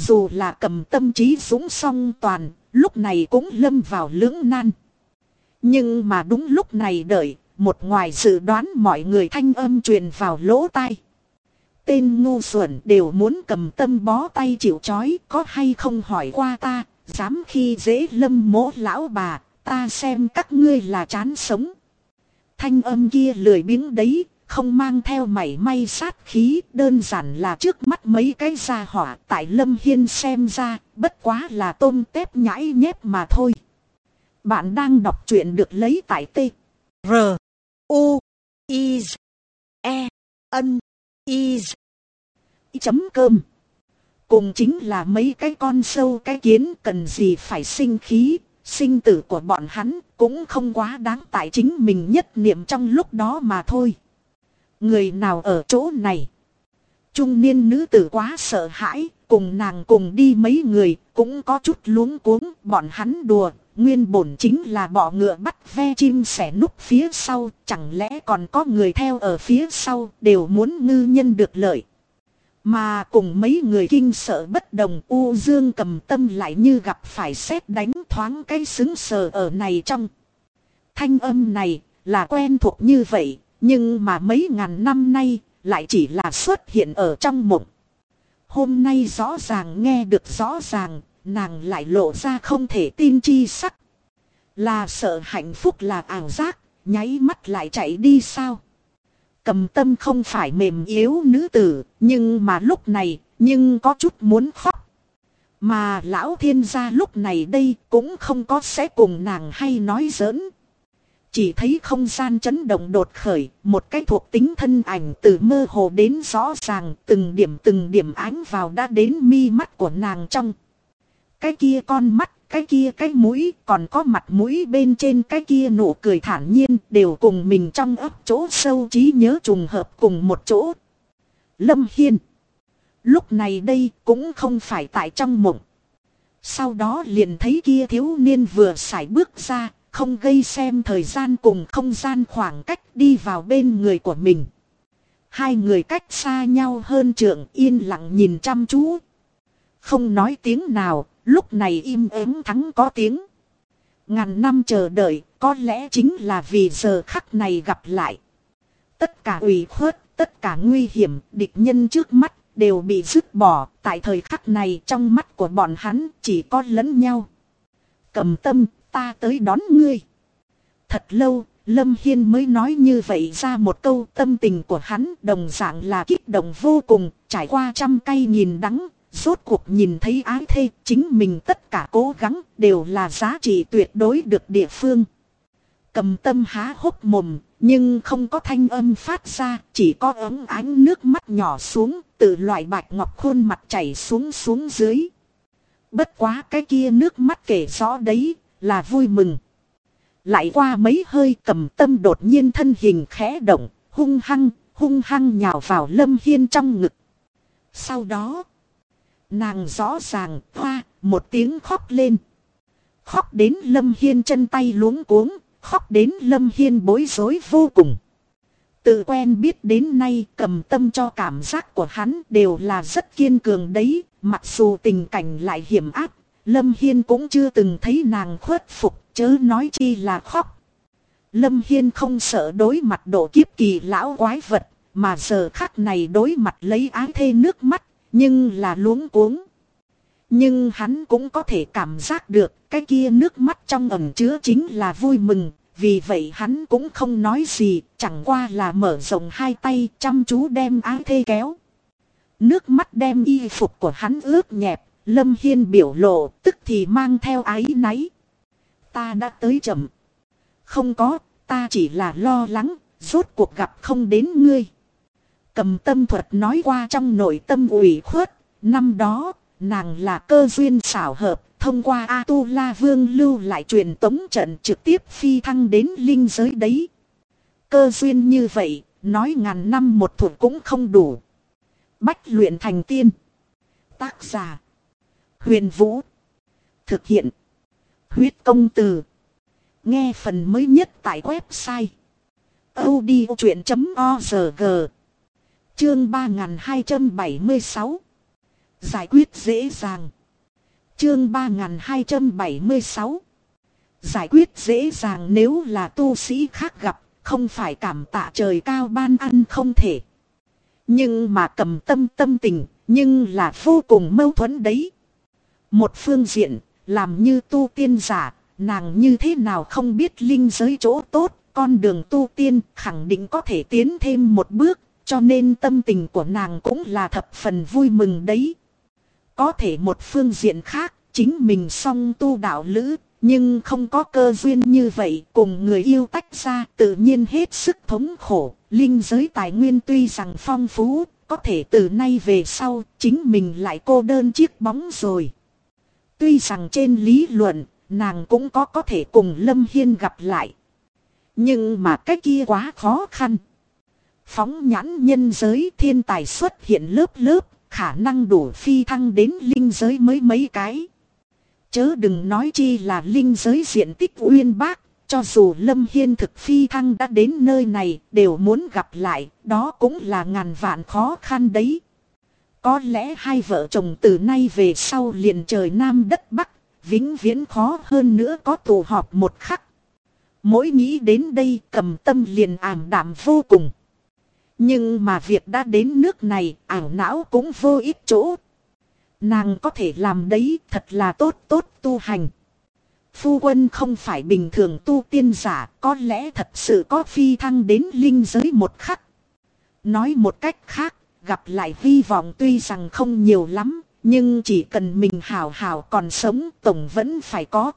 dù là Cầm Tâm trí dũng song toàn, lúc này cũng lâm vào lưỡng nan. Nhưng mà đúng lúc này đợi, một ngoài dự đoán mọi người thanh âm truyền vào lỗ tai. Tên ngu xuẩn đều muốn Cầm Tâm bó tay chịu trói, có hay không hỏi qua ta, dám khi dễ Lâm Mỗ lão bà, ta xem các ngươi là chán sống. Thanh âm kia lười biếng đấy, không mang theo mảy may sát khí, đơn giản là trước mắt mấy cái gia hỏa tại Lâm Hiên xem ra, bất quá là tôm tép nhãi nhép mà thôi. Bạn đang đọc truyện được lấy tại T R U I E N I chấm cơm. Cùng chính là mấy cái con sâu cái kiến, cần gì phải sinh khí. Sinh tử của bọn hắn cũng không quá đáng tại chính mình nhất niệm trong lúc đó mà thôi. Người nào ở chỗ này? Trung niên nữ tử quá sợ hãi, cùng nàng cùng đi mấy người cũng có chút luống cuống. Bọn hắn đùa, nguyên bổn chính là bọ ngựa bắt ve chim sẻ núp phía sau, chẳng lẽ còn có người theo ở phía sau, đều muốn ngư nhân được lợi. Mà cùng mấy người kinh sợ bất đồng, U Dương Cầm Tâm lại như gặp phải sét đánh, thoáng cái sững sờ ở này trong. Thanh âm này là quen thuộc như vậy, nhưng mà mấy ngàn năm nay lại chỉ là xuất hiện ở trong mộng. Hôm nay rõ ràng nghe được rõ ràng, nàng lại lộ ra không thể tin chi sắc. Là sợ hạnh phúc là ảo giác, nháy mắt lại chạy đi sao? Cầm Tâm không phải mềm yếu nữ tử, nhưng mà lúc này, nhưng có chút muốn khóc. Mà lão thiên gia lúc này đây cũng không có sẽ cùng nàng hay nói giỡn. Chỉ thấy không gian chấn động đột khởi, một cái thuộc tính thân ảnh từ mơ hồ đến rõ ràng, từng điểm ánh vào đã đến mi mắt của nàng trong. Cái kia con mắt, cái kia cái mũi, còn có mặt mũi bên trên cái kia nụ cười thản nhiên, đều cùng mình trong ấp chỗ sâu trí nhớ trùng hợp cùng một chỗ. Lâm Hiên lúc này đây cũng không phải tại trong mộng. Sau đó liền thấy kia thiếu niên vừa sải bước ra, không gây xem thời gian cùng không gian khoảng cách đi vào bên người của mình. Hai người cách xa nhau hơn trượng, yên lặng nhìn chăm chú. Không nói tiếng nào, lúc này im ắng thắng có tiếng. Ngàn năm chờ đợi, có lẽ chính là vì giờ khắc này gặp lại. Tất cả ủy khuất, tất cả nguy hiểm, địch nhân trước mắt đều bị dứt bỏ. Tại thời khắc này trong mắt của bọn hắn chỉ có lẫn nhau. Cầm Tâm, ta tới đón ngươi. Thật lâu, Lâm Hiên mới nói như vậy ra một câu. Tâm tình của hắn đồng dạng là kích động vô cùng, trải qua trăm cay nghìn đắng. Rốt cuộc nhìn thấy ái thê, chính mình tất cả cố gắng đều là giá trị tuyệt đối được địa phương. Cầm Tâm há hốc mồm, nhưng không có thanh âm phát ra, chỉ có ấm ánh nước mắt nhỏ xuống, từ loại bạch ngọc khuôn mặt chảy xuống dưới. Bất quá cái kia nước mắt kể rõ đấy, là vui mừng. Lại qua mấy hơi, Cầm Tâm đột nhiên thân hình khẽ động, hung hăng nhào vào Lâm Hiên trong ngực. Sau đó, nàng rõ ràng hoa một tiếng khóc lên. Khóc đến Lâm Hiên chân tay luống cuống, khóc đến Lâm Hiên bối rối vô cùng. Tự quen biết đến nay, Cầm Tâm cho cảm giác của hắn đều là rất kiên cường đấy. Mặc dù tình cảnh lại hiểm ác, Lâm Hiên cũng chưa từng thấy nàng khuất phục, chớ nói chi là khóc. Lâm Hiên không sợ đối mặt độ kiếp kỳ lão quái vật, mà giờ khắc này đối mặt lấy ái thê nước mắt, nhưng là luống cuống. Nhưng hắn cũng có thể cảm giác được cái kia nước mắt trong ẩn chứa chính là vui mừng. Vì vậy hắn cũng không nói gì, chẳng qua là mở rộng hai tay chăm chú đem ái thê kéo. Nước mắt đem y phục của hắn ướt nhẹp, Lâm Hiên biểu lộ tức thì mang theo áy náy. Ta đã tới chậm. Không có, ta chỉ là lo lắng, rốt cuộc gặp không đến ngươi. Cầm Tâm thuật nói qua trong nội tâm ủy khuất, năm đó, nàng là cơ duyên xảo hợp, thông qua A-tu-la vương lưu lại truyền tống trận trực tiếp phi thăng đến linh giới đấy. Cơ duyên như vậy, nói ngàn năm một thuộc cũng không đủ. Bách luyện thành tiên. Tác giả: Huyền Vũ. Thực hiện: Huyết Công Từ. Nghe phần mới nhất tại website audiochuyện.org. Chương 3276. Giải quyết dễ dàng. Chương 3276. Giải quyết dễ dàng nếu là tu sĩ khác gặp, không phải cảm tạ trời cao ban ăn không thể. Nhưng mà Cầm Tâm tâm tình, nhưng là vô cùng mâu thuẫn đấy. Một phương diện, làm như tu tiên giả, nàng như thế nào không biết linh giới chỗ tốt, con đường tu tiên khẳng định có thể tiến thêm một bước, cho nên tâm tình của nàng cũng là thập phần vui mừng đấy. Có thể một phương diện khác, chính mình song tu đạo lữ, nhưng không có cơ duyên như vậy cùng người yêu tách ra, tự nhiên hết sức thống khổ. Linh giới tài nguyên tuy rằng phong phú, có thể từ nay về sau chính mình lại cô đơn chiếc bóng rồi. Tuy rằng trên lý luận, nàng cũng có thể cùng Lâm Hiên gặp lại. Nhưng mà cái kia quá khó khăn. Phóng nhãn nhân giới thiên tài xuất hiện lớp lớp, khả năng đủ phi thăng đến linh giới mới mấy cái. Chớ đừng nói chi là linh giới diện tích uyên bác, cho dù Lâm Hiên thực phi thăng đã đến nơi này đều muốn gặp lại, đó cũng là ngàn vạn khó khăn đấy. Có lẽ hai vợ chồng từ nay về sau liền trời Nam đất Bắc, vĩnh viễn khó hơn nữa có tụ họp một khắc. Mỗi nghĩ đến đây Cầm Tâm liền ảm đạm vô cùng. Nhưng mà việc đã đến nước này, ảo não cũng vô ích chỗ. Nàng có thể làm đấy thật là tốt tu hành. Phu quân không phải bình thường tu tiên giả, có lẽ thật sự có phi thăng đến linh giới một khắc. Nói một cách khác, gặp lại hy vọng tuy rằng không nhiều lắm, nhưng chỉ cần mình hào hào còn sống tổng vẫn phải có.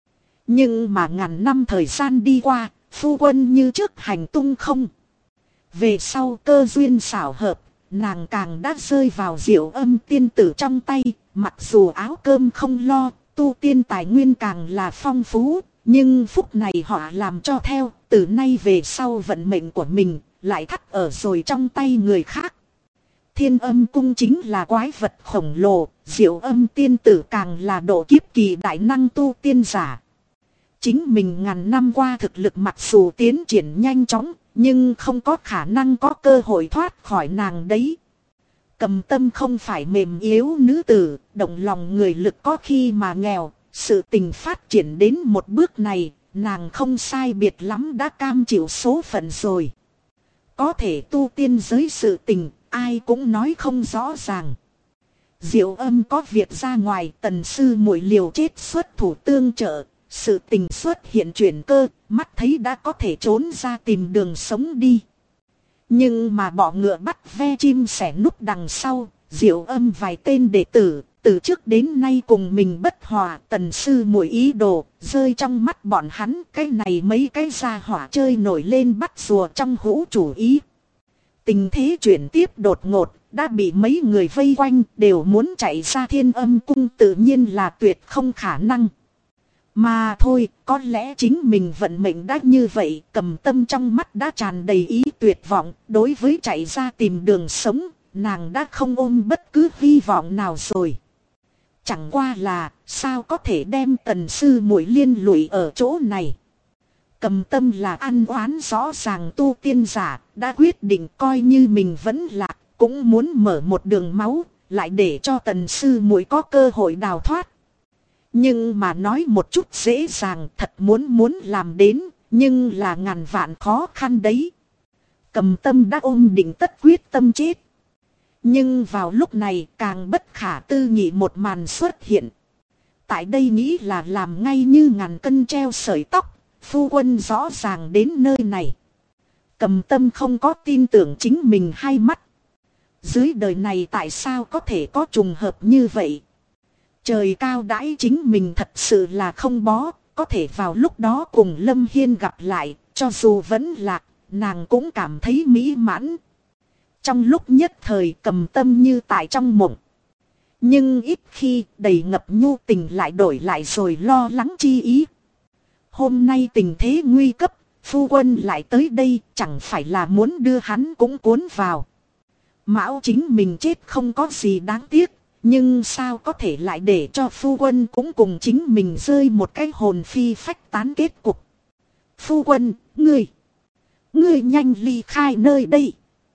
Nhưng mà ngàn năm thời gian đi qua, phu quân như trước hành tung không. Về sau cơ duyên xảo hợp, nàng càng đã rơi vào Diệu Âm tiên tử trong tay, mặc dù áo cơm không lo, tu tiên tài nguyên càng là phong phú, nhưng phúc này họ làm cho theo, từ nay về sau vận mệnh của mình, lại thắt ở rồi trong tay người khác. Thiên Âm cung chính là quái vật khổng lồ, Diệu Âm tiên tử càng là độ kiếp kỳ đại năng tu tiên giả. Chính mình ngàn năm qua thực lực mặc dù tiến triển nhanh chóng, nhưng không có khả năng có cơ hội thoát khỏi nàng đấy. Cầm Tâm không phải mềm yếu nữ tử, động lòng người lực có khi mà nghèo. Sự tình phát triển đến một bước này, nàng không sai biệt lắm đã cam chịu số phận rồi. Có thể tu tiên giới sự tình, ai cũng nói không rõ ràng. Diệu Âm có việc ra ngoài, Tần sư muội liều chết xuất thủ tương trợ. Sự tình xuất hiện chuyển cơ, mắt thấy đã có thể trốn ra tìm đường sống đi. Nhưng mà bọ ngựa bắt ve chim sẻ núp đằng sau, Diệu Âm vài tên đệ tử, từ trước đến nay cùng mình bất hòa. Tần sư muội ý đồ, rơi trong mắt bọn hắn, cái này mấy cái gia hỏa chơi nổi lên bắt rùa trong hũ chủ ý. Tình thế chuyển tiếp đột ngột, đã bị mấy người vây quanh, đều muốn chạy ra Thiên Âm cung tự nhiên là tuyệt không khả năng. Mà thôi, có lẽ chính mình vận mệnh đã như vậy, Cầm Tâm trong mắt đã tràn đầy ý tuyệt vọng, đối với chạy ra tìm đường sống, nàng đã không ôm bất cứ hy vọng nào rồi. Chẳng qua là, sao có thể đem Tần sư muội liên lụy ở chỗ này. Cầm Tâm là ăn oán rõ ràng tu tiên giả, đã quyết định coi như mình vẫn lạc, cũng muốn mở một đường máu, lại để cho Tần sư muội có cơ hội đào thoát. Nhưng mà nói một chút dễ dàng, thật muốn làm đến, nhưng là ngàn vạn khó khăn đấy. Cầm Tâm đã ôm định tất quyết tâm chết. Nhưng vào lúc này càng bất khả tư nghị một màn xuất hiện. Tại đây nghĩ là làm ngay như ngàn cân treo sợi tóc, phu quân rõ ràng đến nơi này. Cầm Tâm không có tin tưởng chính mình hai mắt. Dưới đời này tại sao có thể có trùng hợp như vậy? Trời cao đãi chính mình thật sự là không bó, có thể vào lúc đó cùng Lâm Hiên gặp lại, cho dù vẫn lạc, nàng cũng cảm thấy mỹ mãn. Trong lúc nhất thời Cầm Tâm như tại trong mộng. Nhưng ít khi đầy ngập nhu tình lại đổi lại rồi lo lắng chi ý. Hôm nay tình thế nguy cấp, phu quân lại tới đây chẳng phải là muốn đưa hắn cũng cuốn vào. Mão chính mình chết không có gì đáng tiếc. Nhưng sao có thể lại để cho phu quân cũng cùng chính mình rơi một cái hồn phi phách tán kết cục. Phu quân, ngươi nhanh ly khai nơi đây.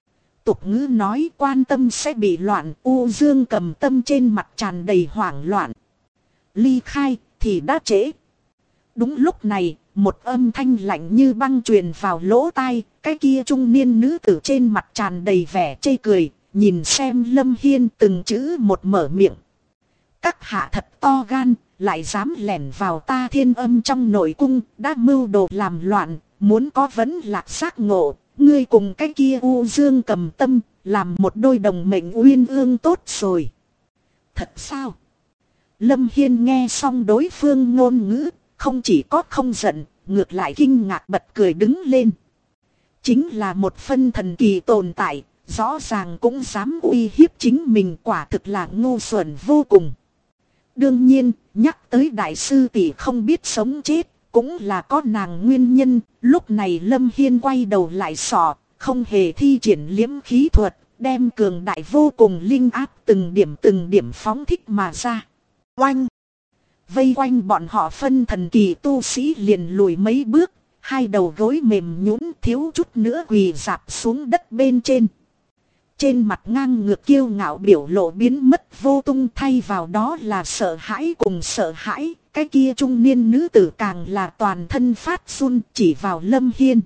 tục ngữ nói quan tâm sẽ bị loạn. U Dương Cầm Tâm trên mặt tràn đầy hoảng loạn. Ly khai thì đã trễ. Đúng lúc này, một âm thanh lạnh như băng truyền vào lỗ tai. Cái kia trung niên nữ tử trên mặt tràn đầy vẻ chê cười, nhìn xem Lâm Hiên từng chữ một mở miệng. Các hạ thật to gan, lại dám lẻn vào ta Thiên Âm trong nội cung, đã mưu đồ làm loạn, muốn có vấn lạc giác ngộ. Ngươi cùng cái kia U Dương Cầm Tâm, làm một đôi đồng mệnh uyên ương tốt rồi. Thật sao? Lâm Hiên nghe xong đối phương ngôn ngữ, không chỉ có không giận, ngược lại kinh ngạc bật cười đứng lên. Chính là một phân thần kỳ tồn tại, rõ ràng cũng dám uy hiếp chính mình, quả thực là ngu xuẩn vô cùng. Đương nhiên, nhắc tới đại sư tỷ không biết sống chết, cũng là có nàng nguyên nhân. Lúc này Lâm Hiên quay đầu lại sọ, không hề thi triển liễm khí thuật, đem cường đại vô cùng linh áp từng điểm phóng thích mà ra. Oanh! Vây quanh bọn họ phân thần kỳ tu sĩ liền lùi mấy bước, hai đầu gối mềm nhũn thiếu chút nữa quỳ rạp xuống đất bên trên. Trên mặt ngang ngược kiêu ngạo biểu lộ biến mất vô tung, thay vào đó là sợ hãi cùng sợ hãi. Cái kia trung niên nữ tử càng là toàn thân phát run, chỉ vào Lâm Hiên.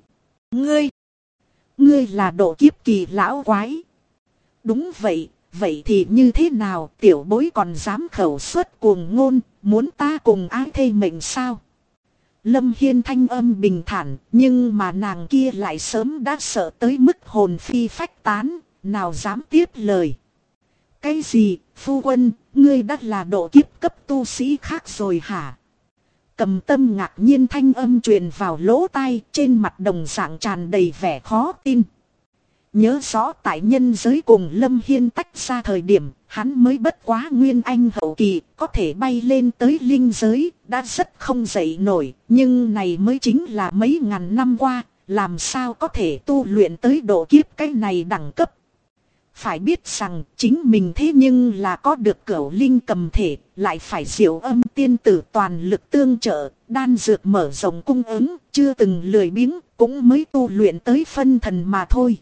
Ngươi là độ kiếp kỳ lão quái. Đúng vậy, vậy thì như thế nào, tiểu bối còn dám khẩu xuất cuồng ngôn, muốn ta cùng ái thê mệnh sao? Lâm Hiên thanh âm bình thản, nhưng mà nàng kia lại sớm đã sợ tới mức hồn phi phách tán, nào dám tiếp lời. Cái gì, phu quân, ngươi đã là độ kiếp cấp tu sĩ khác rồi hả? Cầm Tâm ngạc nhiên thanh âm truyền vào lỗ tai, trên mặt đồng dạng tràn đầy vẻ khó tin. Nhớ rõ tại nhân giới cùng Lâm Hiên tách ra thời điểm, hắn mới bất quá nguyên anh hậu kỳ, có thể bay lên tới linh giới, đã rất không dậy nổi, nhưng này mới chính là mấy ngàn năm qua, làm sao có thể tu luyện tới độ kiếp cái này đẳng cấp. Phải biết rằng chính mình thế nhưng là có được cửu linh cầm thể, lại phải diệu âm tiên tử toàn lực tương trợ, đan dược mở rộng cung ứng, chưa từng lười biếng, cũng mới tu luyện tới phân thần mà thôi.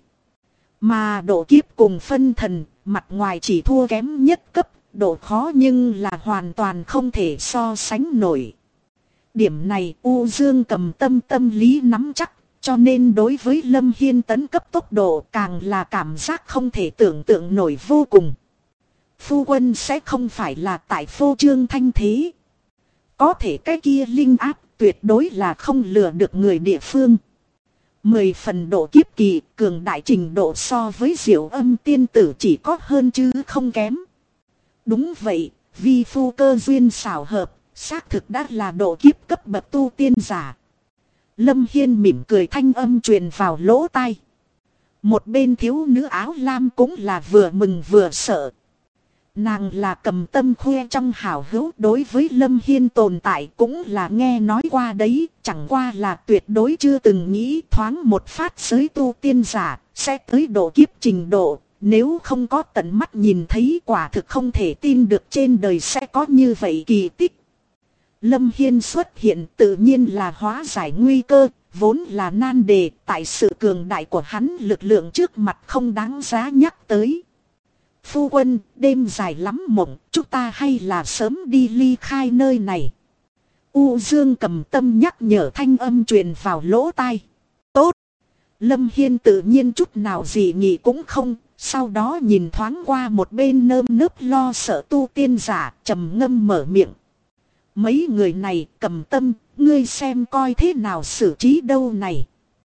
Mà độ kiếp cùng phân thần, mặt ngoài chỉ thua kém nhất cấp, độ khó nhưng là hoàn toàn không thể so sánh nổi. Điểm này U Dương Cầm Tâm tâm lý nắm chắc, cho nên đối với Lâm Hiên tấn cấp tốc độ càng là cảm giác không thể tưởng tượng nổi vô cùng. Phu quân sẽ không phải là tại phô trương thanh thế. Có thể cái kia linh áp tuyệt đối là không lừa được người địa phương. 10 phần độ kiếp kỳ, cường đại trình độ so với diệu âm tiên tử chỉ có hơn chứ không kém. Đúng vậy, vi phu cơ duyên xảo hợp, xác thực đã là độ kiếp cấp bậc tu tiên giả. Lâm Hiên mỉm cười thanh âm truyền vào lỗ tai. Một bên thiếu nữ áo lam cũng là vừa mừng vừa sợ. Nàng là Cầm Tâm khoe trong hảo hữu, đối với Lâm Hiên tồn tại cũng là nghe nói qua đấy, chẳng qua là tuyệt đối chưa từng nghĩ thoáng một phát giới tu tiên giả sẽ tới độ kiếp trình độ, nếu không có tận mắt nhìn thấy quả thực không thể tin được trên đời sẽ có như vậy kỳ tích. Lâm Hiên xuất hiện tự nhiên là hóa giải nguy cơ, vốn là nan đề, tại sự cường đại của hắn lực lượng trước mặt không đáng giá nhắc tới. Phu quân, đêm dài lắm mộng, chúng ta hay là sớm đi ly khai nơi này. U Dương Cầm Tâm nhắc nhở thanh âm truyền vào lỗ tai. Tốt. Lâm Hiên tự nhiên chút nào gì nghĩ cũng không, sau đó nhìn thoáng qua một bên nơm nớp lo sợ tu tiên giả, trầm ngâm mở miệng. Mấy người này, Cầm Tâm, ngươi xem coi thế nào xử trí đâu này.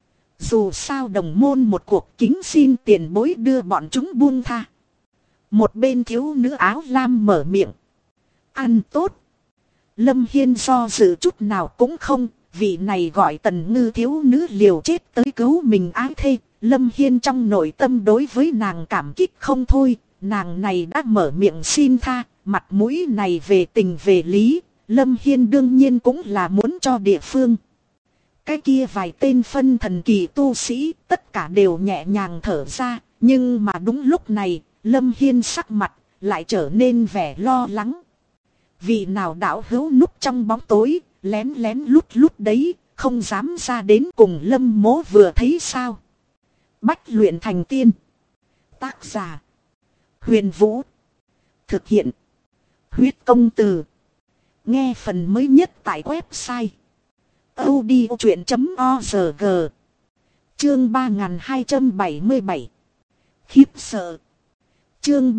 Dù sao đồng môn một cuộc, kính xin tiền bối đưa bọn chúng buông tha. Một bên thiếu nữ áo lam mở miệng. Ăn tốt. Lâm Hiên do dự chút nào cũng không, vị này gọi Tần Ngư thiếu nữ liều chết tới cứu mình ái thê. Lâm Hiên trong nội tâm đối với nàng cảm kích không thôi, nàng này đã mở miệng xin tha, mặt mũi này về tình về lý, Lâm Hiên đương nhiên cũng là muốn cho địa phương. Cái kia vài tên phân thần kỳ tu sĩ tất cả đều nhẹ nhàng thở ra, nhưng mà đúng lúc này, Lâm Hiên sắc mặt lại trở nên vẻ lo lắng. Vị nào đạo hữu núp trong bóng tối, lén lén lút lút đấy, không dám ra đến cùng Lâm Mỗ vừa thấy sao. Bách luyện thành tiên. Tác giả: Huyền Vũ. Thực hiện: Huyết Công Từ. Nghe phần mới nhất tại website audiochuyện.org. Chương 3277. Khiếp sợ. Chương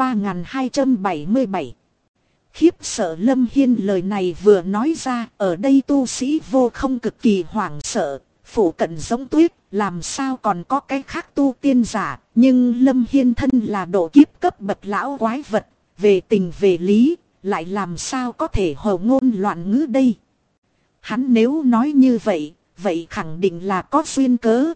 3277. Khiếp sợ. Lâm Hiên lời này vừa nói ra, ở đây tu sĩ vô không cực kỳ hoảng sợ, phủ cận giống tuyết, làm sao còn có cái khác tu tiên giả. Nhưng Lâm Hiên thân là độ kiếp cấp bậc lão quái vật, về tình về lý, lại làm sao có thể hồ ngôn loạn ngữ đây. Hắn nếu nói như vậy, vậy khẳng định là có duyên cớ.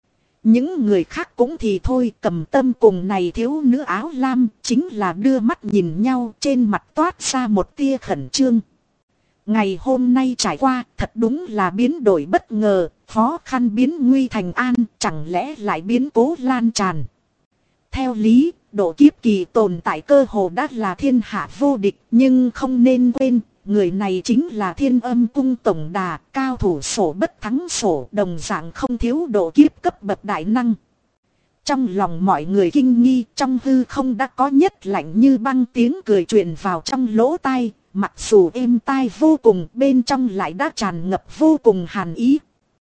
Những người khác cũng thì thôi, Cầm Tâm cùng này thiếu nữ áo lam chính là đưa mắt nhìn nhau, trên mặt toát ra một tia khẩn trương. Ngày hôm nay trải qua thật đúng là biến đổi bất ngờ, khó khăn biến nguy thành an, chẳng lẽ lại biến cố lan tràn. Theo lý, độ kiếp kỳ tồn tại cơ hồ đã là thiên hạ vô địch, nhưng không nên quên, người này chính là Thiên Âm Cung tổng đà, cao thủ sổ bất thắng sổ, đồng dạng không thiếu độ kiếp cấp bậc đại năng. Trong lòng mọi người kinh nghi, trong hư không đã có nhất lạnh như băng tiếng cười truyền vào trong lỗ tai, mặc dù êm tai vô cùng, bên trong lại đã tràn ngập vô cùng hàn ý.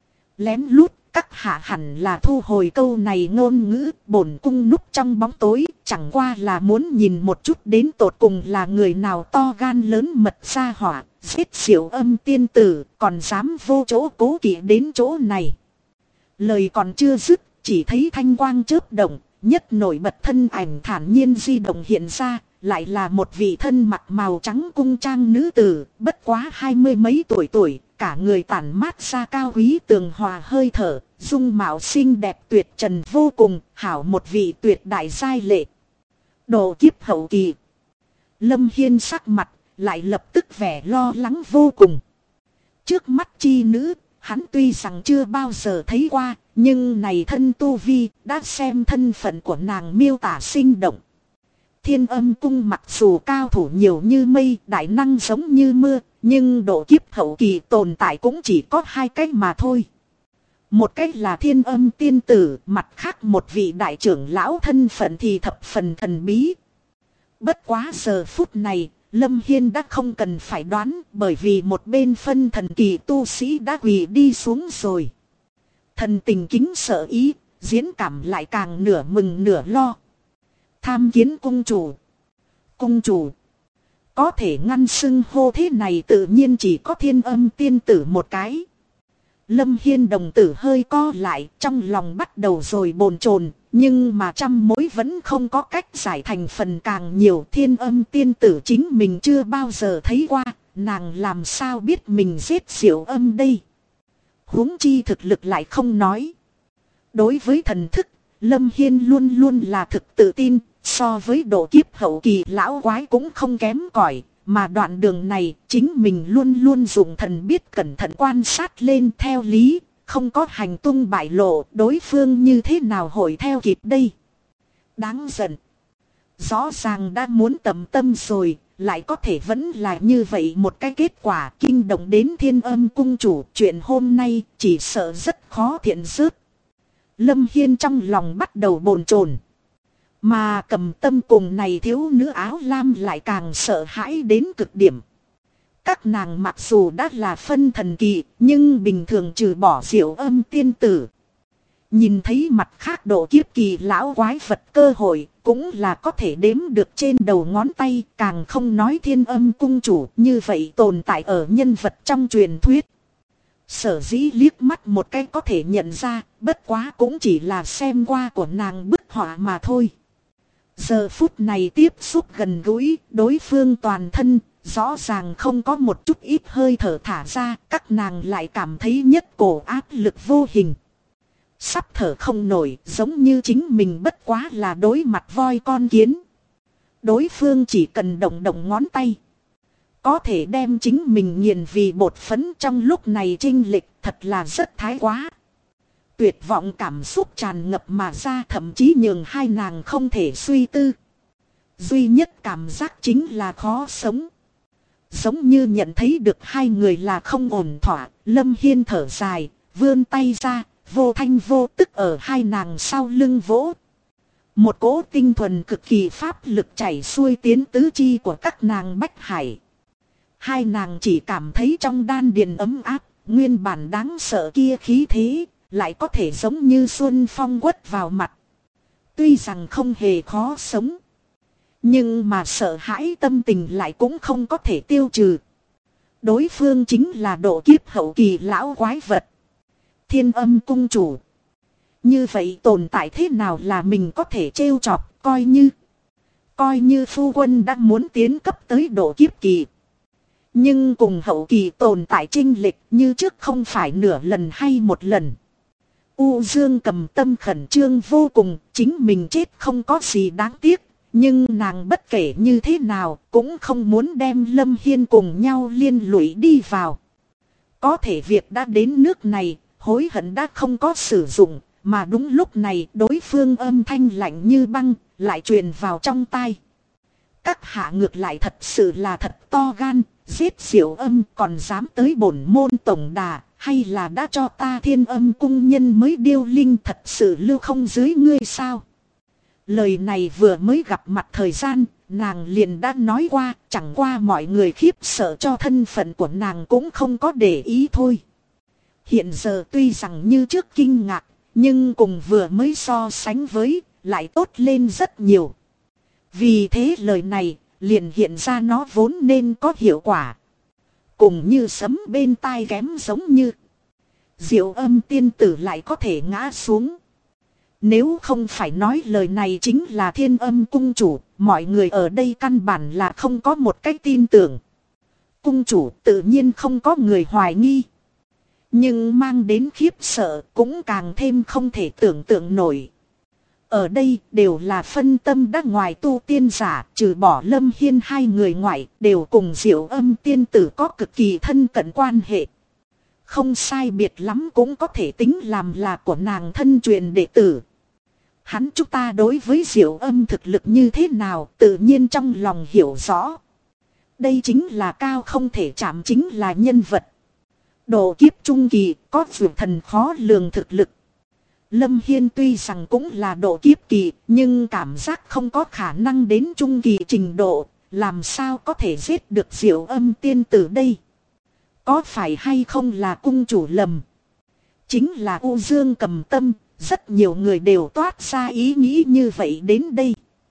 Lén lút, các hạ hẳn là thu hồi câu này ngôn ngữ, bổn cung núp trong bóng tối, chẳng qua là muốn nhìn một chút đến tột cùng là người nào to gan lớn mật ra hỏa, giết Diệu Âm tiên tử, còn dám vô chỗ cố kỵ đến chỗ này. Lời còn chưa dứt, chỉ thấy thanh quang chớp động, nhất nổi bật thân ảnh thản nhiên di động hiện ra, lại là một vị thân mặc màu trắng cung trang nữ tử, bất quá 20 mấy tuổi, cả người tản mát ra cao quý tường hòa hơi thở, dung mạo xinh đẹp tuyệt trần vô cùng, hảo một vị tuyệt đại giai lệ. Độ kiếp hậu kỳ. Lâm Hiên sắc mặt lại lập tức vẻ lo lắng vô cùng. Trước mắt chi nữ, hắn tuy rằng chưa bao giờ thấy qua, nhưng này thân tu vi đã xem thân phận của nàng miêu tả sinh động. Thiên Âm Cung mặc dù cao thủ nhiều như mây, đại năng giống như mưa, nhưng độ kiếp hậu kỳ tồn tại cũng chỉ có hai cách mà thôi. Một cách là Thiên Âm tiên tử, mặt khác một vị đại trưởng lão thân phận thì thập phần thần bí. Bất quá giờ phút này, Lâm Hiên đã không cần phải đoán, bởi vì một bên phân thần kỳ tu sĩ đã quỳ đi xuống rồi. Thần tình kính sợ ý, diễn cảm lại càng nửa mừng nửa lo. Tham kiến cung chủ. Cung chủ. Có thể ngăn xưng hô thế này tự nhiên chỉ có Thiên Âm tiên tử một cái. Lâm Hiên đồng tử hơi co lại, trong lòng bắt đầu rồi bồn chồn, nhưng mà trăm mối vẫn không có cách giải thành phần càng nhiều. Thiên Âm tiên tử chính mình chưa bao giờ thấy qua, nàng làm sao biết mình giết Diệu Âm đây. Huống chi thực lực lại không nói. Đối với thần thức, Lâm Hiên luôn luôn là thực tự tin, so với độ kiếp hậu kỳ lão quái cũng không kém cỏi. Mà đoạn đường này, chính mình luôn luôn dùng thần biết cẩn thận quan sát lên, theo lý, không có hành tung bại lộ, đối phương như thế nào hội theo kịp đây. Đáng giận. Rõ ràng đã muốn tầm tâm rồi, lại có thể vẫn là như vậy một cái kết quả kinh động đến Thiên Âm cung chủ. Chuyện hôm nay chỉ sợ rất khó thiện dứt. Lâm Hiên trong lòng bắt đầu bồn chồn. Mà Cầm Tâm cùng này thiếu nữ áo lam lại càng sợ hãi đến cực điểm. Các nàng mặc dù đã là phân thần kỳ, nhưng bình thường trừ bỏ Diệu Âm tiên tử. Nhìn thấy mặt khác độ kiếp kỳ lão quái vật cơ hội, cũng là có thể đếm được trên đầu ngón tay, càng không nói Thiên Âm cung chủ như vậy tồn tại ở nhân vật trong truyền thuyết. Sở dĩ liếc mắt một cái có thể nhận ra, bất quá cũng chỉ là xem qua của nàng bức họa mà thôi. Giờ phút này tiếp xúc gần gũi, đối phương toàn thân, rõ ràng không có một chút ít hơi thở thả ra, các nàng lại cảm thấy nhất cổ áp lực vô hình. Sắp thở không nổi, giống như chính mình bất quá là đối mặt voi con kiến. Đối phương chỉ cần động động ngón tay, có thể đem chính mình nghiền vì bột phấn. Trong lúc này chênh lệch thật là rất thái quá. Tuyệt vọng cảm xúc tràn ngập mà ra, thậm chí nhường hai nàng không thể suy tư. Duy nhất cảm giác chính là khó sống. Giống như nhận thấy được hai người là không ổn thỏa, Lâm Hiên thở dài, vươn tay ra, vô thanh vô tức ở hai nàng sau lưng vỗ. Một cỗ tinh thuần cực kỳ pháp lực chảy xuôi tiến tứ chi của các nàng bách hải. Hai nàng chỉ cảm thấy trong đan điền ấm áp, nguyên bản đáng sợ kia khí thế, lại có thể giống như xuân phong quất vào mặt. Tuy rằng không hề khó sống, nhưng mà sợ hãi tâm tình lại cũng không có thể tiêu trừ. Đối phương chính là độ kiếp hậu kỳ lão quái vật, Thiên Âm cung chủ. Như vậy tồn tại thế nào là mình có thể trêu chọc, coi như phu quân đã muốn tiến cấp tới độ kiếp kỳ. Nhưng cùng hậu kỳ tồn tại chênh lệch như trước không phải nửa lần hay một lần. U Dương Cầm tâm khẩn trương vô cùng, chính mình chết không có gì đáng tiếc. Nhưng nàng bất kể như thế nào cũng không muốn đem Lâm Hiên cùng nhau liên lụy đi vào. Có thể việc đã đến nước này, hối hận đã không có sử dụng. Mà đúng lúc này đối phương âm thanh lạnh như băng lại truyền vào trong tai. Các hạ ngược lại thật sự là thật to gan, giết Diệu Âm còn dám tới bổn môn tổng đà, hay là đã cho ta Thiên Âm cung nhân mới điêu linh thật sự lưu không dưới ngươi sao? Lời này vừa mới gặp mặt thời gian, nàng liền đã nói qua, chẳng qua mọi người khiếp sợ cho thân phận của nàng cũng không có để ý thôi. Hiện giờ tuy rằng như trước kinh ngạc, nhưng cùng vừa mới so sánh với, lại tốt lên rất nhiều. Vì thế lời này, liền hiện ra nó vốn nên có hiệu quả. Cùng như sấm bên tai kém giống như Diệu Âm tiên tử lại có thể ngã xuống. Nếu không phải nói lời này chính là Thiên Âm cung chủ, mọi người ở đây căn bản là không có một cách tin tưởng. Cung chủ tự nhiên không có người hoài nghi. Nhưng mang đến khiếp sợ cũng càng thêm không thể tưởng tượng nổi. Ở đây đều là phân tâm đã ngoài tu tiên giả, trừ bỏ Lâm Hiên hai người ngoại, đều cùng Diệu Âm tiên tử có cực kỳ thân cận quan hệ. Không sai biệt lắm cũng có thể tính làm là của nàng thân truyền đệ tử. Hắn chúng ta đối với Diệu Âm thực lực như thế nào tự nhiên trong lòng hiểu rõ. Đây chính là cao không thể chạm, chính là nhân vật độ kiếp trung kỳ, có vượt thần khó lường thực lực. Lâm Hiên tuy rằng cũng là độ kiếp kỳ, nhưng cảm giác không có khả năng đến trung kỳ trình độ, làm sao có thể giết được Diệu Âm tiên tử đây? Có phải hay không là cung chủ lầm? Chính là U Dương Cầm tâm, rất nhiều người đều toát ra ý nghĩ như vậy đến đây.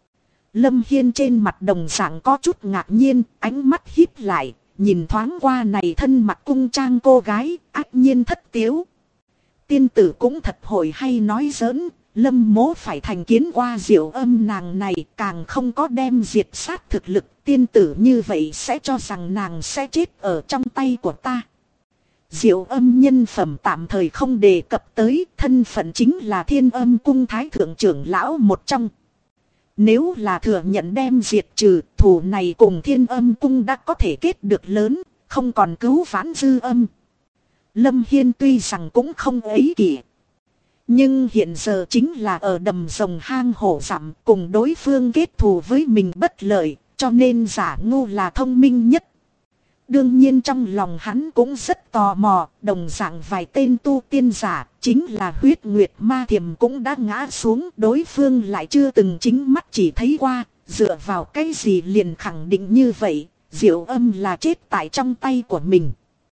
Lâm Hiên trên mặt đồng dạng có chút ngạc nhiên, ánh mắt híp lại, nhìn thoáng qua này thân mặt cung trang cô gái, ác nhiên thất tiếu. Tiên tử cũng thật hồi hay nói giỡn, Lâm mố phải thành kiến qua Diệu Âm nàng này, càng không có đem diệt sát thực lực. Tiên tử như vậy sẽ cho rằng nàng sẽ chết ở trong tay của ta. Diệu Âm nhân phẩm tạm thời không đề cập tới, thân phận chính là Thiên Âm cung thái thượng trưởng lão một trong. Nếu là thừa nhận đem diệt trừ, thù này cùng Thiên Âm cung đã có thể kết được lớn, không còn cứu vãn dư âm. Lâm Hiên tuy rằng cũng không ấy kỷ, nhưng hiện giờ chính là ở đầm rồng hang hổ dặm, cùng đối phương kết thù với mình bất lợi, cho nên giả ngu là thông minh nhất. Đương nhiên trong lòng hắn cũng rất tò mò, đồng dạng vài tên tu tiên giả, chính là Huyết Nguyệt Ma Thiềm cũng đã ngã xuống, đối phương lại chưa từng chính mắt chỉ thấy qua, dựa vào cái gì liền khẳng định như vậy, Diệu Âm là chết tại trong tay của mình.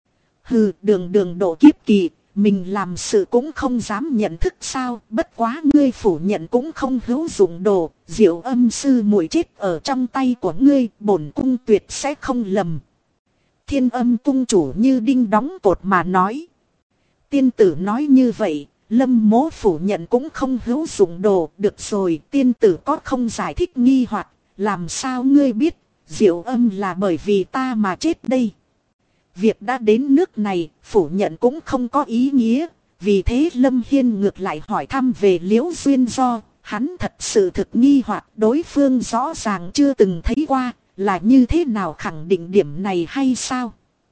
Hừ, đường độ kiếp kỳ, mình làm sự cũng không dám nhận thức sao, bất quá ngươi phủ nhận cũng không hữu dụng đồ, Diệu Âm sư muội chết ở trong tay của ngươi, bổn cung tuyệt sẽ không lầm. Thiên Âm cung chủ như đinh đóng cột mà nói. Tiên tử nói như vậy, Lâm mố phủ nhận cũng không hữu dụng đồ, được rồi, tiên tử có không giải thích nghi hoặc, làm sao ngươi biết, Diệu Âm là bởi vì ta mà chết đây. Việc đã đến nước này, phủ nhận cũng không có ý nghĩa, vì thế Lâm Hiên ngược lại hỏi thăm về Liễu Duyên Do, hắn thật sự thực nghi hoặc đối phương rõ ràng chưa từng thấy qua, là như thế nào khẳng định điểm này hay sao?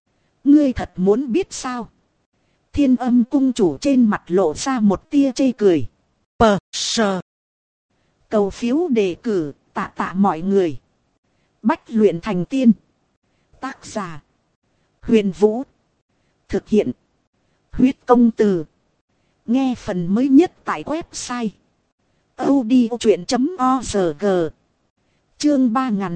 Ngươi thật muốn biết sao? Thiên Âm cung chủ trên mặt lộ ra một tia chê cười. Sờ. Cầu phiếu đề cử, tạ mọi người. Bách luyện thành tiên. Tác giả Huyền Vũ. Thực hiện Huyết Công Từ. Nghe phần mới nhất tại website audiochuyện.org. Chương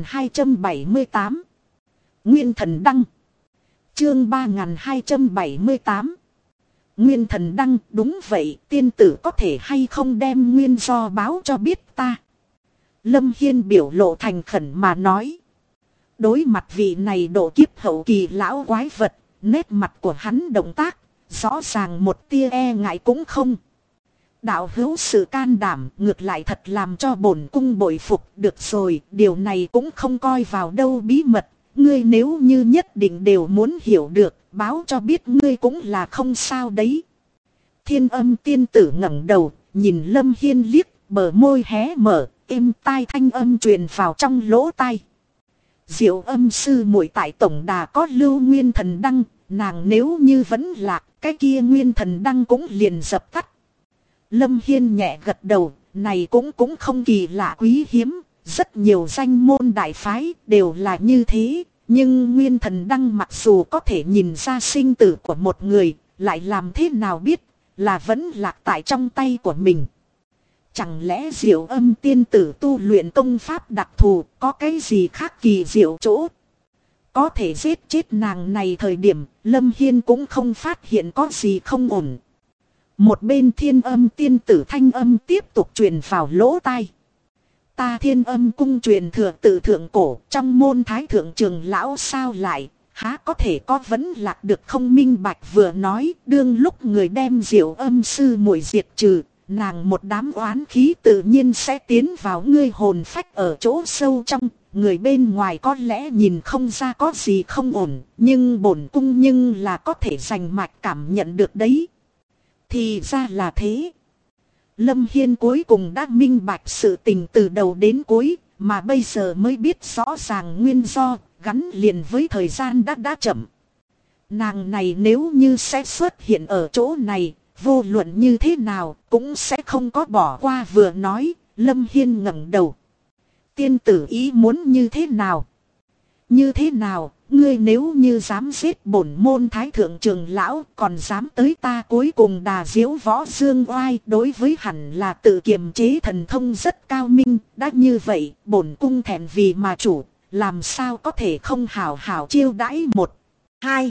3278. Nguyên thần đăng. Chương 3278. Nguyên thần đăng. Đúng vậy, tiên tử có thể hay không đem nguyên do báo cho biết ta. Lâm Hiên biểu lộ thành khẩn mà nói. Đối mặt vị này độ kiếp hậu kỳ lão quái vật, nét mặt của hắn động tác, rõ ràng một tia e ngại cũng không. Đạo hữu sự can đảm ngược lại thật làm cho bổn cung bội phục. Được rồi, điều này cũng không coi vào đâu bí mật. Ngươi nếu như nhất định đều muốn hiểu được, báo cho biết ngươi cũng là không sao đấy. Thiên Âm tiên tử ngẩng đầu, nhìn Lâm Hiên liếc, bờ môi hé mở, êm tai thanh âm truyền vào trong lỗ tai. Diệu Âm sư muội tại tổng đà có lưu nguyên thần đăng, nàng nếu như vẫn lạc, cái kia nguyên thần đăng cũng liền dập tắt. Lâm Hiên nhẹ gật đầu, này cũng không kỳ lạ quý hiếm, rất nhiều danh môn đại phái đều là như thế, nhưng nguyên thần đăng mặc dù có thể nhìn ra sinh tử của một người, lại làm thế nào biết là vẫn lạc tại trong tay của mình. Chẳng lẽ Diệu Âm tiên tử tu luyện công pháp đặc thù, có cái gì khác kỳ diệu chỗ? Có thể giết chết nàng này thời điểm, Lâm Hiên cũng không phát hiện có gì không ổn. Một bên Thiên Âm tiên tử thanh âm tiếp tục truyền vào lỗ tai. Ta Thiên Âm cung truyền thừa tự thượng cổ, trong môn thái thượng trường lão sao lại, há có thể có vấn lạc được không minh bạch. Vừa nói, đương lúc người đem Diệu Âm sư muội diệt trừ, nàng một đám oán khí tự nhiên sẽ tiến vào ngươi hồn phách ở chỗ sâu trong. Người bên ngoài có lẽ nhìn không ra có gì không ổn, nhưng bổn cung nhưng là có thể rành mạch cảm nhận được đấy. Thì ra là thế. Lâm Hiên cuối cùng đã minh bạch sự tình từ đầu đến cuối, mà bây giờ mới biết rõ ràng nguyên do, gắn liền với thời gian đã chậm. Nàng này nếu như sẽ xuất hiện ở chỗ này, vô luận như thế nào cũng sẽ không có bỏ qua. Vừa nói, Lâm Hiên ngẩng đầu. Tiên tử ý muốn như thế nào? Như thế nào, ngươi nếu như dám giết bổn môn thái thượng trường lão, còn dám tới ta cuối cùng đà diếu võ dương oai, đối với hẳn là tự kiềm chế thần thông rất cao minh. Đã như vậy, bổn cung thẹn vì mà chủ, làm sao có thể không hảo hảo chiêu đãi một, hai.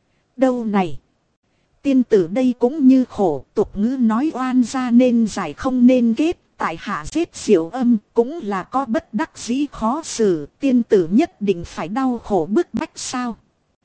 Đâu này? Tiên tử đây cũng như khổ, tục ngữ nói oan ra nên giải không nên kết. Tại hạ giết Diệu Âm cũng là có bất đắc dĩ khó xử, tiên tử nhất định phải đau khổ bức bách sao?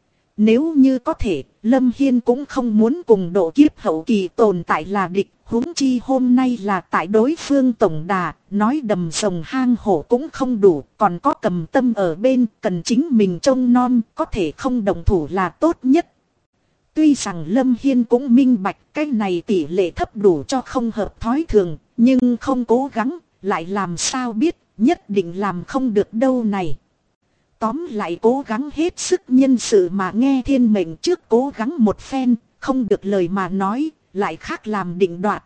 Nếu như có thể, Lâm Hiên cũng không muốn cùng độ kiếp hậu kỳ tồn tại là địch, huống chi hôm nay là tại đối phương tổng đà, nói đầm rồng hang hổ cũng không đủ, còn có Cầm Tâm ở bên, cần chính mình trông nom, có thể không đồng thủ là tốt nhất. Tuy rằng Lâm Hiên cũng minh bạch cái này tỷ lệ thấp đủ cho không hợp thói thường, nhưng không cố gắng, lại làm sao biết, nhất định làm không được đâu này. Tóm lại cố gắng hết sức nhân sự mà nghe thiên mệnh trước cố gắng một phen, không được lời mà nói, lại khác làm định đoạt.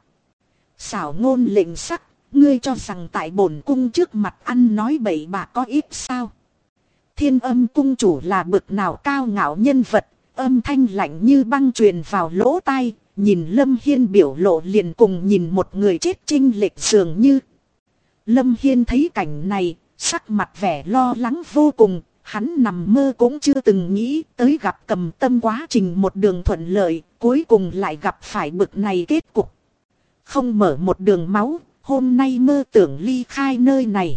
Xảo ngôn lệnh sắc, ngươi cho rằng tại bổn cung trước mặt ăn nói bậy bạ có ít sao? Thiên Âm cung chủ là bực nào cao ngạo nhân vật, âm thanh lạnh như băng truyền vào lỗ tai. Nhìn Lâm Hiên biểu lộ liền cùng nhìn một người chết chênh lệch dường như. Lâm Hiên thấy cảnh này, sắc mặt vẻ lo lắng vô cùng. Hắn nằm mơ cũng chưa từng nghĩ tới gặp Cầm Tâm quá trình một đường thuận lợi, cuối cùng lại gặp phải bực này kết cục. Không mở một đường máu, hôm nay mơ tưởng ly khai nơi này.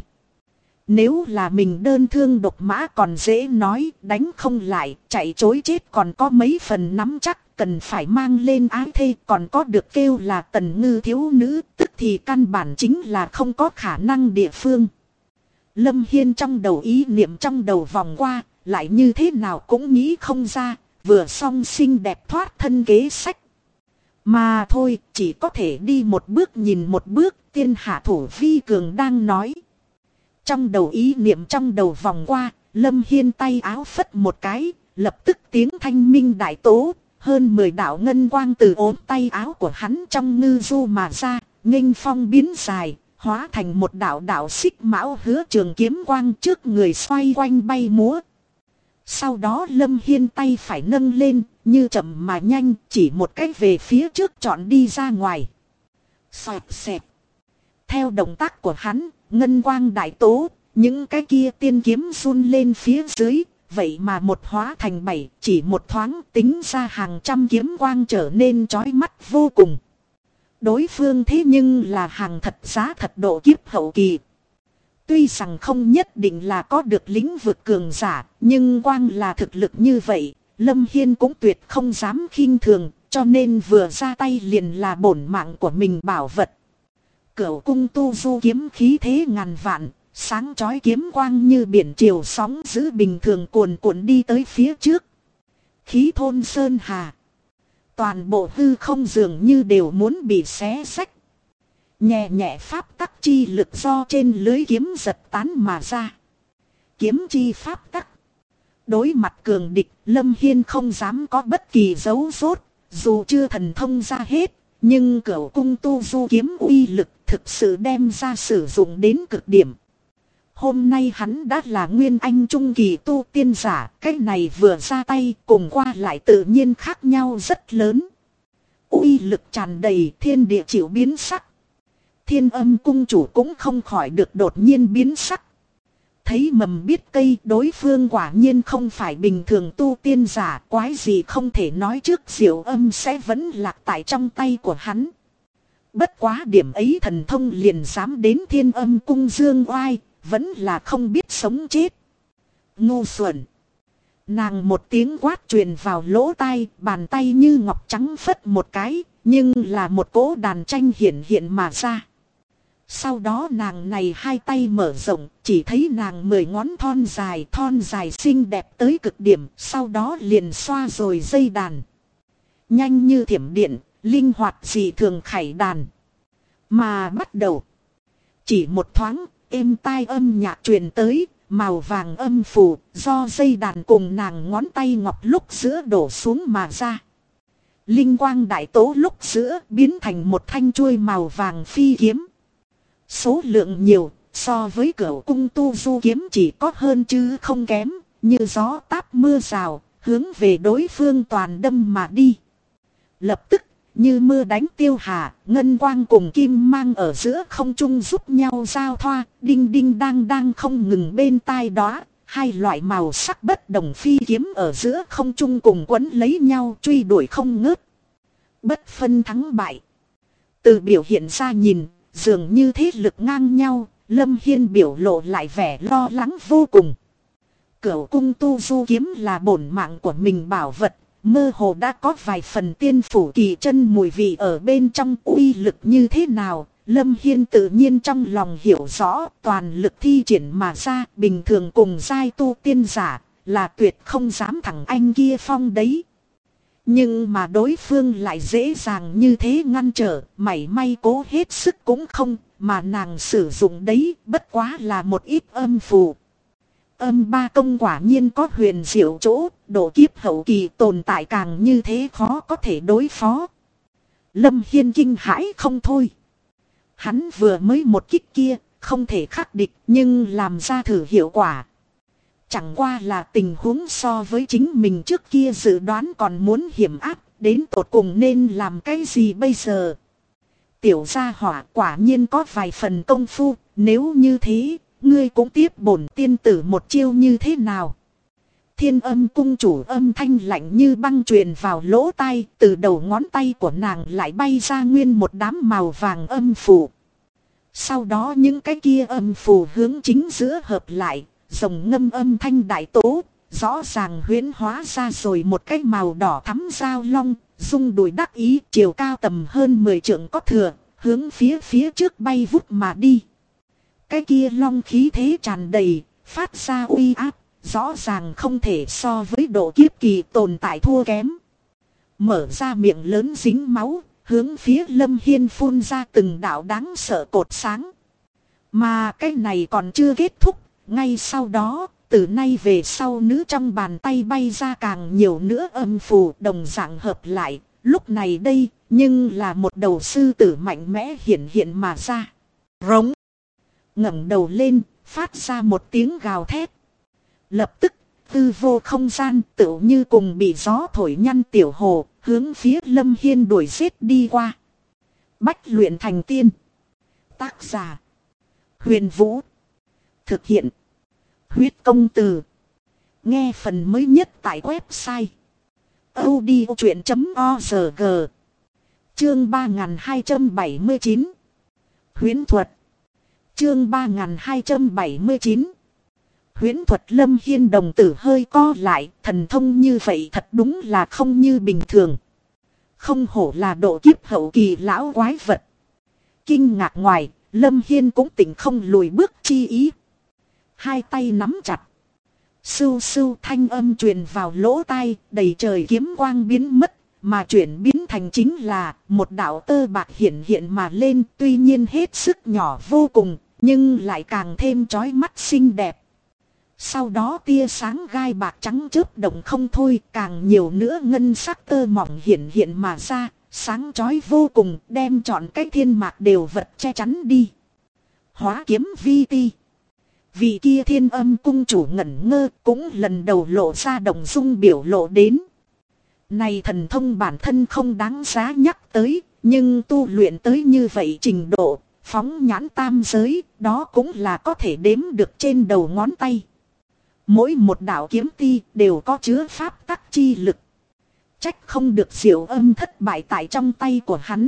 Nếu là mình đơn thương độc mã còn dễ nói, đánh không lại, chạy chối chết còn có mấy phần nắm chắc. Cần phải mang lên ái thê, còn có được kêu là Tần Ngư thiếu nữ, tức thì căn bản chính là không có khả năng địa phương. Lâm Hiên trong đầu ý niệm trong đầu vòng qua, lại như thế nào cũng nghĩ không ra, vừa xong xinh đẹp thoát thân kế sách. Mà thôi, chỉ có thể đi một bước nhìn một bước, tiên hạ thủ vi cường đang nói. Trong đầu ý niệm trong đầu vòng qua, Lâm Hiên tay áo phất một cái, lập tức tiếng thanh minh đại tố. Hơn 10 đạo ngân quang từ ốm tay áo của hắn trong ngư du mà ra, nghênh phong biến dài, hóa thành một đạo đạo xích mão hứa trường kiếm quang trước người xoay quanh bay múa. Sau đó Lâm Hiên tay phải nâng lên, như chậm mà nhanh, chỉ một cách về phía trước chọn đi ra ngoài. Xoẹt xẹt. theo động tác của hắn, ngân quang đại tố, những cái kia tiên kiếm run lên phía dưới, vậy mà một hóa thành 7, chỉ một thoáng tính ra hàng trăm kiếm quang trở nên chói mắt vô cùng. Đối phương thế nhưng là hàng thật giá thật độ kiếp hậu kỳ. Tuy rằng không nhất định là có được lĩnh vực cường giả, nhưng quang là thực lực như vậy, Lâm Hiên cũng tuyệt không dám khinh thường, cho nên vừa ra tay liền là bổn mạng của mình bảo vật. Cửu cung tu du kiếm khí thế ngàn vạn, sáng chói kiếm quang như biển triều sóng dữ bình thường cuồn cuộn đi tới phía trước. Khí thôn sơn hà. Toàn bộ hư không dường như đều muốn bị xé rách. Nhẹ nhẹ pháp tắc chi lực do trên lưới kiếm giật tán mà ra. Kiếm chi pháp tắc. Đối mặt cường địch, Lâm Hiên không dám có bất kỳ dấu rốt, dù chưa thần thông ra hết, nhưng cửu cung tu du kiếm uy lực thực sự đem ra sử dụng đến cực điểm. Hôm nay hắn đã là nguyên anh trung kỳ tu tiên giả, cái này vừa ra tay cùng qua lại tự nhiên khác nhau rất lớn. Uy lực tràn đầy, thiên địa chịu biến sắc. Thiên Âm cung chủ cũng không khỏi được đột nhiên biến sắc. Thấy mầm biết cây, đối phương quả nhiên không phải bình thường tu tiên giả, quái gì không thể nói trước Diệu Âm sẽ vẫn lạc tại trong tay của hắn. Bất quá điểm ấy thần thông liền dám đến Thiên Âm cung dương oai, vẫn là không biết sống chết. Ngu xuẩn. Nàng một tiếng quát truyền vào lỗ tai, bàn tay như ngọc trắng phất một cái, nhưng là một cỗ đàn tranh hiện hiện mà ra. Sau đó nàng này hai tay mở rộng, chỉ thấy nàng 10 ngón thon dài xinh đẹp tới cực điểm, sau đó liền xoa rồi dây đàn. Nhanh như thiểm điện, linh hoạt dị thường khải đàn. Mà bắt đầu. Chỉ một thoáng, êm tai âm nhạc truyền tới, màu vàng âm phù, do dây đàn cùng nàng ngón tay ngọc lúc giữa đổ xuống mà ra. Linh quang đại tố lúc giữa biến thành một thanh chuôi màu vàng phi kiếm. Số lượng nhiều, so với cửu cung tu du kiếm chỉ có hơn chứ không kém, như gió táp mưa rào, hướng về đối phương toàn đâm mà đi. Lập tức, như mưa đánh tiêu hà, ngân quang cùng kim mang ở giữa không trung giúp nhau giao thoa, đinh đinh đang không ngừng bên tai đó. Hai loại màu sắc bất đồng phi kiếm ở giữa không trung cùng quấn lấy nhau truy đuổi không ngớt. Bất phân thắng bại. Từ biểu hiện ra nhìn, dường như thế lực ngang nhau, Lâm Hiên biểu lộ lại vẻ lo lắng vô cùng. Cửu cung tu du kiếm là bổn mạng của mình bảo vật, mơ hồ đã có vài phần tiên phủ kỳ chân mùi vị ở bên trong, uy lực như thế nào. Lâm Hiên tự nhiên trong lòng hiểu rõ, toàn lực thi triển mà ra, bình thường cùng giai tu tiên giả, là tuyệt không dám thẳng anh kia phong đấy. Nhưng mà đối phương lại dễ dàng như thế ngăn trở, mảy may cố hết sức cũng không, mà nàng sử dụng đấy bất quá là một ít âm phù. Âm ba công quả nhiên có huyền diệu chỗ, độ kiếp hậu kỳ tồn tại càng như thế khó có thể đối phó. Lâm Hiên kinh hãi không thôi. Hắn vừa mới một kích kia, không thể khắc địch nhưng làm ra thử hiệu quả. Chẳng qua là tình huống so với chính mình trước kia dự đoán còn muốn hiểm ác, đến tột cùng nên làm cái gì bây giờ. Tiểu gia hỏa quả nhiên có vài phần công phu, nếu như thế, ngươi cũng tiếp bổn tiên tử một chiêu như thế nào. Thiên Âm cung chủ âm thanh lạnh như băng truyền vào lỗ tai, từ đầu ngón tay của nàng lại bay ra nguyên một đám màu vàng âm phù. Sau đó những cái kia âm phù hướng chính giữa hợp lại, rồng ngâm âm thanh đại tố, rõ ràng huyễn hóa ra rồi một cái màu đỏ thắm giao long, rung đùi đắc ý, chiều cao tầm hơn 10 trượng có thừa, hướng phía trước bay vút mà đi. Cái kia long khí thế tràn đầy, phát ra uy áp, rõ ràng không thể so với độ kiếp kỳ tồn tại thua kém. Mở ra miệng lớn dính máu, hướng phía Lâm Hiên phun ra từng đạo đáng sợ cột sáng. Mà cái này còn chưa kết thúc, ngay sau đó, từ nay về sau nữ trong bàn tay bay ra càng nhiều nữa âm phù đồng dạng hợp lại, lúc này đây, nhưng là một đầu sư tử mạnh mẽ hiện hiện mà ra. Rống. Ngẩng đầu lên, phát ra một tiếng gào thét. Lập tức, tư vô không gian tựu như cùng bị gió thổi nhăn tiểu hồ, hướng phía Lâm Hiên đuổi giết đi qua. Bách luyện thành tiên. Tác giả Huyền Vũ. Thực hiện Huyết Công Từ. Nghe phần mới nhất tại website audiochuyện.org. Chương 3279 Huyễn thuật. Chương 3279 Huyễn thuật. Lâm Hiên đồng tử hơi co lại, thần thông như vậy thật đúng là không như bình thường. Không hổ là độ kiếp hậu kỳ lão quái vật. Kinh ngạc ngoài, Lâm Hiên cũng tỉnh không lùi bước chi ý. Hai tay nắm chặt. Sưu sưu thanh âm truyền vào lỗ tai, đầy trời kiếm quang biến mất, mà chuyển biến thành chính là một đạo tơ bạc hiện hiện mà lên, tuy nhiên hết sức nhỏ vô cùng, nhưng lại càng thêm chói mắt xinh đẹp. Sau đó tia sáng gai bạc trắng chớp động không thôi, càng nhiều nữa ngân sắc tơ mỏng hiện hiện mà ra, sáng chói vô cùng, đem trọn cái thiên mạc đều vật che chắn đi. Hóa kiếm vi ti. Vị kia Thiên Âm cung chủ ngẩn ngơ, cũng lần đầu lộ ra động dung biểu lộ đến. Này thần thông bản thân không đáng giá nhắc tới, nhưng tu luyện tới như vậy trình độ, phóng nhãn tam giới, đó cũng là có thể đếm được trên đầu ngón tay. Mỗi một đạo kiếm ti đều có chứa pháp tắc chi lực. Trách không được Diệu Âm thất bại tại trong tay của hắn.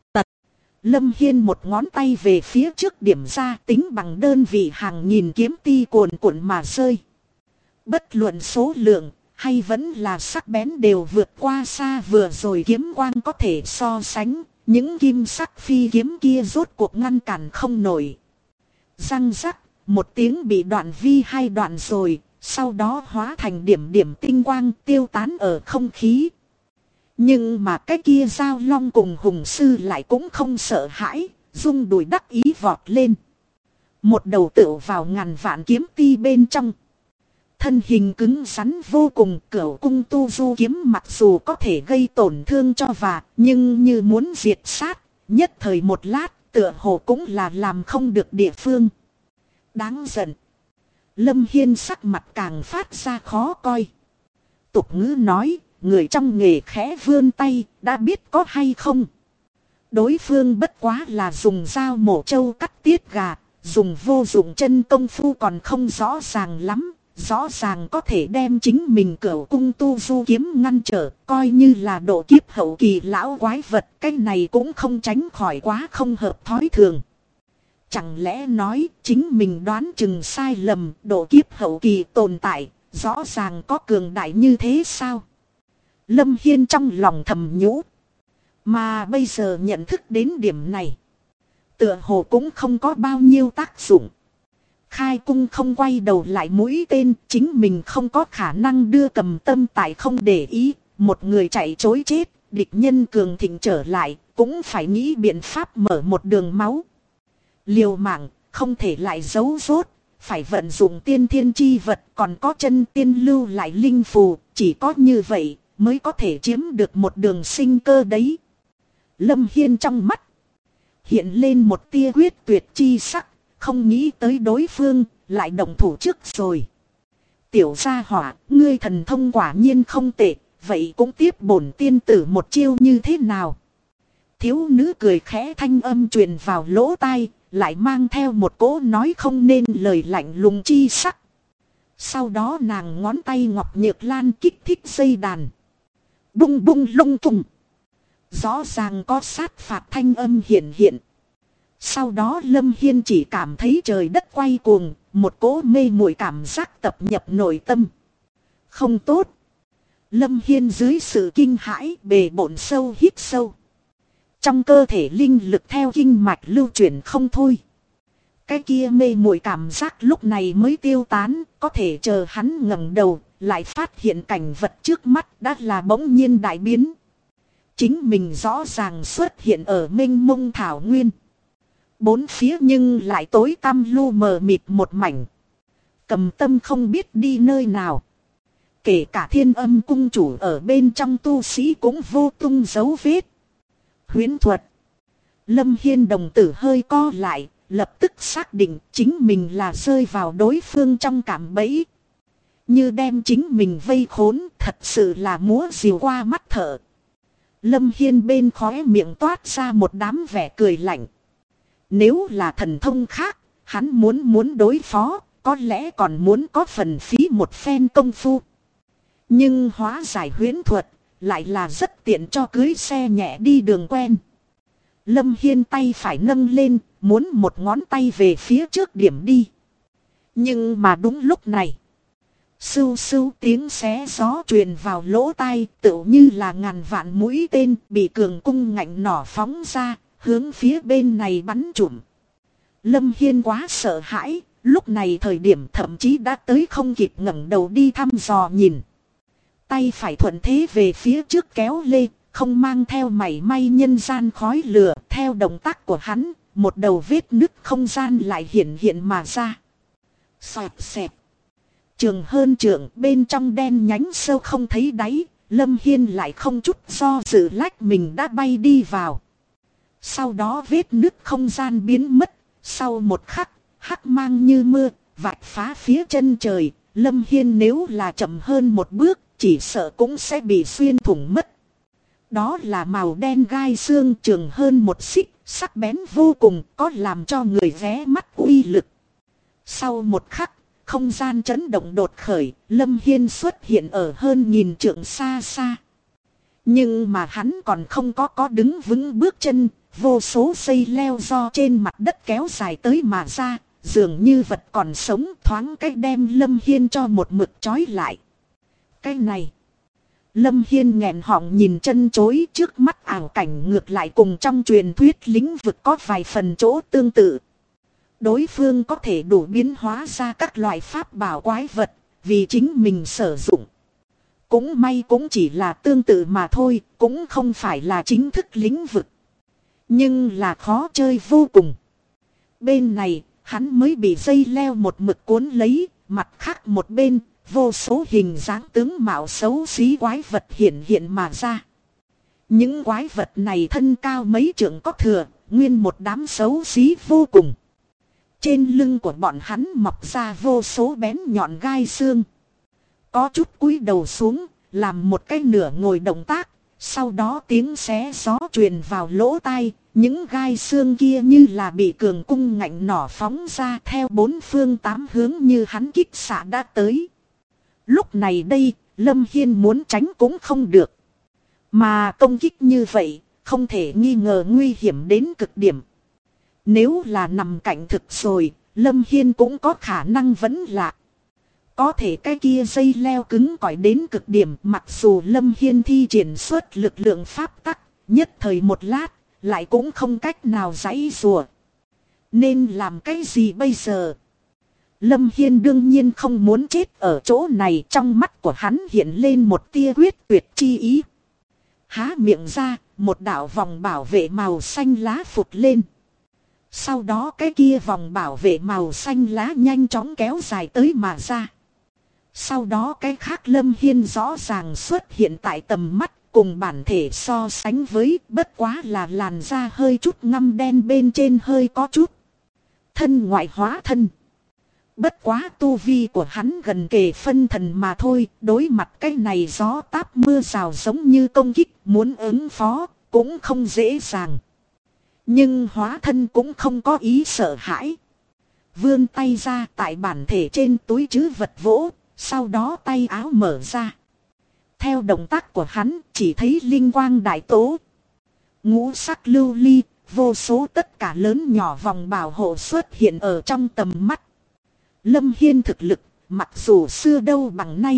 Lâm Hiên một ngón tay về phía trước điểm ra, tính bằng đơn vị hàng nghìn kiếm ti cuồn cuộn mà rơi. Bất luận số lượng hay vẫn là sắc bén đều vượt qua xa vừa rồi kiếm quang có thể so sánh. Những kim sắc phi kiếm kia rốt cuộc ngăn cản không nổi. Răng rắc, một tiếng bị đoạn vi hai đoạn rồi, sau đó hóa thành điểm điểm tinh quang tiêu tán ở không khí. Nhưng mà cái kia Giao Long cùng Hùng Sư lại cũng không sợ hãi, rung đùi đắc ý vọt lên. Một đầu tựu vào ngàn vạn kiếm ti bên trong. Thân hình cứng rắn vô cùng, cửu cung tu du kiếm mặc dù có thể gây tổn thương cho và, nhưng như muốn diệt sát, nhất thời một lát, tựa hồ cũng là làm không được địa phương. Đáng giận. Lâm Hiên sắc mặt càng phát ra khó coi. Tục ngữ nói, người trong nghề khẽ vươn tay, đã biết có hay không. Đối phương bất quá là dùng dao mổ trâu cắt tiết gà, dùng vô dụng chân công phu còn không rõ ràng lắm. Rõ ràng có thể đem chính mình cửu cung tu du kiếm ngăn trở, coi như là độ kiếp hậu kỳ lão quái vật, cái này cũng không tránh khỏi quá không hợp thói thường. Chẳng lẽ nói chính mình đoán chừng sai lầm, độ kiếp hậu kỳ tồn tại, rõ ràng có cường đại như thế sao? Lâm Hiên trong lòng thầm nhủ. Mà bây giờ nhận thức đến điểm này, tựa hồ cũng không có bao nhiêu tác dụng. Khai cung không quay đầu lại mũi tên, chính mình không có khả năng đưa Cầm Tâm tại không để ý. Một người chạy trối chết, địch nhân cường thịnh trở lại, cũng phải nghĩ biện pháp mở một đường máu. Liều mạng, không thể lại giấu rốt, phải vận dụng tiên thiên chi vật, còn có chân tiên lưu lại linh phù, chỉ có như vậy mới có thể chiếm được một đường sinh cơ đấy. Lâm Hiên trong mắt hiện lên một tia quyết tuyệt chi sắc, không nghĩ tới đối phương lại động thủ trước rồi. Tiểu gia hỏa, ngươi thần thông quả nhiên không tệ, vậy cũng tiếp bổn tiên tử một chiêu như thế nào? Thiếu nữ cười khẽ, thanh âm truyền vào lỗ tai, lại mang theo một cỗ nói không nên lời lạnh lùng chi sắc. Sau đó nàng ngón tay ngọc nhược lan kích thích dây đàn. Bung bung lung tung. Rõ ràng có sát phạt thanh âm hiện hiện. Sau đó Lâm Hiên chỉ cảm thấy trời đất quay cuồng, một cỗ mê muội cảm giác tập nhập nội tâm. Không tốt. Lâm Hiên dưới sự kinh hãi bề bộn sâu hít sâu. Trong cơ thể linh lực theo kinh mạch lưu chuyển không thôi. Cái kia mê muội cảm giác lúc này mới tiêu tán, có thể chờ hắn ngẩng đầu, lại phát hiện cảnh vật trước mắt đã là bỗng nhiên đại biến. Chính mình rõ ràng xuất hiện ở mênh mông thảo nguyên. Bốn phía nhưng lại tối tăm lu mờ mịt một mảnh. Cầm Tâm không biết đi nơi nào. Kể cả Thiên Âm cung chủ ở bên trong tu sĩ cũng vô tung dấu vết. Huyễn thuật. Lâm Hiên đồng tử hơi co lại, lập tức xác định chính mình là rơi vào đối phương trong cạm bẫy. Như đem chính mình vây khốn, thật sự là múa rìu qua mắt thở. Lâm Hiên bên khóe miệng toát ra một đám vẻ cười lạnh. Nếu là thần thông khác, hắn muốn đối phó, có lẽ còn muốn có phần phí một phen công phu. Nhưng hóa giải huyễn thuật, lại là rất tiện cho cưới xe nhẹ đi đường quen. Lâm Hiên tay phải nâng lên, muốn một ngón tay về phía trước điểm đi. Nhưng mà đúng lúc này, sưu sưu tiếng xé gió truyền vào lỗ tai, tựu như là ngàn vạn mũi tên bị cường cung ngạnh nỏ phóng ra, hướng phía bên này bắn trụm. Lâm Hiên quá sợ hãi, lúc này thời điểm thậm chí đã tới không kịp ngẩng đầu đi thăm dò nhìn. Tay phải thuận thế về phía trước kéo lê, không mang theo mảy may nhân gian khói lửa. Theo động tác của hắn, một đầu vết nứt không gian lại hiện mà ra. Xoẹt xẹt. Trường hơn trường, bên trong đen nhánh sâu không thấy đáy, Lâm Hiên lại không chút do dự lách mình đã bay đi vào. Sau đó vết nứt không gian biến mất, sau một khắc, hắc mang như mưa, vạch phá phía chân trời. Lâm Hiên nếu là chậm hơn một bước, chỉ sợ cũng sẽ bị xuyên thủng mất. Đó là màu đen gai xương trường hơn một xích, sắc bén vô cùng, có làm cho người ghé mắt uy lực. Sau một khắc, không gian chấn động đột khởi, Lâm Hiên xuất hiện ở hơn nghìn trượng xa xa. Nhưng mà hắn còn không có đứng vững bước chân, vô số dây leo do trên mặt đất kéo dài tới mà ra, dường như vật còn sống thoáng cách đem Lâm Hiên cho một mực trói lại. Cái này, Lâm Hiên nghẹn họng nhìn chân chối, trước mắt ảo cảnh ngược lại cùng trong truyền thuyết lĩnh vực có vài phần chỗ tương tự. Đối phương có thể đủ biến hóa ra các loại pháp bảo quái vật, vì chính mình sử dụng. Cũng may cũng chỉ là tương tự mà thôi, cũng không phải là chính thức lĩnh vực. Nhưng là khó chơi vô cùng. Bên này, hắn mới bị dây leo một mực cuốn lấy, mặt khác một bên, vô số hình dáng tướng mạo xấu xí quái vật hiện mà ra. Những quái vật này thân cao mấy trượng có thừa, nguyên một đám xấu xí vô cùng. Trên lưng của bọn hắn mọc ra vô số bén nhọn gai xương. Có chút cúi đầu xuống, làm một cái nửa ngồi động tác, sau đó tiếng xé gió truyền vào lỗ tai. Những gai xương kia như là bị cường cung ngạnh nỏ phóng ra theo bốn phương tám hướng như hắn kích xạ đã tới. Lúc này đây, Lâm Hiên muốn tránh cũng không được. Mà công kích như vậy, không thể nghi ngờ nguy hiểm đến cực điểm. Nếu là nằm cạnh thực rồi, Lâm Hiên cũng có khả năng vẫn lạc. Có thể cái kia dây leo cứng cỏi đến cực điểm, mặc dù Lâm Hiên thi triển xuất lực lượng pháp tắc, nhất thời một lát, lại cũng không cách nào giãy giụa. Nên làm cái gì bây giờ? Lâm Hiên đương nhiên không muốn chết ở chỗ này, trong mắt của hắn hiện lên một tia quyết tuyệt chi ý. Há miệng ra, một đạo vòng bảo vệ màu xanh lá phụt lên. Sau đó cái kia vòng bảo vệ màu xanh lá nhanh chóng kéo dài tới mà ra. Sau đó cái khác Lâm Hiên rõ ràng xuất hiện tại tầm mắt, cùng bản thể so sánh với, bất quá là làn da hơi chút ngăm đen bên trên hơi có chút thân ngoại hóa thân. Bất quá tu vi của hắn gần kề phân thần mà thôi, đối mặt cái này gió táp mưa rào giống như công kích, muốn ứng phó cũng không dễ dàng. Nhưng hóa thân cũng không có ý sợ hãi. Vươn tay ra tại bản thể trên túi trữ vật vỗ, sau đó tay áo mở ra. Theo động tác của hắn, chỉ thấy linh quang đại tố. Ngũ sắc lưu ly, vô số tất cả lớn nhỏ vòng bảo hộ xuất hiện ở trong tầm mắt. Lâm Hiên thực lực, mặc dù xưa đâu bằng nay.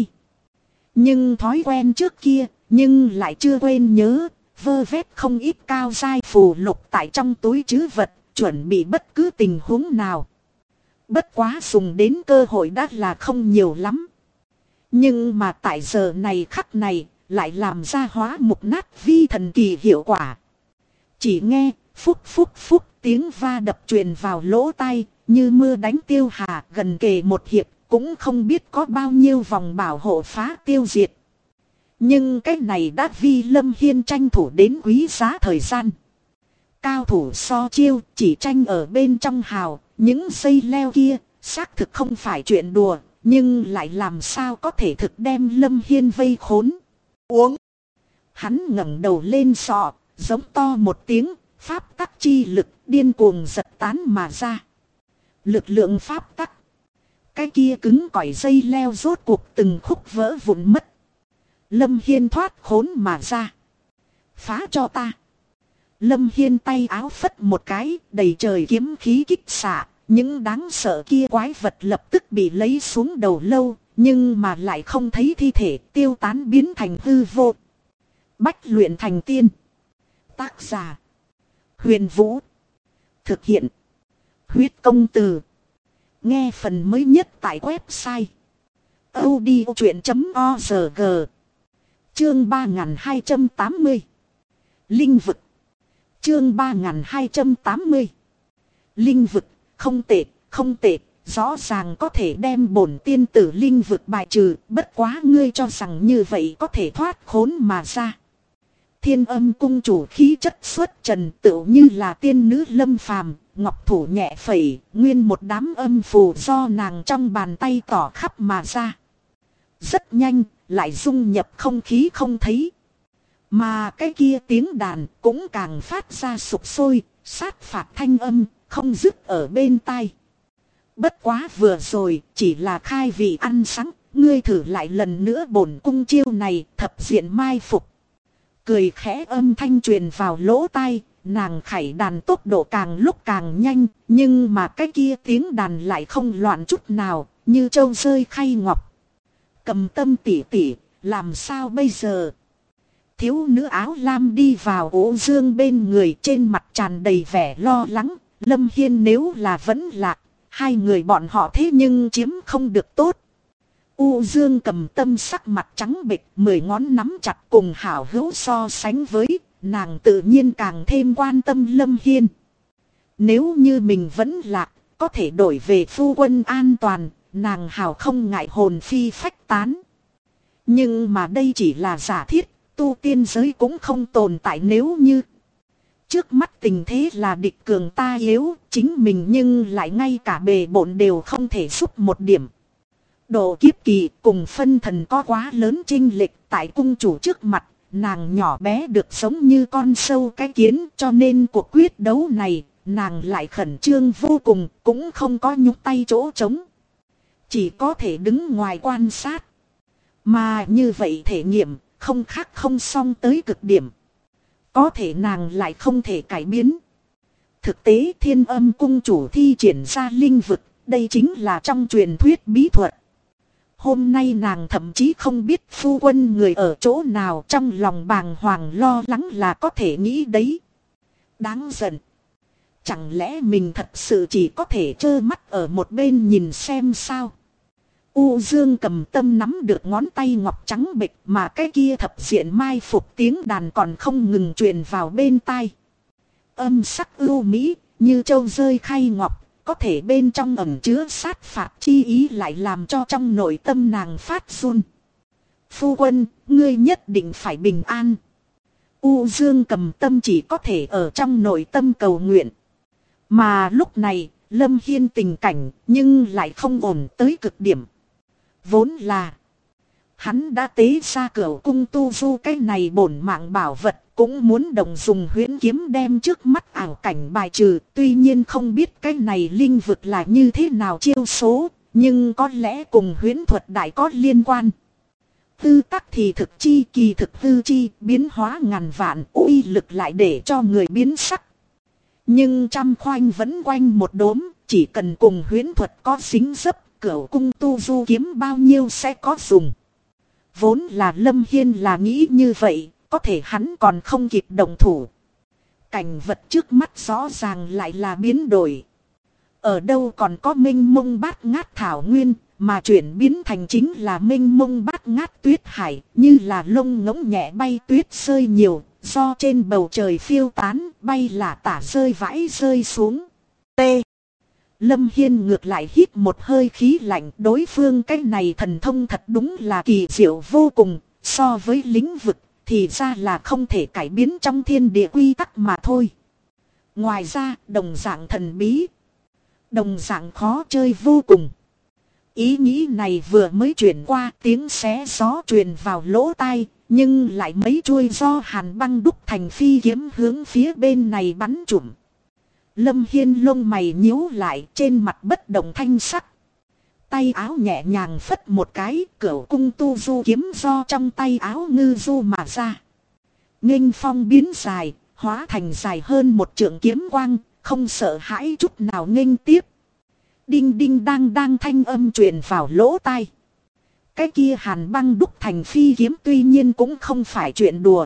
Nhưng thói quen trước kia, nhưng lại chưa quên nhớ, vơ vét không ít cao giai phù lục tại trong túi trữ vật, chuẩn bị bất cứ tình huống nào. Bất quá dùng đến cơ hội đã là không nhiều lắm. Nhưng mà tại giờ này khắc này, lại làm ra hóa mục nát vi thần kỳ hiệu quả. Chỉ nghe, phúc phúc phúc tiếng va đập truyền vào lỗ tai, như mưa đánh tiêu hà, gần kề một hiệp, cũng không biết có bao nhiêu vòng bảo hộ phá tiêu diệt. Nhưng cái này đã vi Lâm Hiên tranh thủ đến quý giá thời gian. Cao thủ so chiêu, chỉ tranh ở bên trong hào, những dây leo kia, xác thực không phải chuyện đùa, nhưng lại làm sao có thể thực đem Lâm Hiên vây khốn. Uống! Hắn ngẩng đầu lên sọ, giống to một tiếng, Pháp tắc chi lực điên cuồng giật tán mà ra. Lực lượng pháp tắc. Cái kia cứng cỏi dây leo rốt cuộc từng khúc vỡ vụn mất. Lâm Hiên thoát khốn mà ra. Phá cho ta. Lâm Hiên tay áo phất một cái, đầy trời kiếm khí kích xạ. Những đáng sợ kia quái vật lập tức bị lấy xuống đầu lâu, nhưng mà lại không thấy thi thể, tiêu tán biến thành hư vô. Bách luyện thành tiên. Tác giả: Huyền Vũ. Thực hiện: Huyết Công Từ. Nghe phần mới nhất tại website audiochuyện.org. Chương 3280. Linh vực. Chương 3280. Linh vực. Không tệ, không tệ. Rõ ràng có thể đem bổn tiên tử linh vực bài trừ. Bất quá ngươi cho rằng như vậy có thể thoát khốn mà ra. Thiên Âm cung chủ khí chất xuất trần, tựu như là tiên nữ lâm phàm. Ngọc thủ nhẹ phẩy, nguyên một đám âm phù do nàng trong bàn tay tỏ khắp mà ra. Rất nhanh, lại dung nhập không khí không thấy. Mà cái kia tiếng đàn cũng càng phát ra sục sôi, sát phạt thanh âm, không dứt ở bên tai. Bất quá vừa rồi, chỉ là khai vị ăn sáng, ngươi thử lại lần nữa bổn cung chiêu này, thập diện mai phục. Cười khẽ âm thanh truyền vào lỗ tai, nàng khải đàn tốc độ càng lúc càng nhanh, nhưng mà cái kia tiếng đàn lại không loạn chút nào, như trâu rơi khay ngọc. Cầm Tâm tỷ tỷ, làm sao bây giờ? Thiếu nữ áo lam đi vào Ố Dương bên người, trên mặt tràn đầy vẻ lo lắng. Lâm Hiên nếu là vẫn lạc, hai người bọn họ thế nhưng chiếm không được tốt. U Dương Cầm Tâm sắc mặt trắng bệch, 10 ngón nắm chặt, cùng hảo hữu so sánh với, nàng tự nhiên càng thêm quan tâm Lâm Hiên. Nếu như mình vẫn lạc, có thể đổi về phu quân an toàn, nàng hào không ngại hồn phi phách tán. Nhưng mà đây chỉ là giả thiết, tu tiên giới cũng không tồn tại nếu như. Trước mắt tình thế là địch cường ta yếu, chính mình nhưng lại ngay cả bề bộn đều không thể giúp một điểm. Độ kiếp kỳ cùng phân thần có quá lớn chênh lệch, tại cung chủ trước mặt, nàng nhỏ bé được giống như con sâu cái kiến, cho nên cuộc quyết đấu này, nàng lại khẩn trương vô cùng, cũng không có nhúc tay chỗ trống. Chỉ có thể đứng ngoài quan sát. Mà như vậy thể nghiệm, không khác không song tới cực điểm. Có thể nàng lại không thể cải biến. Thực tế Thiên Âm cung chủ thi triển ra linh vực, đây chính là trong truyền thuyết bí thuật. Hôm nay nàng thậm chí không biết phu quân người ở chỗ nào, trong lòng bàng hoàng lo lắng là có thể nghĩ đấy. Đáng giận. Chẳng lẽ mình thật sự chỉ có thể trơ mắt ở một bên nhìn xem sao? U Dương Cầm Tâm nắm được ngón tay ngọc trắng bệch, mà cái kia thập diện mai phục tiếng đàn còn không ngừng truyền vào bên tai. Âm sắc ưu mỹ, như châu rơi khay ngọc, có thể bên trong ẩn chứa sát phạt chi ý lại làm cho trong nội tâm nàng phát run. Phu quân, ngươi nhất định phải bình an. U Dương Cầm Tâm chỉ có thể ở trong nội tâm cầu nguyện. Mà lúc này, Lâm Hiên tình cảnh nhưng lại không ổn tới cực điểm. Vốn là hắn đã tế ra Cửu cung tu du cái này bổn mạng bảo vật, cũng muốn đồng dùng huyễn kiếm đem trước mắt ảo cảnh bài trừ. Tuy nhiên không biết cái này linh vực là như thế nào chiêu số, nhưng có lẽ cùng huyễn thuật đại có liên quan. Tư tắc thì thực chi, kỳ thực hư chi, biến hóa ngàn vạn, uy lực lại để cho người biến sắc. Nhưng trăm khoanh vẫn quanh một đốm, chỉ cần cùng huyễn thuật có dính dấp, Cửu cung tu du kiếm bao nhiêu sẽ có dùng. Vốn là Lâm Hiên là nghĩ như vậy, có thể hắn còn không kịp động thủ. Cảnh vật trước mắt rõ ràng lại là biến đổi. Ở đâu còn có mênh mông bát ngát thảo nguyên, mà chuyển biến thành chính là mênh mông bát ngát tuyết hải, như là lông ngỗng nhẹ bay tuyết rơi nhiều, do trên bầu trời phiêu tán, bay lả tả rơi vãi rơi xuống. T. Lâm Hiên ngược lại hít một hơi khí lạnh, đối phương cái này thần thông thật đúng là kỳ diệu vô cùng, so với lĩnh vực thì ra là không thể cải biến trong thiên địa quy tắc mà thôi. Ngoài ra, đồng dạng thần bí, đồng dạng khó chơi vô cùng. Ý nghĩ này vừa mới chuyển qua, tiếng xé gió truyền vào lỗ tai, nhưng lại mấy chuôi do hàn băng đúc thành phi kiếm hướng phía bên này bắn trụm. Lâm Hiên lông mày nhíu lại, trên mặt bất động thanh sắc. Tay áo nhẹ nhàng phất một cái, cửu cung tu du kiếm do trong tay áo ngư du mà ra. Nghênh phong biến dài, hóa thành dài hơn một trượng kiếm quang, không sợ hãi chút nào nghênh tiếp. Đinh đinh đang đang thanh âm truyền vào lỗ tai. Cái kia hàn băng đúc thành phi kiếm tuy nhiên cũng không phải chuyện đùa.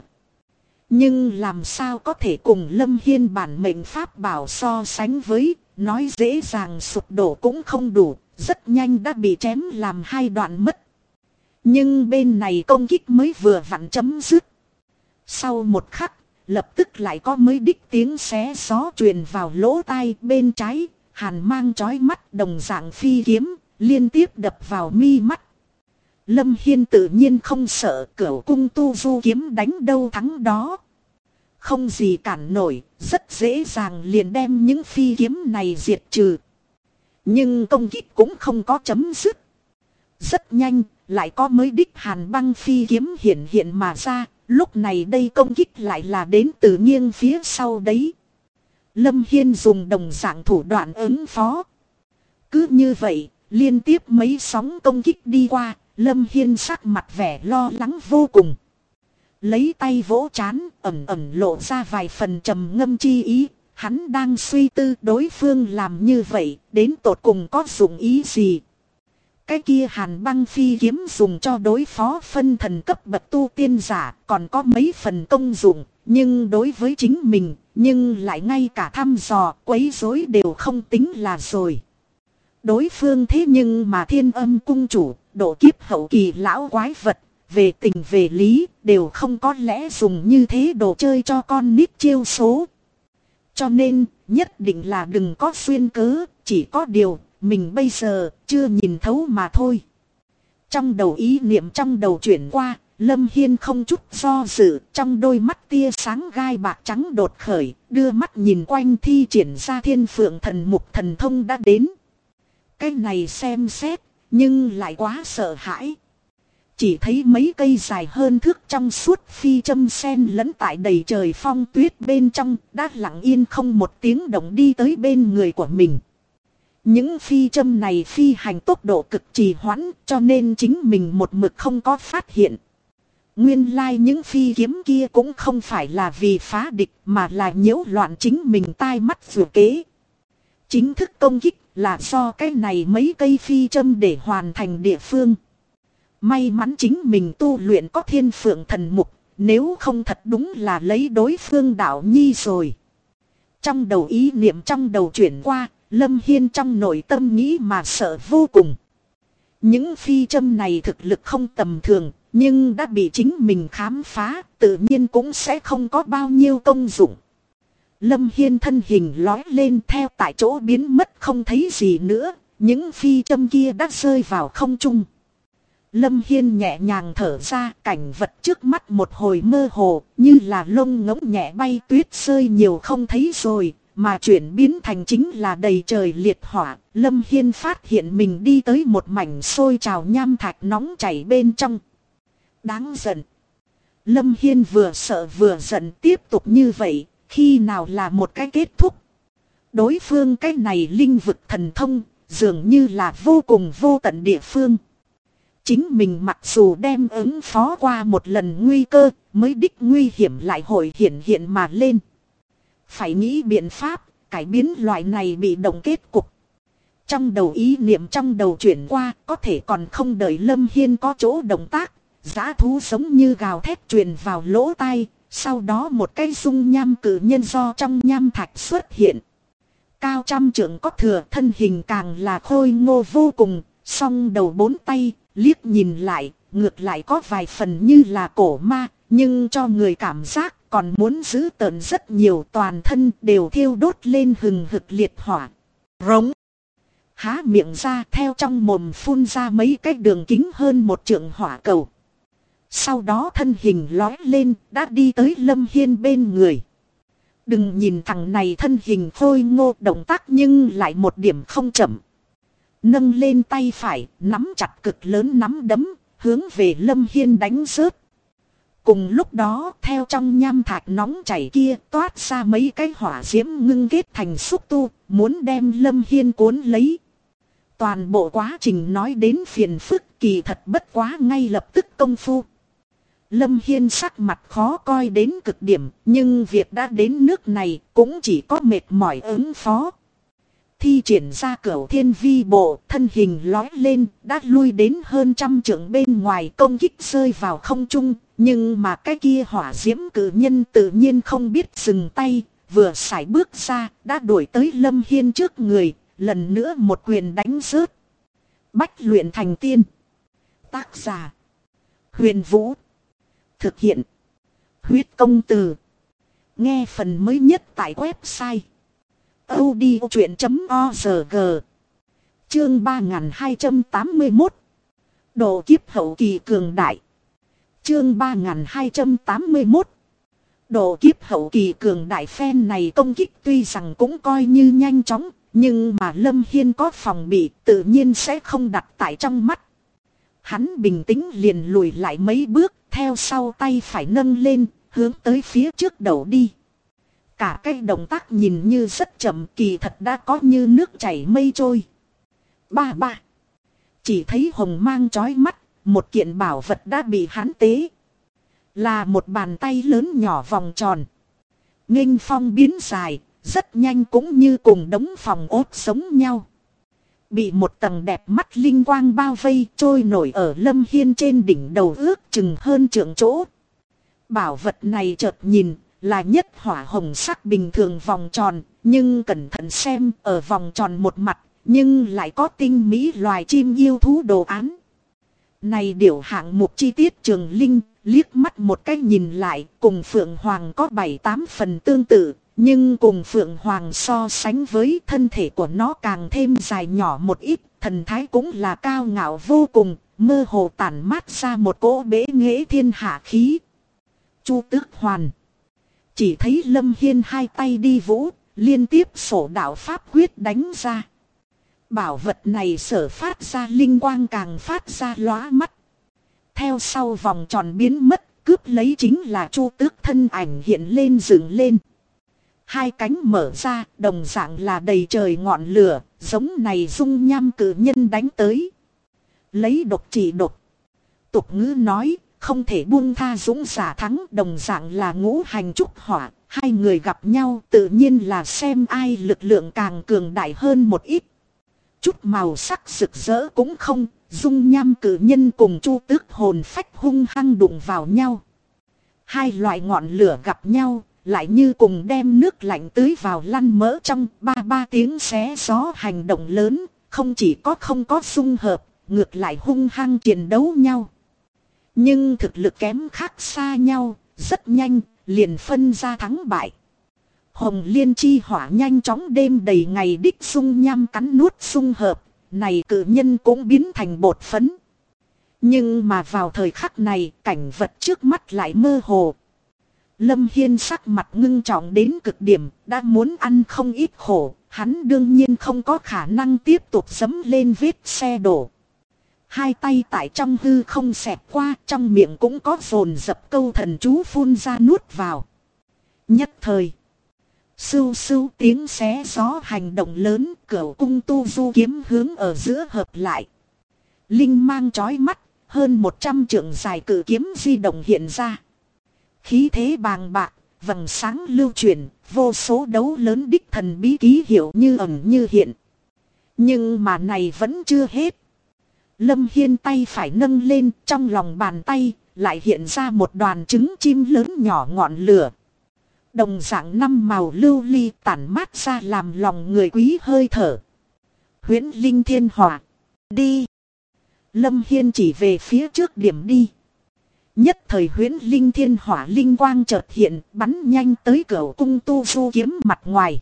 Nhưng làm sao có thể cùng Lâm Hiên bản mệnh pháp bảo so sánh với, nói dễ dàng sụp đổ cũng không đủ, rất nhanh đã bị chém làm hai đoạn mất. Nhưng bên này công kích mới vừa vặn chấm dứt. Sau một khắc, lập tức lại có mấy đích tiếng xé gió truyền vào lỗ tai bên trái, hàn mang chói mắt đồng dạng phi kiếm, liên tiếp đập vào mi mắt. Lâm Hiên tự nhiên không sợ, cửu cung tu du kiếm đánh đâu thắng đó. Không gì cản nổi, rất dễ dàng liền đem những phi kiếm này diệt trừ. Nhưng công kích cũng không có chấm dứt. Rất nhanh, lại có mới đích hàn băng phi kiếm hiện mà ra, lúc này đây công kích lại là đến từ nghiêng phía sau đấy. Lâm Hiên dùng đồng dạng thủ đoạn ứng phó. Cứ như vậy, liên tiếp mấy sóng công kích đi qua, Lâm Hiên sắc mặt vẻ lo lắng vô cùng. Lấy tay vỗ trán, ẩn ẩn lộ ra vài phần trầm ngâm chi ý. Hắn đang suy tư đối phương làm như vậy, đến tột cùng có dụng ý gì. Cái kia hàn băng phi kiếm dùng cho đối phó phân thần cấp bậc tu tiên giả, còn có mấy phần công dụng. Nhưng đối với chính mình, nhưng lại ngay cả thăm dò, quấy rối đều không tính là rồi. Đối phương thế nhưng mà Thiên Âm cung chủ, độ kiếp hậu kỳ lão quái vật, về tình về lý, đều không có lẽ dùng như thế đồ chơi cho con nít chiêu số. Cho nên, nhất định là đừng có xuyên cớ, chỉ có điều, mình bây giờ chưa nhìn thấu mà thôi. Trong đầu ý niệm trong đầu chuyển qua, Lâm Hiên không chút do dự, trong đôi mắt tia sáng gai bạc trắng đột khởi, đưa mắt nhìn quanh thi triển ra Thiên Phượng Thần Mục thần thông đã đến. Cái này xem xét, nhưng lại quá sợ hãi. Chỉ thấy mấy cây dài hơn thước trong suốt phi châm sen lẫn tại đầy trời phong tuyết bên trong, đã lặng yên không một tiếng động đi tới bên người của mình. Những phi châm này phi hành tốc độ cực trì hoãn, cho nên chính mình một mực không có phát hiện. Nguyên lai những phi kiếm kia cũng không phải là vì phá địch, mà là nhiễu loạn chính mình tai mắt vừa kế. Chính thức công kích là do cái này mấy cây phi châm để hoàn thành địa phương. May mắn chính mình tu luyện có Thiên Phượng Thần Mục, nếu không thật đúng là lấy đối phương đạo nhi rồi. Trong đầu ý niệm trong đầu chuyển qua, Lâm Hiên trong nội tâm nghĩ mà sợ vô cùng. Những phi châm này thực lực không tầm thường, nhưng đã bị chính mình khám phá, tự nhiên cũng sẽ không có bao nhiêu công dụng. Lâm Hiên thân hình lói lên theo tại chỗ biến mất không thấy gì nữa, những phi châm kia đã rơi vào không trung. Lâm Hiên nhẹ nhàng thở ra, cảnh vật trước mắt một hồi mơ hồ, như là lông ngỗng nhẹ bay tuyết rơi nhiều không thấy rồi, mà chuyển biến thành chính là đầy trời liệt hỏa. Lâm Hiên phát hiện mình đi tới một mảnh sôi trào nham thạch nóng chảy bên trong. Đáng giận. Lâm Hiên vừa sợ vừa giận, tiếp tục như vậy, khi nào là một cái kết thúc. Đối phương cái này linh vực thần thông, dường như là vô cùng vô tận địa phương. Chính mình mặc dù đem ứng phó qua một lần nguy cơ, mới đích nguy hiểm lại hội hiện mà lên. Phải nghĩ biện pháp, cải biến loại này bị động kết cục. Trong đầu ý niệm trong đầu chuyển qua, có thể còn không đợi Lâm Hiên có chỗ động tác, dã thú giống như gào thét truyền vào lỗ tai, sau đó một cái dung nham cử nhân do trong nham thạch xuất hiện. Cao trăm trượng có thừa, thân hình càng là khôi ngô vô cùng, song đầu bốn tay, liếc nhìn lại, ngược lại có vài phần như là cổ ma, nhưng cho người cảm giác còn muốn giữ tợn rất nhiều, toàn thân đều thiêu đốt lên hừng hực liệt hỏa. Rống. Há miệng ra, theo trong mồm phun ra mấy cái đường kính hơn một trượng hỏa cầu. Sau đó thân hình lói lên, đã đi tới Lâm Hiên bên người. Đừng nhìn thằng này thân hình khôi ngô, động tác nhưng lại một điểm không chậm. Nâng lên tay phải, nắm chặt cực lớn nắm đấm, hướng về Lâm Hiên đánh rớt. Cùng lúc đó, theo trong nham thạch nóng chảy kia toát ra mấy cái hỏa diễm ngưng kết thành xúc tu, muốn đem Lâm Hiên cuốn lấy. Toàn bộ quá trình nói đến phiền phức, kỳ thật bất quá ngay lập tức công phu. Lâm Hiên sắc mặt khó coi đến cực điểm, nhưng việc đã đến nước này cũng chỉ có mệt mỏi ứng phó. Thi triển ra cửu thiên vi bộ, thân hình lói lên, đã lui đến hơn 100 trượng bên ngoài, công kích rơi vào không trung. Nhưng mà cái kia hỏa diễm cử nhân tự nhiên không biết dừng tay, vừa sải bước ra, đã đuổi tới Lâm Hiên trước người, lần nữa một quyền đánh rớt. Bách luyện thành tiên. Tác giả: Huyền Vũ. Thực hiện: Huyết Công Từ. Nghe phần mới nhất tại website audiochuyện.org. Chương 3281. Độ kiếp hậu kỳ cường đại. Chương 3281. Độ kiếp hậu kỳ cường đại. Phen này công kích tuy rằng cũng coi như nhanh chóng, nhưng mà Lâm Hiên có phòng bị, tự nhiên sẽ không đặt tại trong mắt. Hắn bình tĩnh liền lùi lại mấy bước, theo sau tay phải nâng lên, hướng tới phía trước đầu đi. Cả cái động tác nhìn như rất chậm, kỳ thật đã có như nước chảy mây trôi. Ba. Chỉ thấy hồng mang chói mắt, một kiện bảo vật đã bị hắn tế. Là một bàn tay lớn nhỏ vòng tròn. Nghênh phong biến dài, rất nhanh cũng như cùng đống phòng ốt giống nhau. Bị một tầng đẹp mắt linh quang bao vây, trôi nổi ở Lâm Hiên trên đỉnh đầu ước chừng hơn trượng chỗ. Bảo vật này chợt nhìn là nhất hỏa hồng sắc bình thường vòng tròn, nhưng cẩn thận xem, ở vòng tròn một mặt nhưng lại có tinh mỹ loài chim yêu thú đồ án. Này điểu hạng mục chi tiết trường linh, liếc mắt một cái nhìn lại, cùng Phượng Hoàng có 7-8 phần tương tự, nhưng cùng Phượng Hoàng so sánh với, thân thể của nó càng thêm dài nhỏ một ít, thần thái cũng là cao ngạo vô cùng, mơ hồ tản mát ra một cỗ bế nghệ thiên hạ khí. Chu Tước Hoàn. Chỉ thấy Lâm Hiên hai tay đi vũ, liên tiếp sổ đạo pháp quyết đánh ra. Bảo vật này sở phát ra linh quang càng phát ra lóa mắt. Theo sau vòng tròn biến mất, cướp lấy chính là Chu Tước thân ảnh hiện lên dựng lên. Hai cánh mở ra, đồng dạng là đầy trời ngọn lửa, giống này dung nham cử nhân đánh tới. Lấy độc trị độc. Tục ngữ nói, không thể buông tha dũng giả thắng, đồng dạng là ngũ hành trúc hỏa. Hai người gặp nhau tự nhiên là xem ai lực lượng càng cường đại hơn một ít. Chút màu sắc rực rỡ cũng không, dung nham cử nhân cùng Chu Tước hồn phách hung hăng đụng vào nhau. Hai loại ngọn lửa gặp nhau, lại như cùng đem nước lạnh tưới vào lăn mỡ trong. Ba tiếng xé gió hành động lớn, không chỉ có không có xung hợp, ngược lại hung hăng chiến đấu nhau. Nhưng thực lực kém khác xa nhau, rất nhanh, liền phân ra thắng bại. Hồng liên chi hỏa nhanh chóng đêm đầy ngày đích dung nham cắn nuốt xung hợp, này cử nhân cũng biến thành bột phấn. Nhưng mà vào thời khắc này, cảnh vật trước mắt lại mơ hồ. Lâm Hiên sắc mặt ngưng trọng đến cực điểm, đã muốn ăn không ít khổ, hắn đương nhiên không có khả năng tiếp tục dẫm lên vết xe đổ. Hai tay tại trong hư không xẹt qua, trong miệng cũng có dồn dập câu thần chú phun ra nuốt vào. Nhất thời, sưu sưu tiếng xé gió hành động lớn, cửu cung tu du kiếm hướng ở giữa hợp lại. Linh mang chói mắt, hơn 100 trượng dài cử kiếm di động hiện ra. Khí thế bàng bạc, vầng sáng lưu chuyển, vô số đấu lớn đích thần bí ký hiệu như ẩn như hiện. Nhưng mà này vẫn chưa hết. Lâm Hiên tay phải nâng lên, trong lòng bàn tay lại hiện ra một đoàn trứng chim lớn nhỏ ngọn lửa. Đồng dạng 5 màu lưu ly tản mát ra làm lòng người quý hơi thở. Huyễn linh thiên hỏa. Đi. Lâm Hiên chỉ về phía trước điểm đi. Nhất thời huyễn linh thiên hỏa linh quang chợt hiện, bắn nhanh tới cửu cung tu du kiếm mặt ngoài.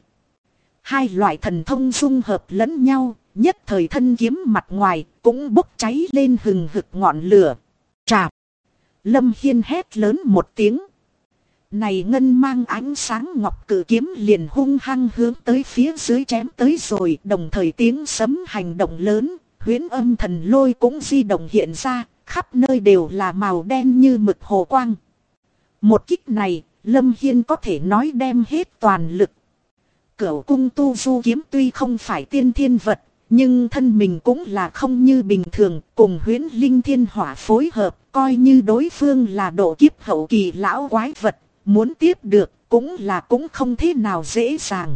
Hai loại thần thông dung hợp lẫn nhau, nhất thời thân kiếm mặt ngoài cũng bốc cháy lên hừng hực ngọn lửa. Trạp. Lâm Hiên hét lớn một tiếng. Này ngân mang ánh sáng ngọc cự kiếm liền hung hăng hướng tới phía dưới chém tới rồi. Đồng thời tiếng sấm hành động lớn, huyễn âm thần lôi cũng di động hiện ra, khắp nơi đều là màu đen như mực hồ quang. Một kích này, Lâm Hiên có thể nói đem hết toàn lực. Cửu cung tu du kiếm tuy không phải tiên thiên vật, nhưng thân mình cũng là không như bình thường, cùng huyễn linh thiên hỏa phối hợp, coi như đối phương là độ kiếp hậu kỳ lão quái vật, muốn tiếp được cũng không thế nào dễ dàng.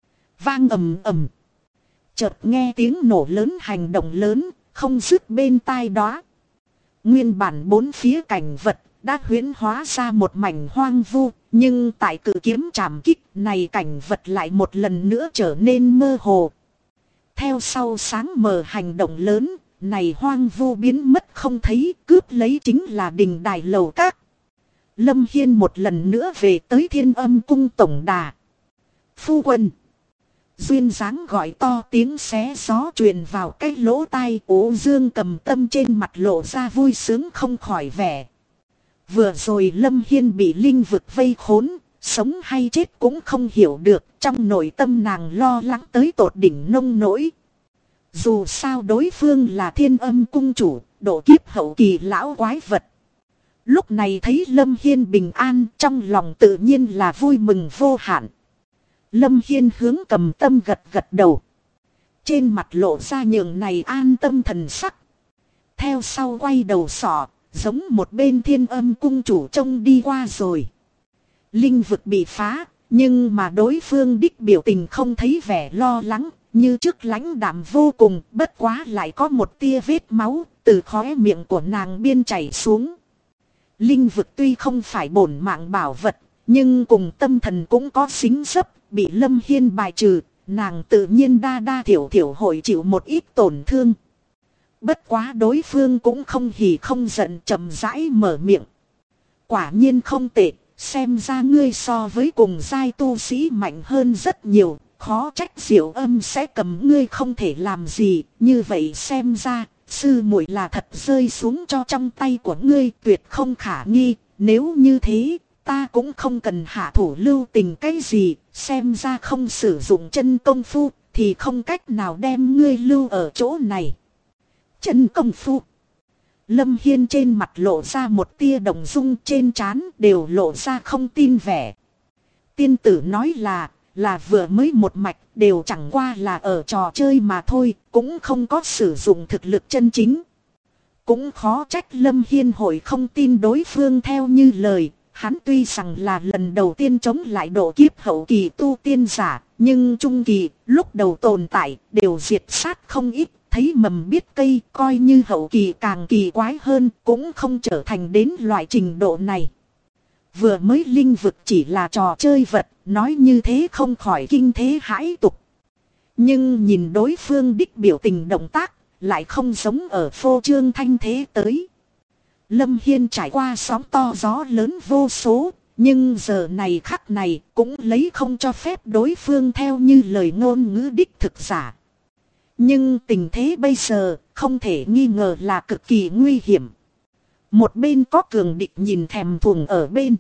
Vang ầm ầm. Chợt nghe tiếng nổ lớn hành động lớn, không dứt bên tai đó. Nguyên bản bốn phía cảnh vật đã huyễn hóa ra một mảnh hoang vu, nhưng tại cự kiếm chạm kích này cảnh vật lại một lần nữa trở nên mơ hồ. Theo sau sáng mờ hành động lớn, này hoang vu biến mất không thấy, cướp lấy chính là đình đài lầu các. Lâm Hiên một lần nữa về tới Thiên Âm cung tổng đà. Phu quân. Duyên dáng gọi to, tiếng xé gió truyền vào cái lỗ tai. Ố Dương Cầm Tâm trên mặt lộ ra vui sướng không khỏi vẻ. Vừa rồi Lâm Hiên bị linh vực vây khốn, sống hay chết cũng không hiểu được. Trong nội tâm nàng lo lắng tới tột đỉnh nông nỗi. Dù sao đối phương là Thiên Âm cung chủ, độ kiếp hậu kỳ lão quái vật. Lúc này thấy Lâm Hiên bình an, trong lòng tự nhiên là vui mừng vô hạn. Lâm Hiên hướng Cầm Tâm gật gật đầu. Trên mặt lộ ra nhường này an tâm thần sắc. Theo sau quay đầu sọ, giống một bên Thiên Âm cung chủ trông đi qua rồi. Linh vực bị phá, nhưng mà đối phương đích biểu tình không thấy vẻ lo lắng, như trước lãnh đạm vô cùng, bất quá lại có một tia vết máu từ khóe miệng của nàng biên chảy xuống. Linh vực tuy không phải bổn mạng bảo vật, nhưng cùng tâm thần cũng có xính dấp, bị Lâm Hiên bài trừ, nàng tự nhiên đa thiểu hội chịu một ít tổn thương. Bất quá đối phương cũng không hỉ không giận, chậm rãi mở miệng. Quả nhiên không tệ, xem ra ngươi so với cùng giai tu sĩ mạnh hơn rất nhiều, khó trách Diệu Âm sẽ cầm ngươi không thể làm gì, như vậy xem ra sư muội là thật rơi xuống cho trong tay của ngươi, tuyệt không khả nghi. Nếu như thế, ta cũng không cần hạ thủ lưu tình cái gì, xem ra không sử dụng chân công phu thì không cách nào đem ngươi lưu ở chỗ này. Chân công phu. Lâm Hiên trên mặt lộ ra một tia đồng dung, trên trán đều lộ ra không tin vẻ. Tiên tử nói là vừa mới một mạch, đều chẳng qua là ở trò chơi mà thôi, cũng không có sử dụng thực lực chân chính. Cũng khó trách Lâm Hiên hội không tin đối phương theo như lời. Hắn tuy rằng là lần đầu tiên chống lại độ kiếp hậu kỳ tu tiên giả, nhưng trung kỳ lúc đầu tồn tại đều diệt sát không ít, thấy mầm biết cây, coi như hậu kỳ càng kỳ quái hơn cũng không trở thành đến loại trình độ này. Vừa mới linh vực chỉ là trò chơi vật, nói như thế không khỏi kinh thế hãi tục. Nhưng nhìn đối phương đích biểu tình động tác, lại không giống ở phô trương thanh thế tới. Lâm Hiên trải qua sóng to gió lớn vô số, nhưng giờ này khắc này cũng lấy không cho phép đối phương theo như lời ngôn ngữ đích thực giả. Nhưng tình thế bây giờ không thể nghi ngờ là cực kỳ nguy hiểm. Một bên có cường địch nhìn thèm thuồng ở bên.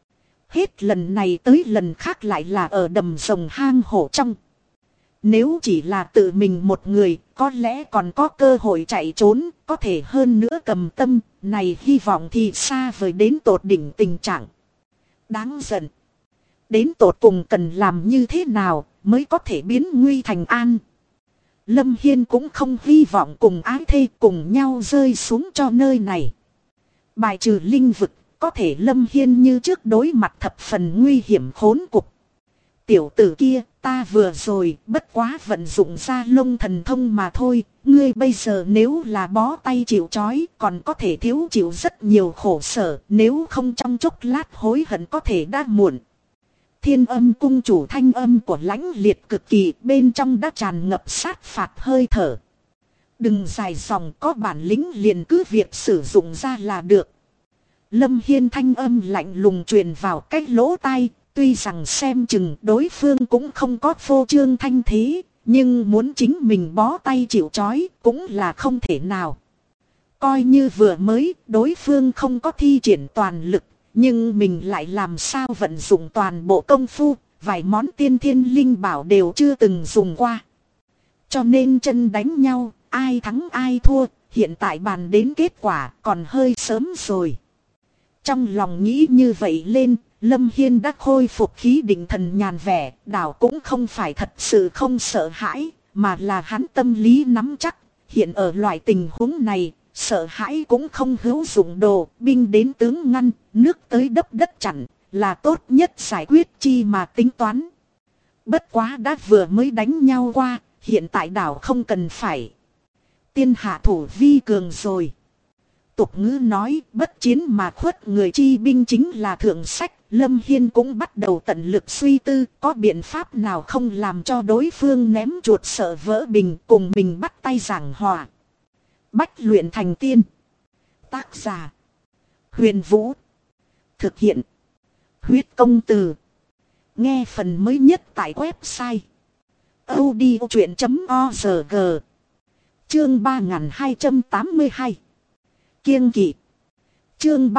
Hết lần này tới lần khác lại là ở đầm rồng hang hổ trong. Nếu chỉ là tự mình một người, có lẽ còn có cơ hội chạy trốn, có thể hơn nữa Cầm Tâm, này hy vọng thì xa vời đến tột đỉnh tình trạng. Đáng giận. Đến tột cùng cần làm như thế nào mới có thể biến nguy thành an. Lâm Hiên cũng không hy vọng cùng ái thê cùng nhau rơi xuống cho nơi này. Bài trừ linh vực, có thể Lâm Hiên như trước đối mặt thập phần nguy hiểm khốn cục. Tiểu tử kia, ta vừa rồi bất quá vận dụng ra lông thần thông mà thôi, ngươi bây giờ nếu là bó tay chịu trói còn có thể thiếu chịu rất nhiều khổ sở, nếu không trong chốc lát hối hận có thể đã muộn. Thiên Âm cung chủ thanh âm của lãnh liệt cực kỳ, bên trong đã tràn ngập sát phạt hơi thở. Đừng dài dòng, có bản lĩnh liền cứ việc sử dụng ra là được. Lâm Hiên thanh âm lạnh lùng truyền vào cái lỗ tai. Tuy rằng xem chừng đối phương cũng không có phô trương thanh thế, nhưng muốn chính mình bó tay chịu trói cũng là không thể nào. Coi như vừa mới đối phương không có thi triển toàn lực, Nhưng mình lại làm sao vận dụng toàn bộ công phu, vài món tiên thiên linh bảo đều chưa từng dùng qua. Cho nên chân đánh nhau, ai thắng ai thua, hiện tại bàn đến kết quả còn hơi sớm rồi. Trong lòng nghĩ như vậy lên, Lâm Hiên đã khôi phục khí định thần nhàn vẻ, đảo cũng không phải thật sự không sợ hãi, mà là hắn tâm lý nắm chắc. Hiện ở loại tình huống này, sợ hãi cũng không hữu dụng, đồ binh đến tướng ngăn, nước tới đắp đất chặn, là tốt nhất giải quyết chi mà tính toán. Bất quá đã vừa mới đánh nhau qua, hiện tại đảo không cần phải. Tiên hạ thủ vi cường rồi. Tục ngữ nói bất chiến mà khuất người, chi binh chính là thượng sách. Lâm Hiên cũng bắt đầu tận lực suy tư có biện pháp nào không làm cho đối phương ném chuột sợ vỡ bình, cùng mình bắt tay giảng hòa. Bách luyện thành tiên. Tác giả Huyền Vũ. Thực hiện Huyết Công Từ. Nghe phần mới nhất tại website audiochuyện.org. Chương 3282. Kiêng kỵ. Chương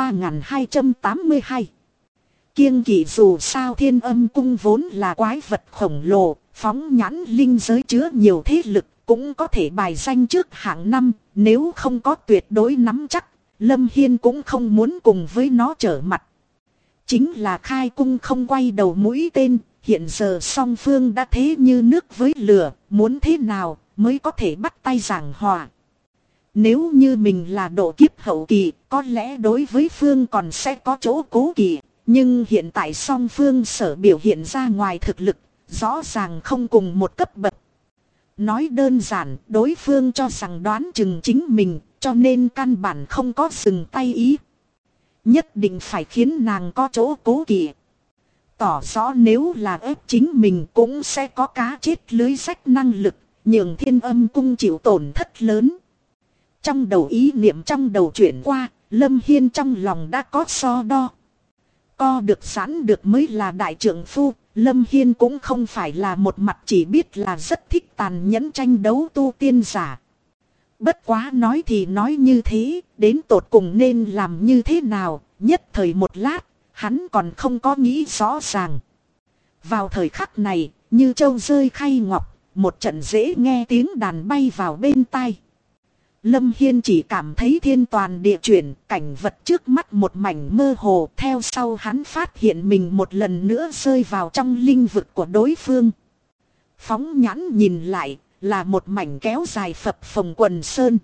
3282. Kiêng kỵ. Dù sao Thiên Âm Cung vốn là quái vật khổng lồ, phóng nhãn linh giới chứa nhiều thế lực, cũng có thể bài danh trước hạng năm. Nếu không có tuyệt đối nắm chắc, Lâm Hiên cũng không muốn cùng với nó trở mặt. Chính là khai cung không quay đầu mũi tên, hiện giờ song phương đã thế như nước với lửa, muốn thế nào mới có thể bắt tay giảng hòa. Nếu như mình là độ kiếp hậu kỳ, có lẽ đối với phương còn sẽ có chỗ cố kỵ. Nhưng hiện tại song phương sở biểu hiện ra ngoài thực lực, rõ ràng không cùng một cấp bậc. Nói đơn giản, đối phương cho rằng đoán chừng chính mình, cho nên căn bản không có dừng tay ý. Nhất định phải khiến nàng có chỗ cố kỵ. Tỏ rõ nếu là ép chính mình cũng sẽ có cá chết lưới rách năng lực, nhường Thiên Âm Cung chịu tổn thất lớn. Trong đầu ý niệm trong đầu chuyển qua, Lâm Hiên trong lòng đã có so đo. Co được giãn được mới là đại trượng phu. Lâm Hiên cũng không phải là một mặt chỉ biết là rất thích tàn nhẫn tranh đấu tu tiên giả. Bất quá nói thì nói như thế, đến tột cùng nên làm như thế nào, nhất thời một lát, hắn còn không có nghĩ rõ ràng. Vào thời khắc này, như châu rơi khay ngọc, một trận dễ nghe tiếng đàn bay vào bên tai. Lâm Hiên chỉ cảm thấy thiên toàn địa chuyển, cảnh vật trước mắt một mảnh mơ hồ, theo sau hắn phát hiện mình một lần nữa rơi vào trong linh vực của đối phương. Phóng nhãn nhìn lại, là một mảnh kéo dài phập phồng quần sơn.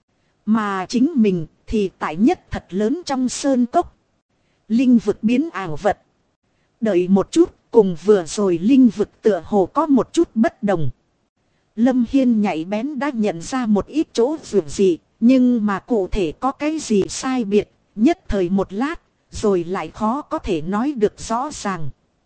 Mà chính mình thì tại nhất thật lớn trong sơn cốc. Linh vực biến ảo vật. Đợi một chút, cùng vừa rồi linh vực tựa hồ có một chút bất đồng. Lâm Hiên nhạy bén đã nhận ra một ít chỗ dường gì, nhưng mà cụ thể có cái gì sai biệt, nhất thời một lát, rồi lại khó có thể nói được rõ ràng.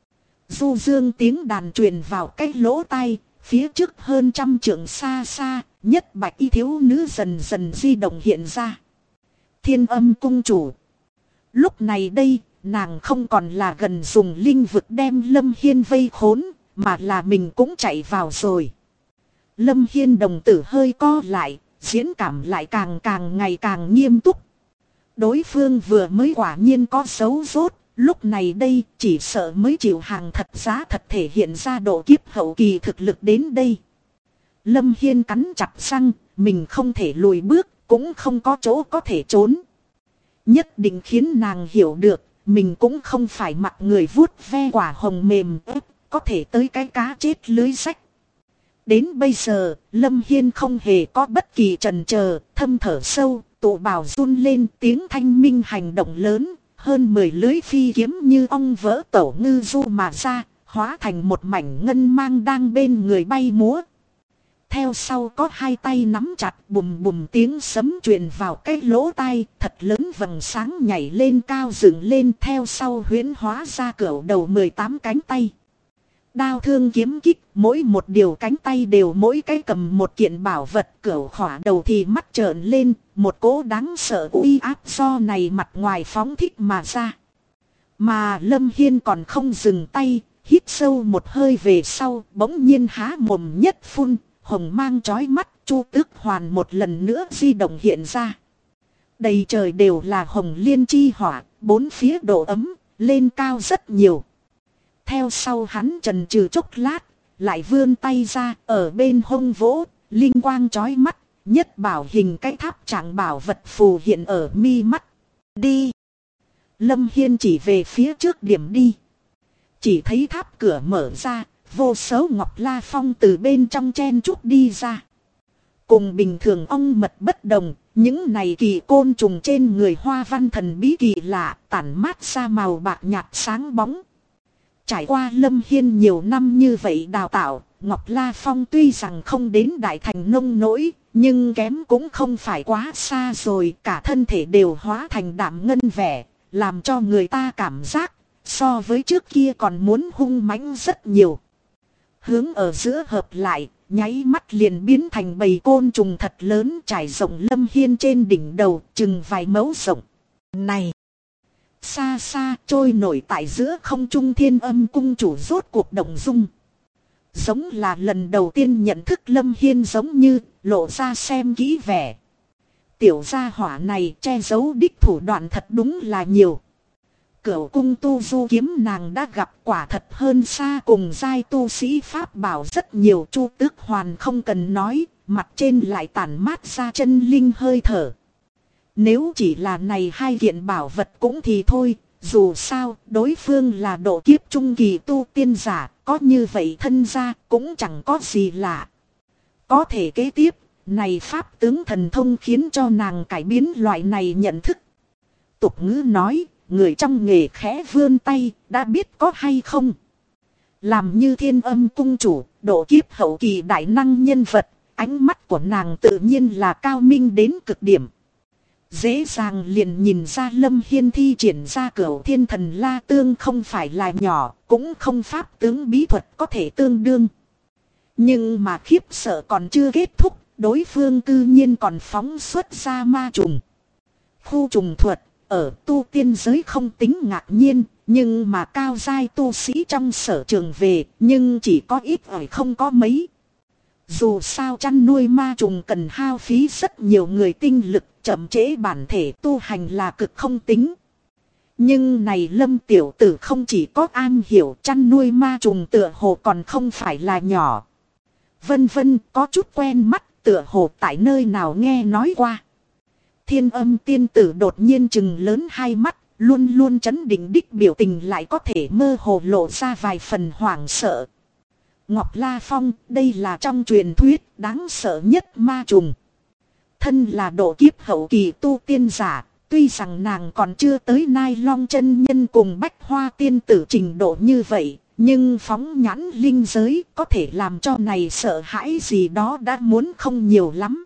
Du dương tiếng đàn truyền vào cái lỗ tai, phía trước hơn trăm trượng xa xa, nhất bạch y thiếu nữ dần dần di động hiện ra. Thiên Âm Cung chủ. Lúc này đây, nàng không còn là gần dùng linh vực đem Lâm Hiên vây khốn, mà là mình cũng chạy vào rồi. Lâm Hiên đồng tử hơi co lại, diễn cảm lại càng ngày càng nghiêm túc. Đối phương vừa mới quả nhiên có dấu rốt, lúc này đây chỉ sợ mới chịu hàng thật giá thật thể hiện ra độ kiếp hậu kỳ thực lực đến đây. Lâm Hiên cắn chặt răng, mình không thể lùi bước, cũng không có chỗ có thể trốn. Nhất định khiến nàng hiểu được, mình cũng không phải mặc người vuốt ve quả hồng mềm ép, có thể tới cái cá chết lưới rách. Đến bây giờ, Lâm Hiên không hề có bất kỳ chần chờ, thâm thở sâu, tụ bào run lên, tiếng thanh minh hành động lớn, hơn 10 lưới phi kiếm như ong vỡ tổ ngư du mà ra, hóa thành một mảnh ngân mang đang bên người bay múa. Theo sau có hai tay nắm chặt, bùm bùm tiếng sấm truyền vào cái lỗ tai, thật lớn vầng sáng nhảy lên cao dựng lên, theo sau huyễn hóa ra cửu đầu 18 cánh tay. Đao thương kiếm kích, mỗi một điều cánh tay đều mỗi cái cầm một kiện bảo vật, cửu khỏa đầu thì mắt trợn lên, một cỗ đáng sợ uy áp do này mặt ngoài phóng thích mà ra. Mà Lâm Hiên còn không dừng tay, hít sâu một hơi về sau, bỗng nhiên há mồm nhất phun, hồng mang chói mắt, Chu Tước Hoàn một lần nữa di động hiện ra. Đầy trời đều là hồng liên chi hỏa, bốn phía độ ấm, lên cao rất nhiều. Theo sau hắn chần chừ chốc lát, lại vươn tay ra, ở bên hông vỗ, linh quang chói mắt, nhất bảo hình cái tháp trạng bảo vật phù hiện ở mi mắt. Đi! Lâm Hiên chỉ về phía trước điểm đi. Chỉ thấy tháp cửa mở ra, vô số ngọc la phong từ bên trong chen chúc đi ra. Cùng bình thường ong mật bất đồng, những này kỳ côn trùng trên người hoa văn thần bí kỳ lạ, tản mát ra màu bạc nhạt sáng bóng. Trải qua Lâm Hiên nhiều năm như vậy đào tạo, Ngọc La Phong tuy rằng không đến đại thành nông nỗi, nhưng kém cũng không phải quá xa rồi, cả thân thể đều hóa thành đạm ngân vẻ, làm cho người ta cảm giác, so với trước kia còn muốn hung mãnh rất nhiều. Hướng ở giữa hợp lại, nháy mắt liền biến thành bầy côn trùng thật lớn trải rộng Lâm Hiên trên đỉnh đầu, chừng vài mẫu rộng. Này! Xa xa trôi nổi tại giữa không trung Thiên Âm cung chủ rốt cuộc động dung. Giống là lần đầu tiên nhận thức Lâm Hiên giống như lộ ra xem kỹ vẻ. Tiểu gia hỏa này che giấu đích thủ đoạn thật đúng là nhiều. Cửu cung tu du kiếm nàng đã gặp quả thật hơn xa cùng giai tu sĩ pháp bảo rất nhiều. Chu Tước Hoàn không cần nói, mặt trên lại tản mát ra chân linh hơi thở. Nếu chỉ là này hai kiện bảo vật cũng thì thôi, dù sao đối phương là độ kiếp trung kỳ tu tiên giả, có như vậy thân ra cũng chẳng có gì lạ. Có thể kế tiếp, này pháp tướng thần thông khiến cho nàng cải biến loại này nhận thức. Tục ngữ nói, người trong nghề khẽ vươn tay, đã biết có hay không. Làm như Thiên Âm cung chủ, độ kiếp hậu kỳ đại năng nhân vật, ánh mắt của nàng tự nhiên là cao minh đến cực điểm. Dễ dàng liền nhìn ra Lâm Hiên thi triển ra Cửu Thiên Thần La Tương không phải là nhỏ, cũng không pháp tướng bí thuật có thể tương đương. Nhưng mà khiếp sợ còn chưa kết thúc, đối phương cư nhiên còn phóng xuất ra ma trùng. Khu trùng thuật, ở tu tiên giới không tính ngạc nhiên, nhưng mà cao giai tu sĩ trong sở trường về, nhưng chỉ có ít ỏi không có mấy. Dù sao chăn nuôi ma trùng cần hao phí rất nhiều người tinh lực, chậm trễ bản thể tu hành là cực không tính. Nhưng này Lâm tiểu tử không chỉ có am hiểu chăn nuôi ma trùng tựa hồ còn không phải là nhỏ. Vân vân có chút quen mắt tựa hồ tại nơi nào nghe nói qua. Thiên Âm tiên tử đột nhiên chừng lớn hai mắt, luôn luôn chấn định đích biểu tình lại có thể mơ hồ lộ ra vài phần hoảng sợ. Ngọc La Phong, đây là trong truyền thuyết đáng sợ nhất ma trùng. Thân là độ kiếp hậu kỳ tu tiên giả, tuy rằng nàng còn chưa tới Nai Long chân nhân cùng Bách Hoa tiên tử trình độ như vậy, nhưng phóng nhãn linh giới có thể làm cho này sợ hãi gì đó đã muốn không nhiều lắm.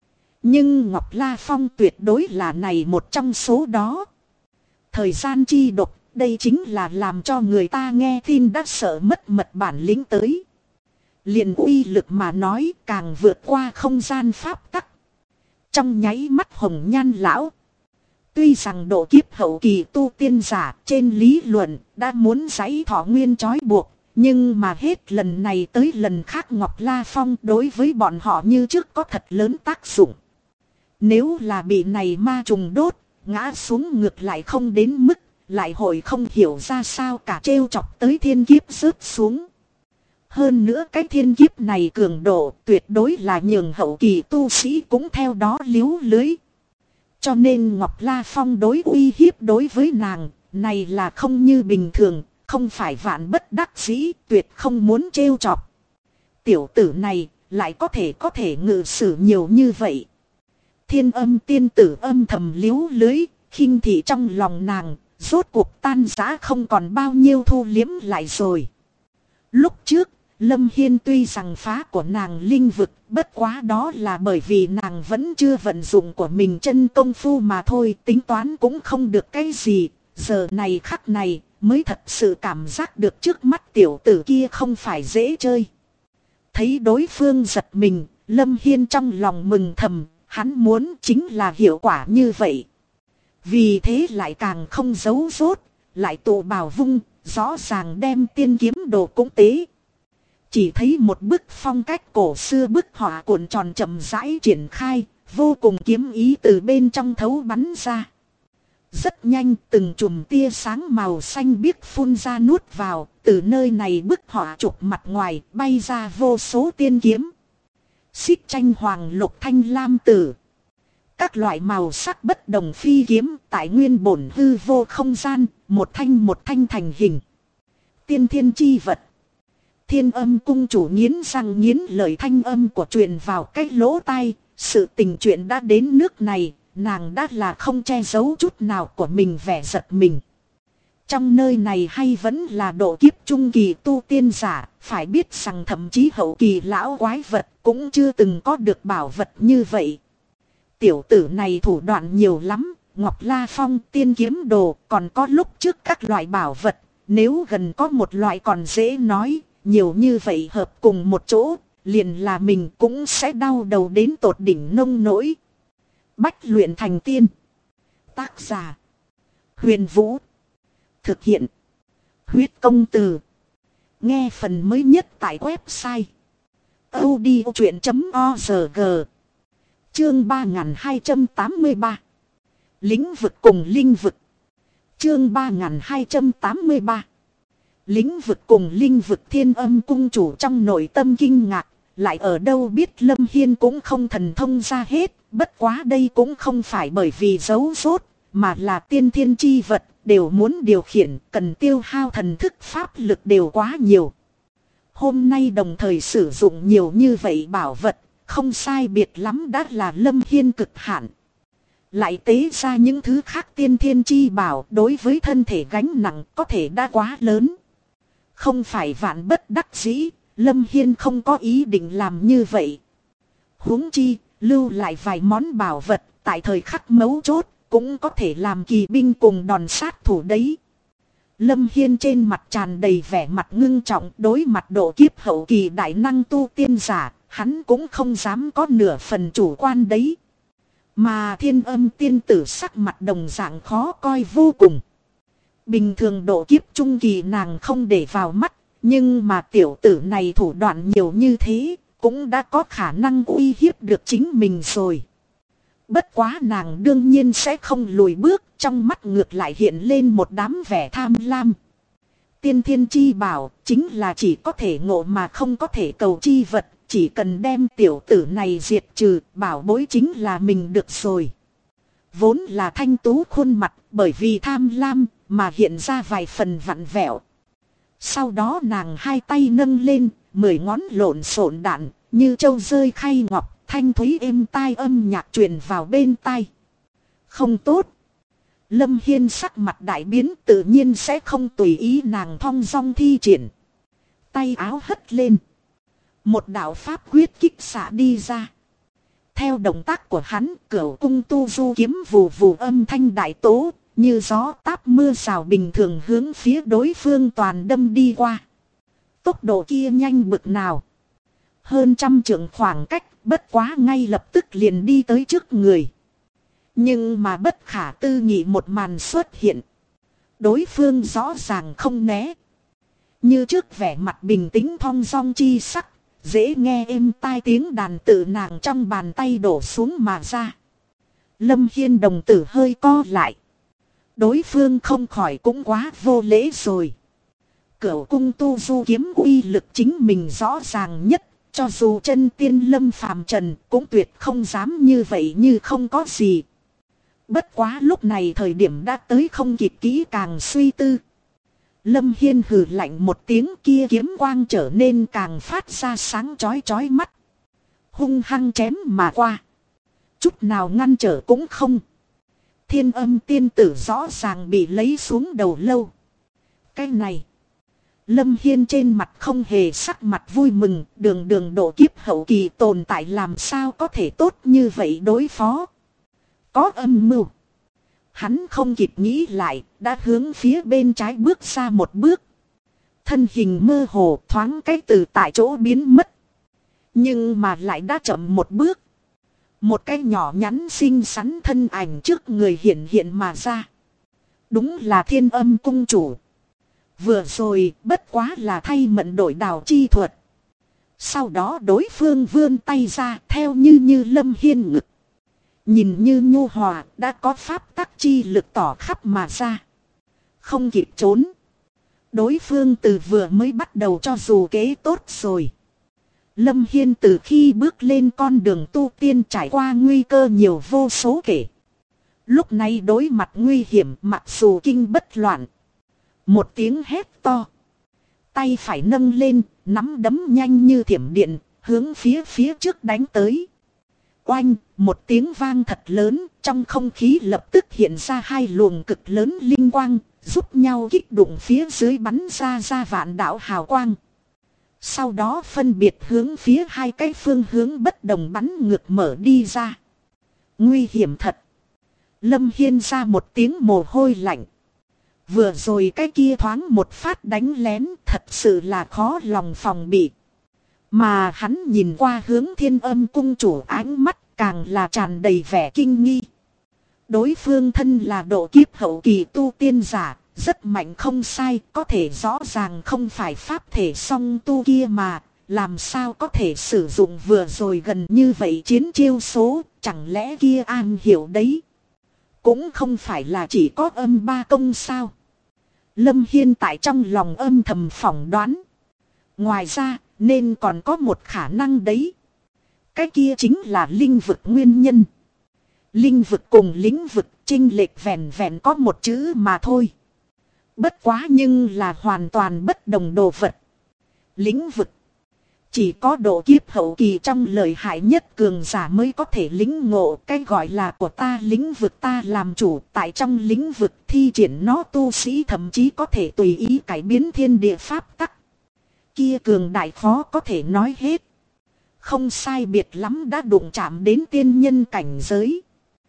Nhưng Ngọc La Phong tuyệt đối là này một trong số đó. Thời gian chi độc, đây chính là làm cho người ta nghe tin đã sợ mất mật bản lĩnh tới. Liền uy lực mà nói càng vượt qua không gian pháp tắc. Trong nháy mắt hồng nhan lão. Tuy rằng độ kiếp hậu kỳ tu tiên giả trên lý luận đã muốn giãy thọ nguyên trói buộc. Nhưng mà hết lần này tới lần khác Ngọc La Phong đối với bọn họ như trước có thật lớn tác dụng. Nếu là bị này ma trùng đốt, ngã xuống ngược lại không đến mức, lại hội không hiểu ra sao cả trêu chọc tới thiên kiếp rớt xuống. Hơn nữa cái thiên kiếp này cường độ tuyệt đối là nhường hậu kỳ tu sĩ cũng theo đó líu lưới. Cho nên Ngọc La Phong đối uy hiếp đối với nàng, này là không như bình thường, không phải vạn bất đắc dĩ, tuyệt không muốn trêu chọc. Tiểu tử này lại có thể ngự sử nhiều như vậy. Thiên Âm tiên tử âm thầm líu lưới, khinh thị trong lòng nàng, rốt cuộc tan rã không còn bao nhiêu thu liếm lại rồi. Lúc trước, Lâm Hiên tuy rằng phá của nàng linh vực, bất quá đó là bởi vì nàng vẫn chưa vận dụng của mình chân công phu mà thôi, tính toán cũng không được cái gì, giờ này khắc này mới thật sự cảm giác được trước mắt tiểu tử kia không phải dễ chơi. Thấy đối phương giật mình, Lâm Hiên trong lòng mừng thầm, hắn muốn chính là hiệu quả như vậy. Vì thế lại càng không giấu rốt, lại tụ bảo vung, rõ ràng đem tiên kiếm đồ cũng tế. Chỉ thấy một bức phong cách cổ xưa bức họa cuộn tròn chậm rãi triển khai, vô cùng kiếm ý từ bên trong thấu bắn ra. Rất nhanh từng chùm tia sáng màu xanh biếc phun ra nuốt vào, từ nơi này bức họa chụp mặt ngoài bay ra vô số tiên kiếm. Xích tranh hoàng lục thanh lam tử. Các loại màu sắc bất đồng phi kiếm tại nguyên bổn hư vô không gian, một thanh thành hình. Tiên thiên chi vật. Thiên Âm cung chủ nghiến răng nghiến lời, thanh âm của truyền vào cái lỗ tai. Sự tình chuyện đã đến nước này, nàng đã là không che giấu chút nào của mình vẻ giật mình. Trong nơi này hay vẫn là độ kiếp trung kỳ tu tiên giả, phải biết rằng thậm chí hậu kỳ lão quái vật cũng chưa từng có được bảo vật như vậy. Tiểu tử này thủ đoạn nhiều lắm, Ngọc La Phong, tiên kiếm đồ, còn có lúc trước các loại bảo vật, nếu gần có một loại còn dễ nói, nhiều như vậy hợp cùng một chỗ, liền là mình cũng sẽ đau đầu đến tột đỉnh nông nỗi. Bách luyện thành tiên. Tác giả: Huyền Vũ. Thực hiện: Huyết Công Từ. Nghe phần mới nhất tại website audiochuyện.org. Chương 3283. Lĩnh vực cùng linh vực. Chương 3283. Lĩnh vực cùng linh vực. Thiên Âm cung chủ trong nội tâm kinh ngạc, lại ở đâu biết Lâm Hiên cũng không thần thông ra hết, bất quá đây cũng không phải bởi vì giấu rốt, mà là tiên thiên chi vật, đều muốn điều khiển, cần tiêu hao thần thức pháp lực đều quá nhiều. Hôm nay đồng thời sử dụng nhiều như vậy bảo vật, không sai biệt lắm đã là Lâm Hiên cực hạn. Lại tế ra những thứ khác tiên thiên chi bảo, đối với thân thể gánh nặng có thể đã quá lớn. Không phải vạn bất đắc dĩ, Lâm Hiên không có ý định làm như vậy. Huống chi, lưu lại vài món bảo vật, tại thời khắc mấu chốt, cũng có thể làm kỳ binh cùng đòn sát thủ đấy. Lâm Hiên trên mặt tràn đầy vẻ mặt ngưng trọng, đối mặt độ kiếp hậu kỳ đại năng tu tiên giả, hắn cũng không dám có nửa phần chủ quan đấy. Mà Thiên Âm tiên tử sắc mặt đồng dạng khó coi vô cùng. Bình thường độ kiếp trung kỳ nàng không để vào mắt, nhưng mà tiểu tử này thủ đoạn nhiều như thế, cũng đã có khả năng uy hiếp được chính mình rồi. Bất quá nàng đương nhiên sẽ không lùi bước, trong mắt ngược lại hiện lên một đám vẻ tham lam. Tiên thiên chi bảo chính là chỉ có thể ngộ mà không có thể cầu chi vật, chỉ cần đem tiểu tử này diệt trừ, bảo bối chính là mình được rồi. Vốn là thanh tú khuôn mặt, bởi vì tham lam mà hiện ra vài phần vặn vẹo. Sau đó nàng hai tay nâng lên, 10 ngón lộn xộn đạn, như châu rơi khay ngọc, thanh thúy êm tai âm nhạc truyền vào bên tai. Không tốt. Lâm Hiên sắc mặt đại biến, tự nhiên sẽ không tùy ý nàng thong dong thi triển. Tay áo hất lên. Một đạo pháp quyết kích xạ đi ra. Theo động tác của hắn, Cửu cung tu du kiếm vù vù âm thanh đại tố, như gió táp mưa rào bình thường hướng phía đối phương toàn đâm đi qua. Tốc độ kia nhanh bực nào. Hơn 100 trượng khoảng cách, bất quá ngay lập tức liền đi tới trước người. Nhưng mà bất khả tư nghị một màn xuất hiện. Đối phương rõ ràng không né. Như trước vẻ mặt bình tĩnh thong dong chi sắc, dễ nghe êm tai tiếng đàn tự nàng trong bàn tay đổ xuống mà ra. Lâm Hiên đồng tử hơi co lại. Đối phương không khỏi cũng quá vô lễ rồi. Cửu cung tu du kiếm uy lực chính mình rõ ràng nhất. Cho dù chân tiên Lâm phàm trần cũng tuyệt không dám như vậy như không có gì. Bất quá lúc này thời điểm đã tới không kịp kỹ càng suy tư. Lâm Hiên hừ lạnh một tiếng, kia kiếm quang trở nên càng phát ra sáng chói chói mắt. Hung hăng chém mà qua. Chút nào ngăn trở cũng không. Thiên Âm tiên tử rõ ràng bị lấy xuống đầu lâu. Cái này. Lâm Hiên trên mặt không hề sắc mặt vui mừng, đường độ kiếp hậu kỳ tồn tại làm sao có thể tốt như vậy đối phó. Có âm mưu. Hắn không kịp nghĩ lại, đã hướng phía bên trái bước ra một bước. Thân hình mơ hồ thoáng cái từ tại chỗ biến mất. Nhưng mà lại đã chậm một bước. Một cái nhỏ nhắn xinh xắn thân ảnh trước người hiện mà ra. Đúng là Thiên Âm cung chủ. Vừa rồi bất quá là thay mận đổi đảo chi thuật. Sau đó đối phương vươn tay ra theo như Lâm Hiên ngực. Nhìn như nhu hòa, đã có pháp tắc chi lực tỏ khắp mà ra. Không kịp trốn. Đối phương từ vừa mới bắt đầu cho dù kế tốt rồi. Lâm Hiên từ khi bước lên con đường tu tiên trải qua nguy cơ nhiều vô số kể. Lúc này đối mặt nguy hiểm mặc dù kinh bất loạn. Một tiếng hét to. Tay phải nâng lên, nắm đấm nhanh như thiểm điện, hướng phía trước đánh tới. Oanh, một tiếng vang thật lớn, trong không khí lập tức hiện ra hai luồng cực lớn linh quang, giúp nhau kích đụng phía dưới bắn ra vạn đạo hào quang. Sau đó phân biệt hướng phía hai cái phương hướng bất đồng bắn ngược mở đi ra. Nguy hiểm thật. Lâm Hiên ra một tiếng mồ hôi lạnh. Vừa rồi cái kia thoáng một phát đánh lén thật sự là khó lòng phòng bị. Mà hắn nhìn qua hướng Thiên Âm cung chủ ánh mắt càng là tràn đầy vẻ kinh nghi. Đối phương thân là độ kiếp hậu kỳ tu tiên giả, rất mạnh không sai, có thể rõ ràng không phải pháp thể song tu kia mà, làm sao có thể sử dụng vừa rồi gần như vậy chiến chiêu số, chẳng lẽ kia an hiểu đấy. Cũng không phải là chỉ có âm ba công sao. Lâm Hiên tại trong lòng âm thầm phỏng đoán. Ngoài ra, nên còn có một khả năng đấy. Cái kia chính là linh vực nguyên nhân. Linh vực cùng lĩnh vực chênh lệch vẹn vẹn có một chữ mà thôi. Bất quá nhưng là hoàn toàn bất đồng đồ vật. Lĩnh vực. Chỉ có độ kiếp hậu kỳ trong lợi hại nhất cường giả mới có thể lĩnh ngộ cái gọi là của ta lĩnh vực ta làm chủ. Tại trong lĩnh vực thi triển nó tu sĩ thậm chí có thể tùy ý cải biến thiên địa pháp tắc. Kia cường đại khó có thể nói hết. Không sai biệt lắm đã đụng chạm đến tiên nhân cảnh giới.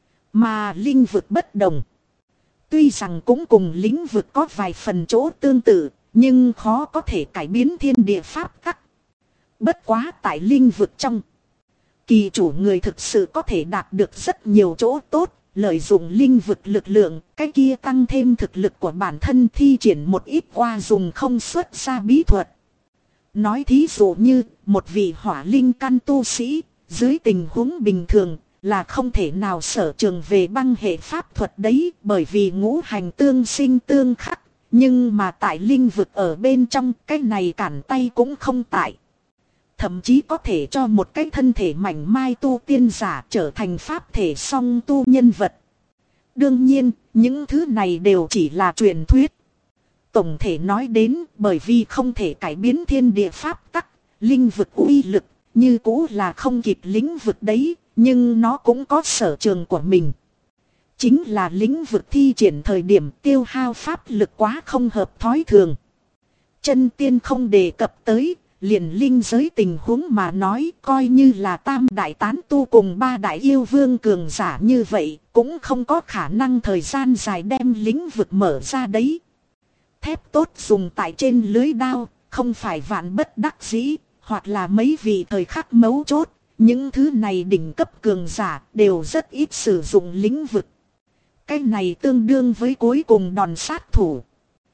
Mà linh vực bất đồng. Tuy rằng cũng cùng lĩnh vực có vài phần chỗ tương tự, nhưng khó có thể cải biến thiên địa pháp tắc. Bất quá tại linh vực trong. Kỳ chủ người thực sự có thể đạt được rất nhiều chỗ tốt, lợi dụng linh vực lực lượng, cái kia tăng thêm thực lực của bản thân thi triển một ít qua dùng không xuất ra bí thuật. Nói thí dụ như, một vị hỏa linh căn tu sĩ, dưới tình huống bình thường, là không thể nào sở trường về băng hệ pháp thuật đấy, bởi vì ngũ hành tương sinh tương khắc, nhưng mà tại linh vực ở bên trong, cái này cản tay cũng không tại. Thậm chí có thể cho một cái thân thể mảnh mai tu tiên giả trở thành pháp thể song tu nhân vật. Đương nhiên, những thứ này đều chỉ là truyền thuyết. Tổng thể nói đến, bởi vì không thể cải biến thiên địa pháp tắc, linh vực uy lực, như cũ là không kịp lĩnh vực đấy, nhưng nó cũng có sở trường của mình. Chính là lĩnh vực thi triển thời điểm tiêu hao pháp lực quá không hợp thói thường. Chân tiên không đề cập tới, liền linh giới tình huống mà nói coi như là tam đại tán tu cùng ba đại yêu vương cường giả như vậy, cũng không có khả năng thời gian dài đem lĩnh vực mở ra đấy. Thép tốt dùng tại trên lưới đao, không phải vạn bất đắc dĩ, hoặc là mấy vị thời khắc mấu chốt, những thứ này đỉnh cấp cường giả đều rất ít sử dụng lĩnh vực. Cái này tương đương với cuối cùng đòn sát thủ.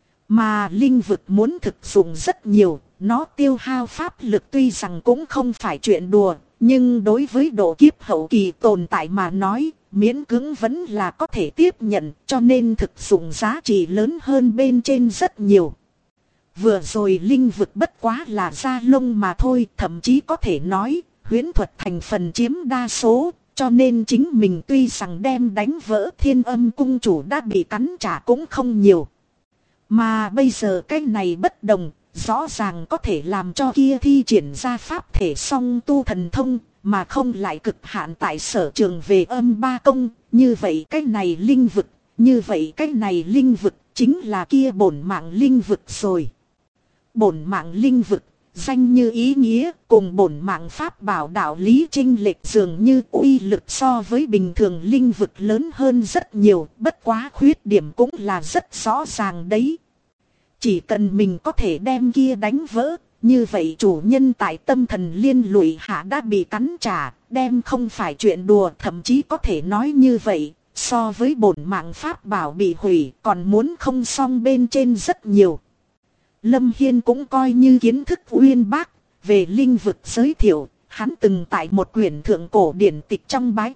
Mà linh vực muốn thực dụng rất nhiều, nó tiêu hao pháp lực tuy rằng cũng không phải chuyện đùa, nhưng đối với độ kiếp hậu kỳ tồn tại mà nói, miễn cưỡng vẫn là có thể tiếp nhận, cho nên thực dụng giá trị lớn hơn bên trên rất nhiều. Vừa rồi linh vực bất quá là da lông mà thôi, thậm chí có thể nói, huyễn thuật thành phần chiếm đa số, cho nên chính mình tuy rằng đem đánh vỡ Thiên Âm cung chủ đã bị cắn trả cũng không nhiều. Mà bây giờ cái này bất đồng, rõ ràng có thể làm cho kia thi triển ra pháp thể song tu thần thông, mà không lại cực hạn tại sở trường về âm ba công, như vậy cái này linh vực, như vậy cái này linh vực chính là kia bổn mạng linh vực rồi. Bổn mạng linh vực, danh như ý nghĩa, cùng bổn mạng pháp bảo đạo lý chênh lệch dường như uy lực so với bình thường linh vực lớn hơn rất nhiều, bất quá khuyết điểm cũng là rất rõ ràng đấy. Chỉ cần mình có thể đem kia đánh vỡ, như vậy chủ nhân tại tâm thần liên lụy hạ đã bị cắn trả, đem không phải chuyện đùa, thậm chí có thể nói như vậy, so với bổn mạng pháp bảo bị hủy còn muốn không xong bên trên rất nhiều. Lâm Hiên cũng coi như kiến thức uyên bác, về linh vực giới thiệu, hắn từng tại một quyển thượng cổ điển tịch trong bái kiến,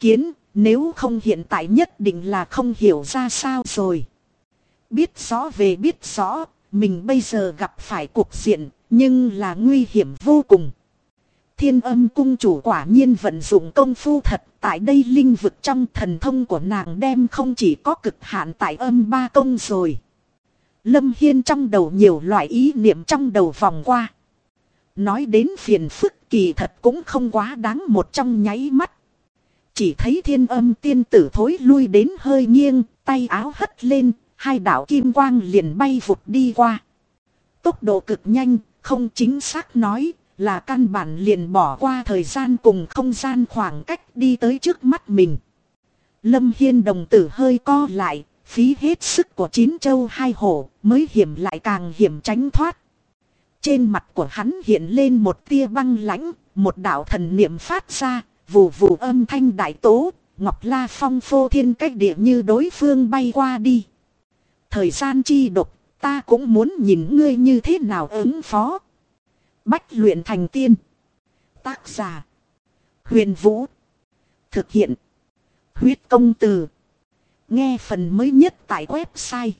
nếu không hiện tại nhất định là không hiểu ra sao rồi. Biết rõ về biết rõ, mình bây giờ gặp phải cuộc diện, nhưng là nguy hiểm vô cùng. Thiên Âm cung chủ quả nhiên vận dụng công phu thật, tại đây linh vực trong thần thông của nàng đem không chỉ có cực hạn tại âm ba công rồi. Lâm Hiên trong đầu nhiều loại ý niệm trong đầu vòng qua. Nói đến phiền phức kỳ thật cũng không quá đáng một trong nháy mắt. Chỉ thấy Thiên Âm tiên tử thối lui đến hơi nghiêng, tay áo hất lên, hai đạo kim quang liền bay vụt đi qua. Tốc độ cực nhanh, không chính xác nói là căn bản liền bỏ qua thời gian cùng không gian khoảng cách đi tới trước mắt mình. Lâm Hiên đồng tử hơi co lại, phí hết sức của 9 châu 2 hổ mới hiểm lại càng hiểm tránh thoát. Trên mặt của hắn hiện lên một tia băng lãnh, một đạo thần niệm phát ra, vù vù âm thanh đại tố, Ngọc La Phong phô thiên cách địa như đối phương bay qua đi. Thời gian chi độc, ta cũng muốn nhìn ngươi như thế nào ứng phó. Bách luyện thành tiên. Tác giả: Huyền Vũ. Thực hiện: Huyết Công Từ. Nghe phần mới nhất tại website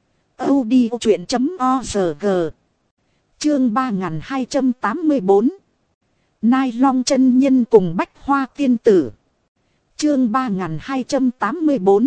audiochuyện.org. Chương 3284. Nai Long chân nhân cùng Bách Hoa tiên tử. Chương 3284.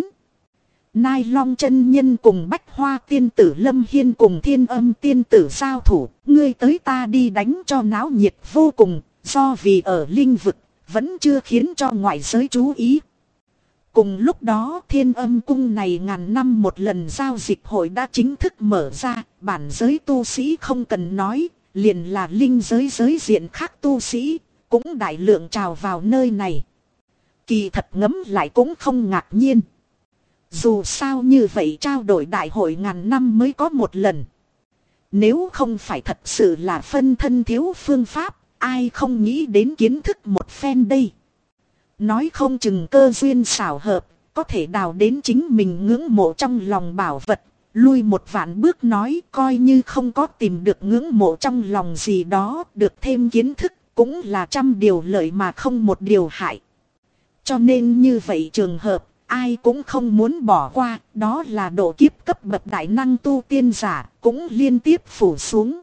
Nai Long chân nhân cùng Bách Hoa tiên tử. Lâm Hiên cùng Thiên Âm tiên tử giao thủ, ngươi tới ta đi đánh cho náo nhiệt vô cùng, do vì ở linh vực vẫn chưa khiến cho ngoại giới chú ý. Cùng lúc đó Thiên Âm cung này ngàn năm một lần giao dịch hội đã chính thức mở ra, bản giới tu sĩ không cần nói, liền là linh giới giới diện khác tu sĩ cũng đại lượng trào vào nơi này. Kỳ thật ngẫm lại cũng không ngạc nhiên. Dù sao như vậy trao đổi đại hội ngàn năm mới có một lần. Nếu không phải thật sự là phân thân thiếu phương pháp, ai không nghĩ đến kiến thức một phen đây. Nói không chừng cơ duyên xảo hợp, có thể đào đến chính mình ngưỡng mộ trong lòng bảo vật. Lui một vạn bước nói, coi như không có tìm được ngưỡng mộ trong lòng gì đó, được thêm kiến thức cũng là trăm điều lợi mà không một điều hại. Cho nên như vậy trường hợp, ai cũng không muốn bỏ qua, đó là độ kiếp cấp bậc đại năng tu tiên giả, cũng liên tiếp phủ xuống.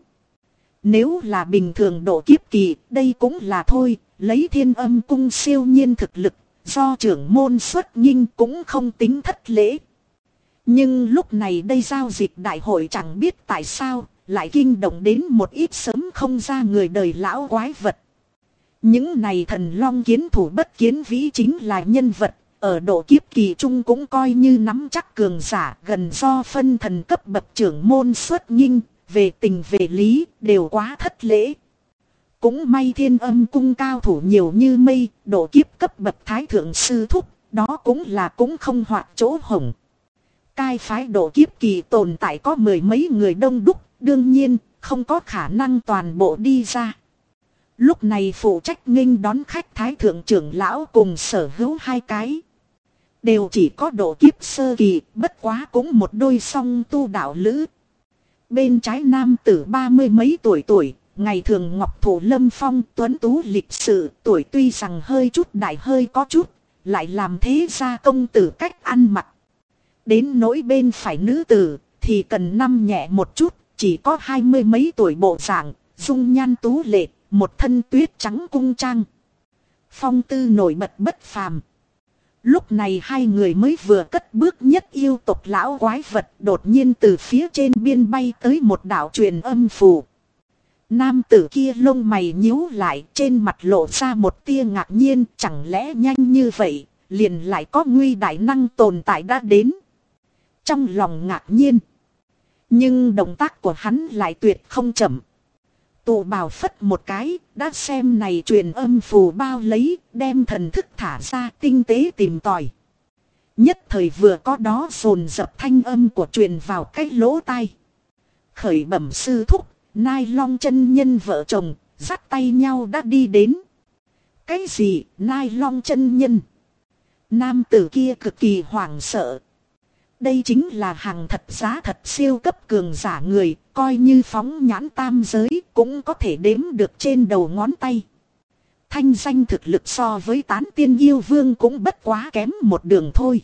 Nếu là bình thường độ kiếp kỳ, đây cũng là thôi, lấy Thiên Âm cung siêu nhiên thực lực, do trưởng môn xuất nghinh cũng không tính thất lễ. Nhưng lúc này đây giao dịch đại hội chẳng biết tại sao, lại kinh động đến một ít sớm không ra người đời lão quái vật. Những này thần long kiến thủ bất kiến vĩ chính là nhân vật, ở độ kiếp kỳ trung cũng coi như nắm chắc cường giả, gần do phân thần cấp bậc trưởng môn xuất nghinh, về tình về lý đều quá thất lễ. Cũng may Thiên Âm cung cao thủ nhiều như mây, độ kiếp cấp bậc thái thượng sư thúc, đó cũng không hoạt chỗ hổng. Cai phái độ kiếp kỳ tồn tại có mười mấy người đông đúc, đương nhiên không có khả năng toàn bộ đi ra. Lúc này phụ trách nghênh đón khách thái thượng trưởng lão cùng sở hữu hai cái. Đều chỉ có độ kiếp sơ kỳ, bất quá cũng một đôi song tu đạo lữ. Bên trái nam tử 30 mấy tuổi, ngày thường ngọc thụ lâm phong tuấn tú lịch sự, tuổi tuy rằng hơi chút đại hơi có chút, lại làm thế gia công tử cách ăn mặc. Đến nỗi bên phải nữ tử thì cần năm nhẹ một chút, chỉ có 20 mấy tuổi bộ dạng, dung nhan tú lệ, một thân tuyết trắng cung trang. Phong tư nổi bật bất phàm. Lúc này hai người mới vừa cất bước nhất yêu tộc lão quái vật, đột nhiên từ phía trên biên bay tới một đạo truyền âm phù. Nam tử kia lông mày nhíu lại, trên mặt lộ ra một tia ngạc nhiên, chẳng lẽ nhanh như vậy, liền lại có nguy đại năng tồn tại đã đến. Trong lòng ngạc nhiên, nhưng động tác của hắn lại tuyệt không chậm. Tụ bào phất một cái, đã xem này truyền âm phù bao lấy, đem thần thức thả ra tinh tế tìm tòi. Nhất thời vừa có đó dồn dập thanh âm của truyền vào cái lỗ tai. Khởi bẩm sư thúc, Nai Long chân nhân vợ chồng, dắt tay nhau đã đi đến. Cái gì, Nai Long chân nhân? Nam tử kia cực kỳ hoảng sợ. Đây chính là hàng thật giá thật siêu cấp cường giả người, coi như phóng nhãn tam giới cũng có thể đếm được trên đầu ngón tay. Thanh danh thực lực so với Tán Tiên Yêu Vương cũng bất quá kém một đường thôi.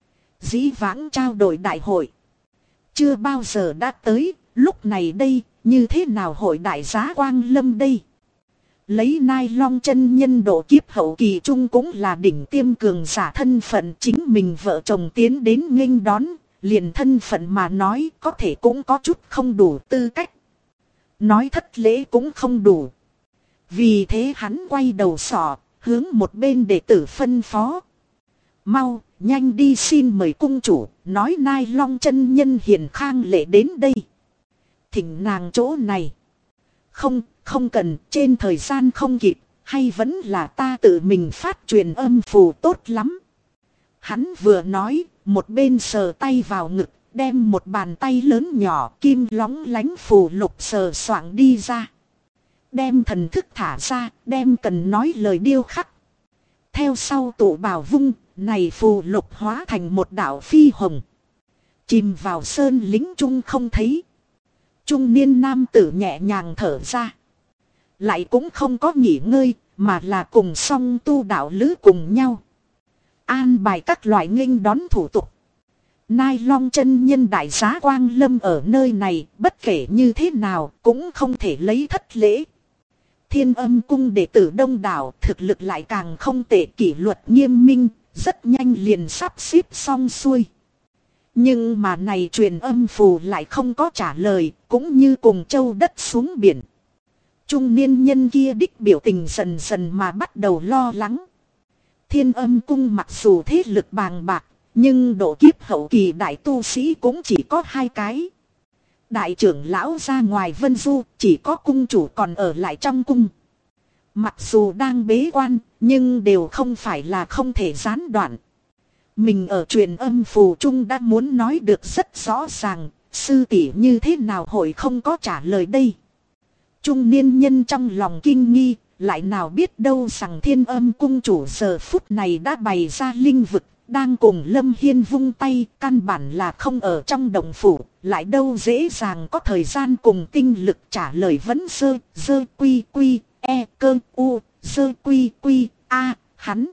Dĩ vãng trao đổi đại hội chưa bao giờ đã tới, lúc này đây, như thế nào hội đại giá Quang Lâm đây? Lấy Nai Long chân nhân độ kiếp hậu kỳ trung cũng là đỉnh tiêm cường giả thân phận, chính mình vợ chồng tiến đến nghênh đón, liền thân phận mà nói có thể cũng có chút không đủ tư cách. Nói thất lễ cũng không đủ. Vì thế hắn quay đầu sọ, hướng một bên đệ tử phân phó. Mau, nhanh đi xin mời cung chủ, nói Nai Long chân nhân hiền khang lệ đến đây. Thỉnh nàng chỗ này. Không cần, trên thời gian không kịp, hay vẫn là ta tự mình phát truyền âm phù tốt lắm. Hắn vừa nói, một bên sờ tay vào ngực, đem một bàn tay lớn nhỏ kim lóng lánh phù lục sờ soạng đi ra. Đem thần thức thả ra, đem cần nói lời điêu khắc. Theo sau tụ bảo vung, này phù lục hóa thành một đạo phi hồng. Chìm vào sơn lính trung không thấy. Trung niên nam tử nhẹ nhàng thở ra. Lại cũng không có nghỉ ngơi, mà là cùng song tu đạo lữ cùng nhau. An bài các loại nghênh đón thủ tục. Nai Long chân nhân đại giá Quang Lâm ở nơi này, bất kể như thế nào cũng không thể lấy thất lễ. Thiên Âm cung đệ tử đông đảo, thực lực lại càng không tệ, kỷ luật nghiêm minh, rất nhanh liền sắp xếp xong xuôi. Nhưng mà này truyền âm phù lại không có trả lời, cũng như cùng châu đất xuống biển. Trung niên nhân kia đích biểu tình dần dần mà bắt đầu lo lắng. Thiên Âm cung mặc dù thế lực bàng bạc, nhưng độ kiếp hậu kỳ đại tu sĩ cũng chỉ có 2 cái. Đại trưởng lão ra ngoài vân du, chỉ có cung chủ còn ở lại trong cung. Mặc dù đang bế quan, nhưng đều không phải là không thể gián đoạn. Mình ở truyền âm phù trung đã muốn nói được rất rõ ràng, sư tỷ như thế nào hội không có trả lời đây. Trung niên nhân trong lòng kinh nghi, lại nào biết đâu rằng Thiên Âm cung chủ giờ phút này đã bày ra linh vực, đang cùng Lâm Hiên vung tay, căn bản là không ở trong động phủ, lại đâu dễ dàng có thời gian cùng tinh lực trả lời vấn dơ quy quy, e cơ u, dơ quy quy, a, hắn.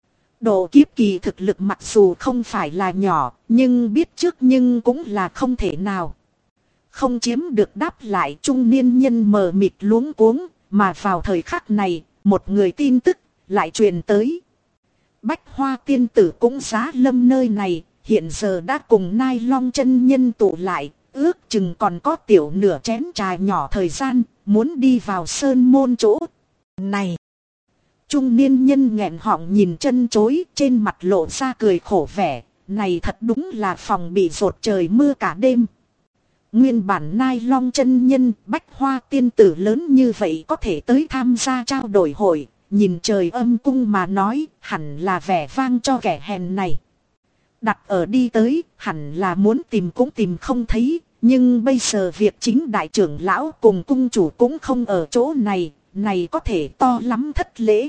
Độ kiếp kỳ thực lực mặc dù không phải là nhỏ, nhưng biết trước nhưng cũng là không thể nào. Không chiếm được đáp lại, trung niên nhân mờ mịt luống cuống, mà vào thời khắc này, một người tin tức lại truyền tới. Bách Hoa tiên tử cũng giá lâm nơi này, hiện giờ đã cùng Nai Long chân nhân tụ lại, ước chừng còn có tiểu nửa chén trà nhỏ thời gian, muốn đi vào sơn môn chỗ này. Trung niên nhân nghẹn họng nhìn chân chối, trên mặt lộ ra cười khổ vẻ, này thật đúng là phòng bị rột trời mưa cả đêm. Nguyên bản Nai Long chân nhân, Bách Hoa tiên tử lớn như vậy có thể tới tham gia trao đổi hội, nhìn trời âm cung mà nói, hẳn là vẻ vang cho kẻ hèn này. Đặt ở đi tới, hẳn là muốn tìm cũng tìm không thấy, nhưng bây giờ việc chính đại trưởng lão cùng cung chủ cũng không ở chỗ này, này có thể to lắm thất lễ.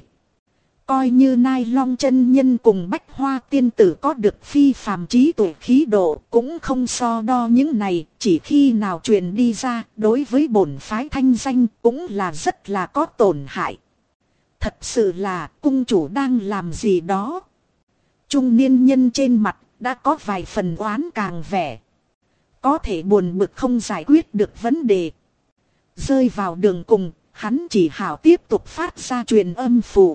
Coi như Nai Long chân nhân cùng Bách Hoa tiên tử có được phi phàm trí tuệ khí độ, cũng không so đo những này, chỉ khi nào truyền đi ra, đối với bổn phái thanh danh cũng là rất là có tổn hại. Thật sự là cung chủ đang làm gì đó. Trung niên nhân trên mặt đã có vài phần oán càng vẻ. Có thể buồn bực không giải quyết được vấn đề. Rơi vào đường cùng, hắn chỉ hảo tiếp tục phát ra truyền âm phù.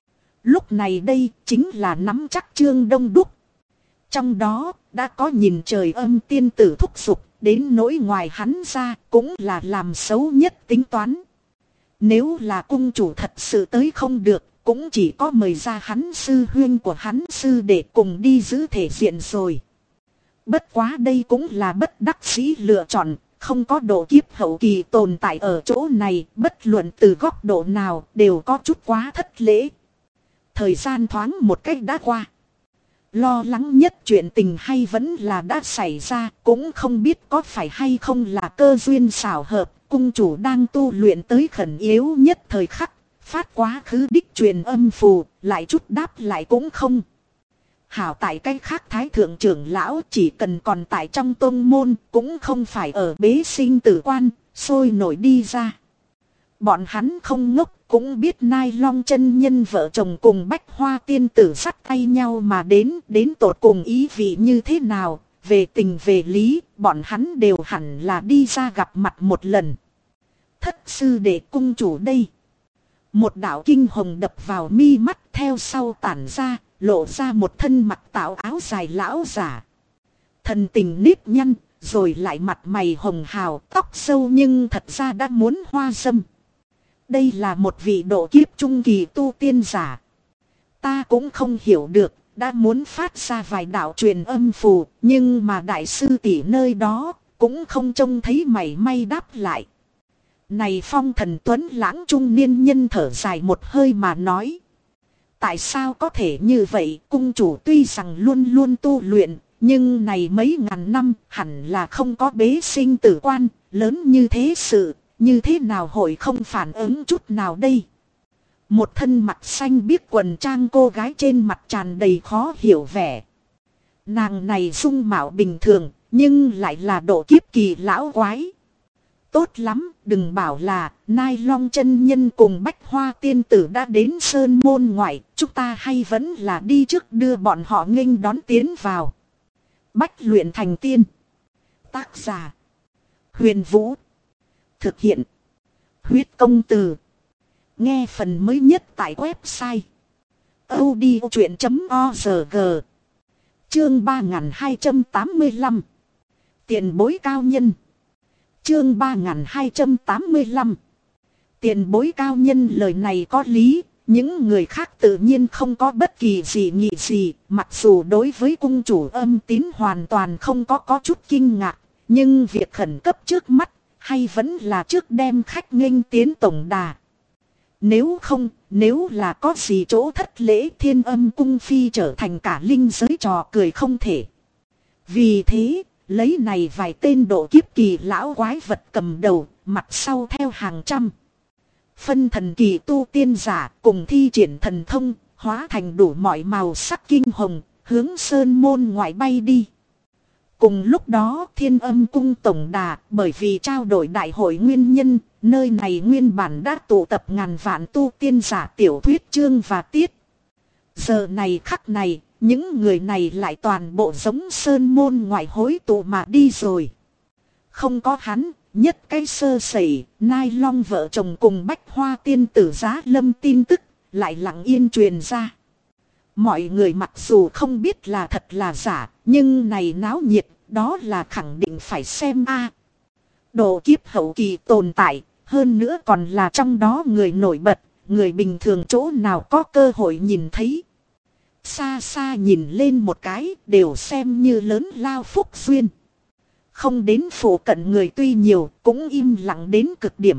Lúc này đây chính là nắm chắc chương đông đúc. Trong đó đã có nhìn trời âm tiên tử thúc giục, đến nỗi ngoài hắn ra cũng là làm xấu nhất tính toán. Nếu là cung chủ thật sự tới không được, cũng chỉ có mời ra hắn sư huynh của hắn sư để cùng đi giữ thể diện rồi. Bất quá đây cũng là bất đắc dĩ lựa chọn, không có độ kiếp hậu kỳ tồn tại ở chỗ này, bất luận từ góc độ nào đều có chút quá thất lễ. Thời gian thoáng một cách đã qua. Lo lắng nhất chuyện tình hay vẫn là đã xảy ra, cũng không biết có phải hay không là cơ duyên xảo hợp, cung chủ đang tu luyện tới khẩn yếu nhất thời khắc, phát quá khứ đích truyền âm phù, lại chút đáp lại cũng không. Hảo tại cách khác thái thượng trưởng lão chỉ cần còn tại trong tôn môn, cũng không phải ở bế sinh tử quan, sôi nổi đi ra. Bọn hắn không ngốc, cũng biết Nai Long chân nhân vợ chồng cùng Bách Hoa tiên tử dắt tay nhau mà đến tột cùng ý vị như thế nào. Về tình về lý, bọn hắn đều hẳn là đi ra gặp mặt một lần. Thất sư đệ cung chủ đây. Một đạo kinh hồng đập vào mi mắt, theo sau tản ra, lộ ra một thân mặc tạo áo dài lão giả. Thần tình nếp nhăn, rồi lại mặt mày hồng hào, tóc sâu nhưng thật ra đã muốn hoa râm. Đây là một vị độ kiếp trung kỳ tu tiên giả. Ta cũng không hiểu được, đã muốn phát ra vài đạo truyền âm phù, nhưng mà đại sư tỷ nơi đó cũng không trông thấy mảy may đáp lại. Này phong thần tuấn lãng trung niên nhân thở dài một hơi mà nói. Tại sao có thể như vậy, cung chủ tuy rằng luôn luôn tu luyện, nhưng này mấy ngàn năm hẳn là không có bế sinh tử quan, lớn như thế sự, như thế nào hội không phản ứng chút nào đây. Một thân mặt xanh biếc quần trang cô gái trên mặt tràn đầy khó hiểu vẻ. Nàng này dung mạo bình thường, nhưng lại là độ kiếp kỳ lão quái. Tốt lắm, đừng bảo là Nai Long chân nhân cùng Bách Hoa tiên tử đã đến sơn môn ngoại, chúng ta hay vẫn là đi trước đưa bọn họ nghênh đón tiến vào. Bách luyện thành tiên. Tác giả Huyền Vũ. Thực hiện Huyết Công Từ. Nghe phần mới nhất tại website audiochuyện.org. Chương 3285. Tiền bối cao nhân. Chương 3285. Tiền bối cao nhân, lời này có lý, những người khác tự nhiên không có bất kỳ gì nghị gì, mặc dù đối với cung chủ âm tín hoàn toàn không có chút kinh ngạc, nhưng việc khẩn cấp trước mắt, hay vẫn là trước đem khách nghênh tiến tổng đà. Nếu là có gì chỗ thất lễ, Thiên Âm cung phi trở thành cả linh giới trò cười không thể. Vì thế, lấy này vài tên độ kiếp kỳ lão quái vật cầm đầu, mặt sau theo hàng trăm phân thần kỳ tu tiên giả cùng thi triển thần thông, hóa thành đủ mọi màu sắc kinh hồng, hướng sơn môn ngoại bay đi. Cùng lúc đó Thiên Âm cung tổng đà, bởi vì trao đổi đại hội nguyên nhân, nơi này nguyên bản đã tụ tập ngàn vạn tu tiên giả tiểu thuyết chương và tiết. Giờ này khắc này, những người này lại toàn bộ giống sơn môn ngoại hối tụ mà đi rồi. Không có hắn, nhất cái sơ sẩy, Nai Long vợ chồng cùng Bách Hoa tiên tử giá lâm tin tức, lại lặng yên truyền ra. Mọi người mặc dù không biết là thật là giả, nhưng này náo nhiệt, đó là khẳng định phải xem a. Độ kiếp hậu kỳ tồn tại, hơn nữa còn là trong đó người nổi bật, người bình thường chỗ nào có cơ hội nhìn thấy. Xa xa nhìn lên một cái, đều xem như lớn lao phúc duyên. Không đến phụ cận người tuy nhiều, cũng im lặng đến cực điểm.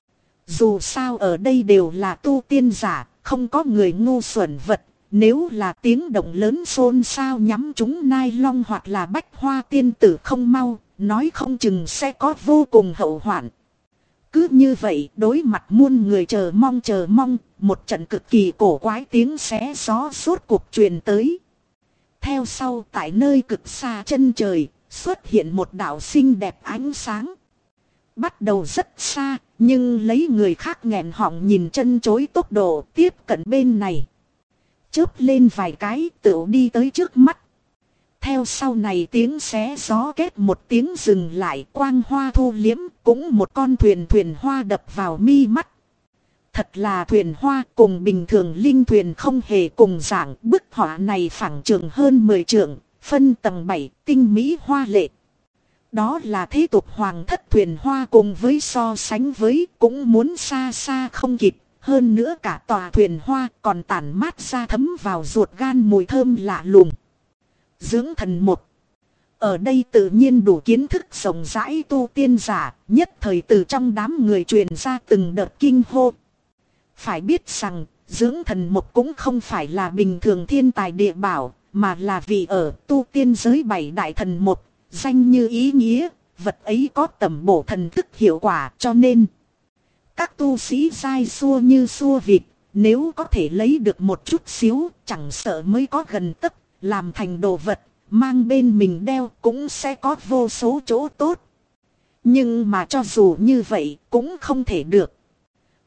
Dù sao ở đây đều là tu tiên giả, không có người ngu xuẩn vật. Nếu là tiếng động lớn xôn xao nhắm chúng Nai Long hoặc là Bách Hoa tiên tử không mau, nói không chừng sẽ có vô cùng hậu hoạn. Cứ như vậy, đối mặt muôn người chờ mong, một trận cực kỳ cổ quái tiếng xé gió suốt cuộc truyền tới. Theo sau tại nơi cực xa chân trời, xuất hiện một đạo xinh đẹp ánh sáng. Bắt đầu rất xa, nhưng lấy người khác nghẹn họng nhìn chân chối tốc độ tiếp cận bên này. Chớp lên vài cái tựu đi tới trước mắt. Theo sau này tiếng xé gió kết một tiếng dừng lại, quang hoa thu liếm, cũng một con thuyền hoa đập vào mi mắt. Thật là thuyền hoa, cùng bình thường linh thuyền không hề cùng dạng, bức họa này phẳng trường hơn 10 trượng, phân tầng 7, tinh mỹ hoa lệ. Đó là thế tục hoàng thất thuyền hoa, cùng với so sánh với cũng muốn xa xa không kịp. Hơn nữa cả tòa thuyền hoa còn tản mát ra thấm vào ruột gan mùi thơm lạ lùng. Dưỡng thần một. Ở đây tự nhiên đủ kiến thức rộng rãi tu tiên giả, nhất thời từ trong đám người truyền ra từng đợt kinh hô. Phải biết rằng, dưỡng thần một cũng không phải là bình thường thiên tài địa bảo, mà là vì ở tu tiên giới 7 đại thần một, danh như ý nghĩa, vật ấy có tầm bổ thần thức hiệu quả, cho nên các tu sĩ dai xua như xua vịt, nếu có thể lấy được một chút xíu, chẳng sợ mới có gần tấc, làm thành đồ vật, mang bên mình đeo cũng sẽ có vô số chỗ tốt. Nhưng mà cho dù như vậy, cũng không thể được.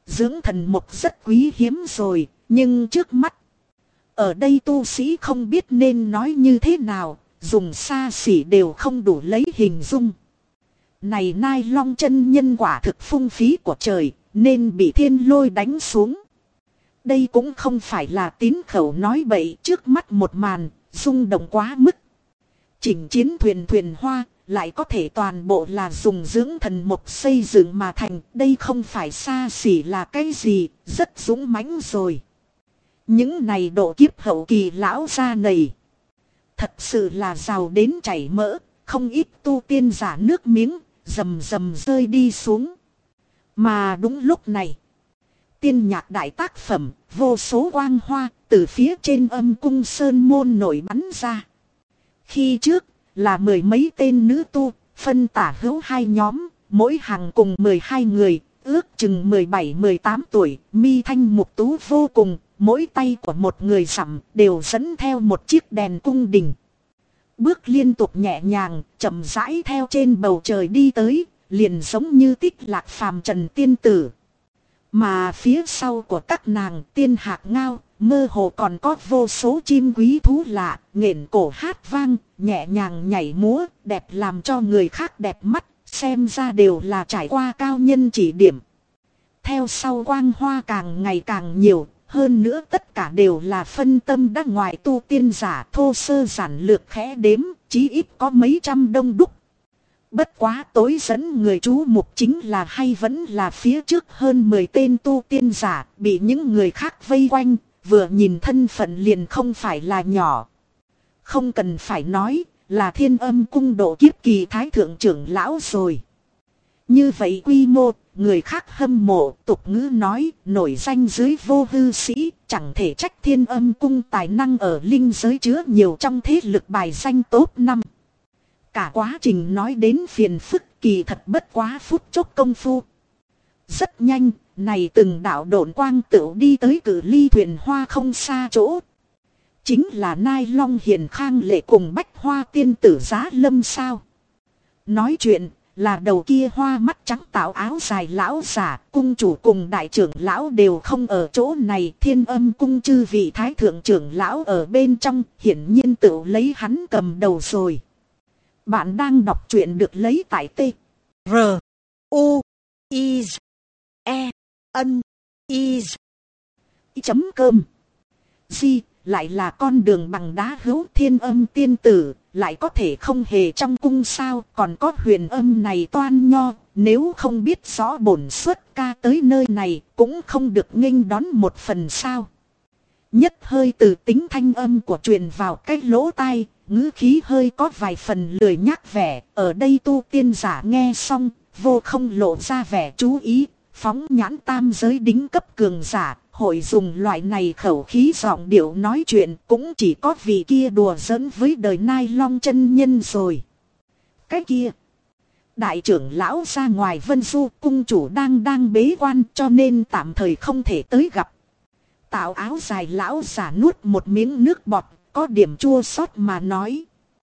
Dưỡng thần mục rất quý hiếm rồi, nhưng trước mắt ở đây tu sĩ không biết nên nói như thế nào, dùng xa xỉ đều không đủ lấy hình dung. Này Nai Long chân nhân quả thực phung phí của trời, nên bị thiên lôi đánh xuống. Đây cũng không phải là tín khẩu nói bậy, trước mắt một màn, rung động quá mức. Chỉnh chiến thuyền hoa, lại có thể toàn bộ là dùng dưỡng thần mục xây dựng mà thành. Đây không phải xa xỉ là cái gì, rất dũng mãnh rồi. Những này độ kiếp hậu kỳ lão gia này, thật sự là giàu đến chảy mỡ, không ít tu tiên giả nước miếng, rầm rầm rơi đi xuống. Mà đúng lúc này, tiên nhạc đại tác phẩm, vô số quang hoa, từ phía trên âm cung sơn môn nổi bắn ra. Khi trước, là mười mấy tên nữ tu, phân tả hữu hai nhóm, mỗi hàng cùng 12 người, ước chừng 17-18 tuổi, mi thanh mục tú vô cùng, mỗi tay của một người sắm đều dẫn theo một chiếc đèn cung đình. Bước liên tục nhẹ nhàng, chậm rãi theo trên bầu trời đi tới, liền giống như Tích Lạc phàm trần tiên tử. Mà phía sau của các nàng tiên hạc ngao, mơ hồ còn có vô số chim quý thú lạ, nghển cổ hát vang, nhẹ nhàng nhảy múa, đẹp làm cho người khác đẹp mắt, xem ra đều là trải qua cao nhân chỉ điểm. Theo sau quang hoa càng ngày càng nhiều, hơn nữa tất cả đều là phân tâm đắc ngoài tu tiên giả, thô sơ giản lược khẽ đếm, chí ít có mấy trăm đông đúc. Bất quá tối dẫn người chú mục chính là hay vẫn là phía trước hơn 10 tên tu tiên giả bị những người khác vây quanh, vừa nhìn thân phận liền không phải là nhỏ. Không cần phải nói là Thiên Âm cung độ kiếp kỳ thái thượng trưởng lão rồi. Như vậy quy mô, người khác hâm mộ, tục ngữ nói, nổi danh dưới vô hư sĩ, chẳng thể trách Thiên Âm cung tài năng ở linh giới chứa nhiều trong thế lực bài danh top 5. Cả quá trình nói đến phiền phức kỳ thật bất quá phút chốc công phu. Rất nhanh, này từng đạo độn quang tựu đi tới cự ly thuyền hoa không xa chỗ. Chính là Nai Long Hiền Khang Lệ cùng Bách Hoa tiên tử Giá Lâm sao. Nói chuyện là đầu kia hoa mắt trắng tạo áo dài lão giả, cung chủ cùng đại trưởng lão đều không ở chỗ này. Thiên Âm cung chư vị thái thượng trưởng lão ở bên trong, hiển nhiên tựu lấy hắn cầm đầu rồi. Bạn đang đọc truyện được lấy tại T R U I E N I chấm cơm. Di lại là con đường bằng đá hữu Thiên Âm tiên tử, lại có thể không hề trong cung sao, còn có Huyền Âm này toan nho, nếu không biết rõ bổn xuất ca tới nơi này, cũng không được nghênh đón một phần sao. Nhất hơi từ tính thanh âm của truyền vào cái lỗ tai, ngữ khí hơi có vài phần lười nhác vẻ, ở đây tu tiên giả nghe xong, vô không lộ ra vẻ chú ý, phóng nhãn tam giới đính cấp cường giả, hội dùng loại này khẩu khí giọng điệu nói chuyện cũng chỉ có vị kia đùa giỡn với đời Nai Long chân nhân rồi. Cái kia, đại trưởng lão ra ngoài Vân Du, cung chủ đang bế quan cho nên tạm thời không thể tới gặp. Tạo áo dài lão giả nuốt một miếng nước bọt, có điểm chua xót mà nói.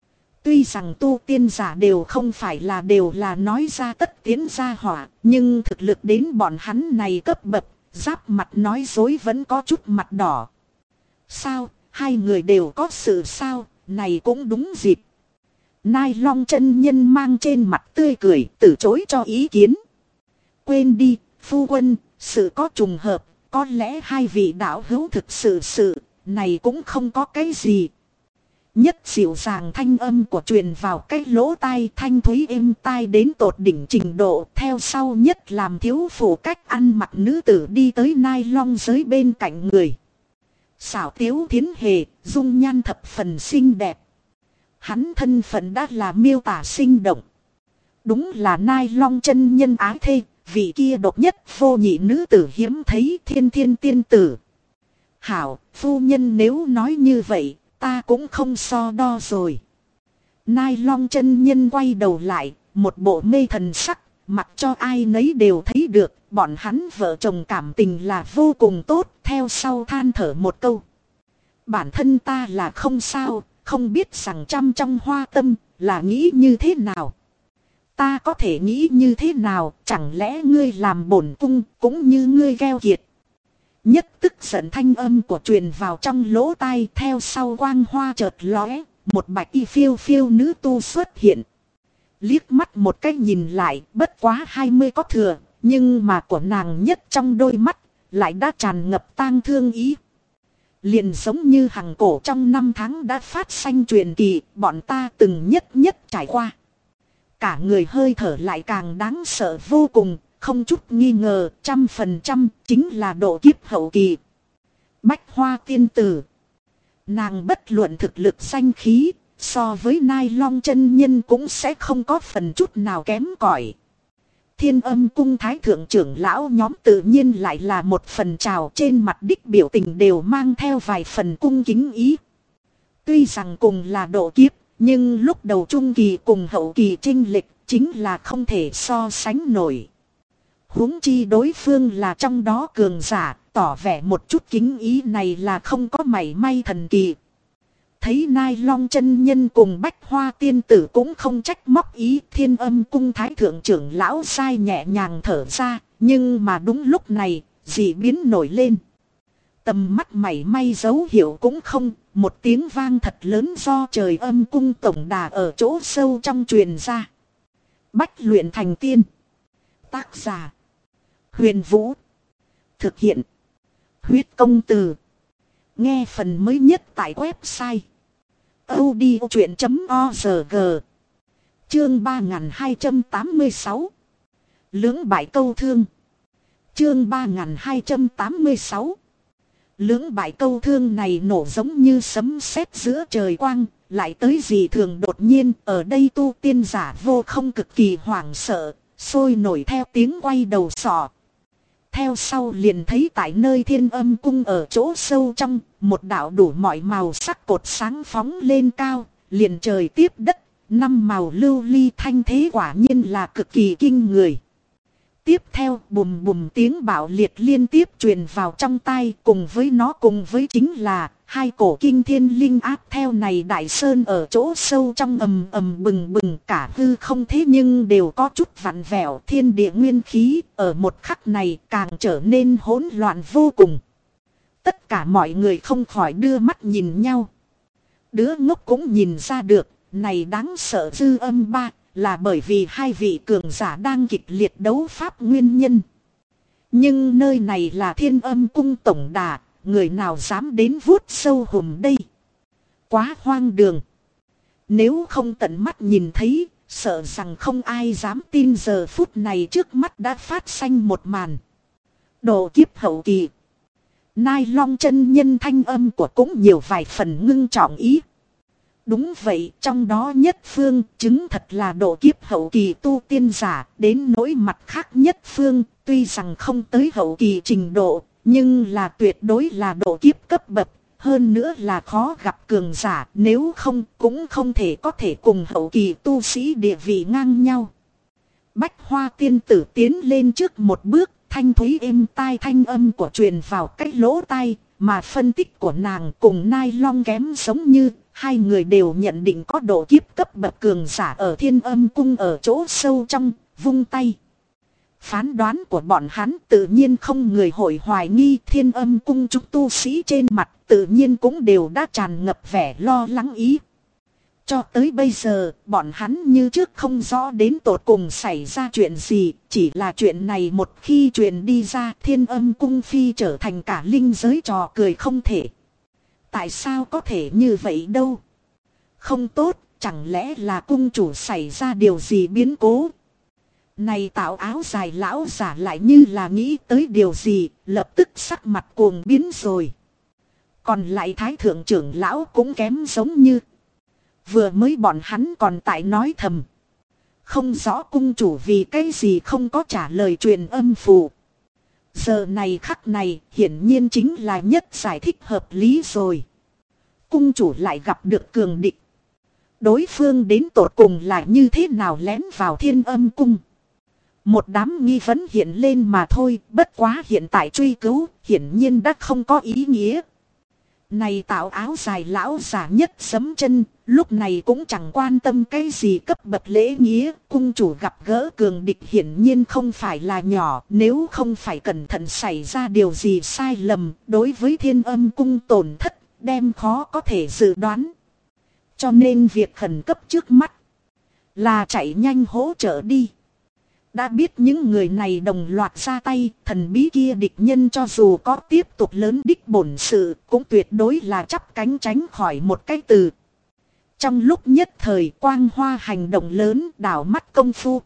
Tuy rằng tu tiên giả đều không phải là đều là nói ra tất tiến ra hỏa, nhưng thực lực đến bọn hắn này cấp bậc, giáp mặt nói dối vẫn có chút mặt đỏ. Sao, hai người đều có sự sao, này cũng đúng dịp. Nai Long chân nhân mang trên mặt tươi cười, từ chối cho ý kiến. Quên đi, phu quân, sự có trùng hợp, có lẽ hai vị đạo hữu thực sự này cũng không có cái gì. Nhất dịu dàng thanh âm của truyền vào cái lỗ tai, thanh thúy êm tai đến tột đỉnh trình độ. Theo sau nhất làm thiếu phụ cách ăn mặc nữ tử đi tới Nai Long giới bên cạnh người. Xảo tiếu thiến hề, dung nhan thập phần xinh đẹp. Hắn thân phận đã là miêu tả sinh động. Đúng là Nai Long chân nhân ái thê, vị kia độc nhất vô nhị nữ tử hiếm thấy thiên thiên tiên tử. Hảo, phu nhân nếu nói như vậy, ta cũng không so đo rồi. Nai Long chân nhân quay đầu lại, một bộ mê thần sắc, mặc cho ai nấy đều thấy được, bọn hắn vợ chồng cảm tình là vô cùng tốt, theo sau than thở một câu. Bản thân ta là không sao, không biết rằng trăm trong hoa tâm, là nghĩ như thế nào. Ta có thể nghĩ như thế nào, chẳng lẽ ngươi làm bổn cung cũng như ngươi gheo kiệt. Nhất tức giận thanh âm của truyền vào trong lỗ tai, theo sau quang hoa chợt lóe, một bạch y phiêu phiêu nữ tu xuất hiện. Liếc mắt một cái nhìn lại, bất quá 20 có thừa, nhưng mà của nàng nhất trong đôi mắt lại đã tràn ngập tang thương ý. Liền giống như hằng cổ trong năm tháng đã phát sanh truyền kỳ, bọn ta từng nhất nhất trải qua. Cả người hơi thở lại càng đáng sợ vô cùng, không chút nghi ngờ, 100% chính là độ kiếp hậu kỳ. Bách Hoa tiên tử. Nàng bất luận thực lực danh khí, so với Nai Long chân nhân cũng sẽ không có phần chút nào kém cỏi. Thiên Âm cung thái thượng trưởng lão nhóm tự nhiên lại là một phần trào, trên mặt đích biểu tình đều mang theo vài phần cung kính ý. Tuy rằng cùng là độ kiếp, nhưng lúc đầu trung kỳ cùng hậu kỳ chênh lệch chính là không thể so sánh nổi. Huống chi đối phương là trong đó cường giả, tỏ vẻ một chút kính ý này là không có mảy may thần kỳ. Thấy Nai Long chân nhân cùng Bách Hoa tiên tử cũng không trách móc ý, Thiên Âm cung thái thượng trưởng lão sai nhẹ nhàng thở ra, nhưng mà đúng lúc này, dị biến nổi lên. Tầm mắt mảy may dấu hiệu cũng không, một tiếng vang thật lớn do Trời Âm cung tổng đà ở chỗ sâu trong truyền ra. Bách luyện thành tiên. Tác giả Huyền Vũ. Thực hiện Huyết Công Từ. Nghe phần mới nhất tại website audiochuyện.org. Chương 3286. Lưỡng bại câu thương. Chương 3286. Lưỡng bại câu thương này nổ giống như sấm sét giữa trời quang, lại tới dị thường đột nhiên. Ở đây tu tiên giả vô không cực kỳ hoảng sợ, sôi nổi theo tiếng quay đầu sọ. Theo sau liền thấy tại nơi Thiên Âm cung ở chỗ sâu trong, một đạo đủ mọi màu sắc cột sáng phóng lên cao, liền trời tiếp đất, 5 màu lưu ly thanh thế quả nhiên là cực kỳ kinh người. Tiếp theo bùm bùm tiếng bạo liệt liên tiếp truyền vào trong tai, cùng với nó cùng với chính là hai cổ kinh thiên linh áp theo này đại sơn ở chỗ sâu trong ầm ầm bừng bừng, cả hư không thế nhưng đều có chút vặn vẹo, thiên địa nguyên khí ở một khắc này càng trở nên hỗn loạn vô cùng. Tất cả mọi người không khỏi đưa mắt nhìn nhau. Đứa ngốc cũng nhìn ra được, này đáng sợ dư âm ba là bởi vì hai vị cường giả đang kịch liệt đấu pháp nguyên nhân. Nhưng nơi này là Thiên Âm cung tổng đà, người nào dám đến vuốt sâu hùm đây? Quá hoang đường. Nếu không tận mắt nhìn thấy, sợ rằng không ai dám tin giờ phút này trước mắt đã phát sanh một màn. Độ kiếp hậu kỳ. Nai Long chân nhân thanh âm của cũng nhiều vài phần ngưng trọng ý. Đúng vậy, trong đó nhất phương chứng thật là độ kiếp hậu kỳ tu tiên giả, đến nỗi mặt khác nhất phương, tuy rằng không tới hậu kỳ trình độ, nhưng là tuyệt đối là độ kiếp cấp bậc, hơn nữa là khó gặp cường giả, nếu không cũng không thể có thể cùng hậu kỳ tu sĩ địa vị ngang nhau. Bách Hoa tiên tử tiến lên trước một bước, thanh thúy êm tai thanh âm của truyền vào cái lỗ tai, mà phân tích của nàng cùng Nai Long kém giống như, hai người đều nhận định có độ kiếp cấp bậc cường giả ở Thiên Âm cung ở chỗ sâu trong, vung tay. Phán đoán của bọn hắn tự nhiên không người hội hoài nghi, Thiên Âm cung chúng tu sĩ trên mặt tự nhiên cũng đều đã tràn ngập vẻ lo lắng ý. Cho tới bây giờ, bọn hắn như trước không rõ đến tột cùng xảy ra chuyện gì, chỉ là chuyện này một khi truyền đi ra, Thiên Âm cung phi trở thành cả linh giới trò cười không thể. Tại sao có thể như vậy đâu? Không tốt, chẳng lẽ là cung chủ xảy ra điều gì biến cố? Này tạo áo dài lão giả lại như là nghĩ tới điều gì, lập tức sắc mặt cuồng biến rồi. Còn lại thái thượng trưởng lão cũng kém giống như. Vừa mới bọn hắn còn tại nói thầm. Không rõ cung chủ vì cái gì không có trả lời truyền âm phù. Giờ này khắc này hiển nhiên chính là nhất giải thích hợp lý rồi. Cung chủ lại gặp được cường địch. Đối phương đến tột cùng là như thế nào lén vào Thiên Âm cung. Một đám nghi vấn hiện lên mà thôi, bất quá hiện tại truy cứu hiển nhiên đã không có ý nghĩa. Này tạo áo dài lão già nhất giấm chân, lúc này cũng chẳng quan tâm cái gì cấp bậc lễ nghĩa. Cung chủ gặp gỡ cường địch hiển nhiên không phải là nhỏ, nếu không phải cẩn thận xảy ra điều gì sai lầm, đối với Thiên Âm cung tổn thất, đem khó có thể dự đoán. Cho nên việc khẩn cấp trước mắt là chạy nhanh hỗ trợ đi. Đã biết những người này đồng loạt ra tay, thần bí kia địch nhân cho dù có tiếp tục lớn đích bổn sự, cũng tuyệt đối là chắp cánh tránh khỏi một cái từ. Trong lúc nhất thời quang hoa hành động lớn đảo mắt công phu.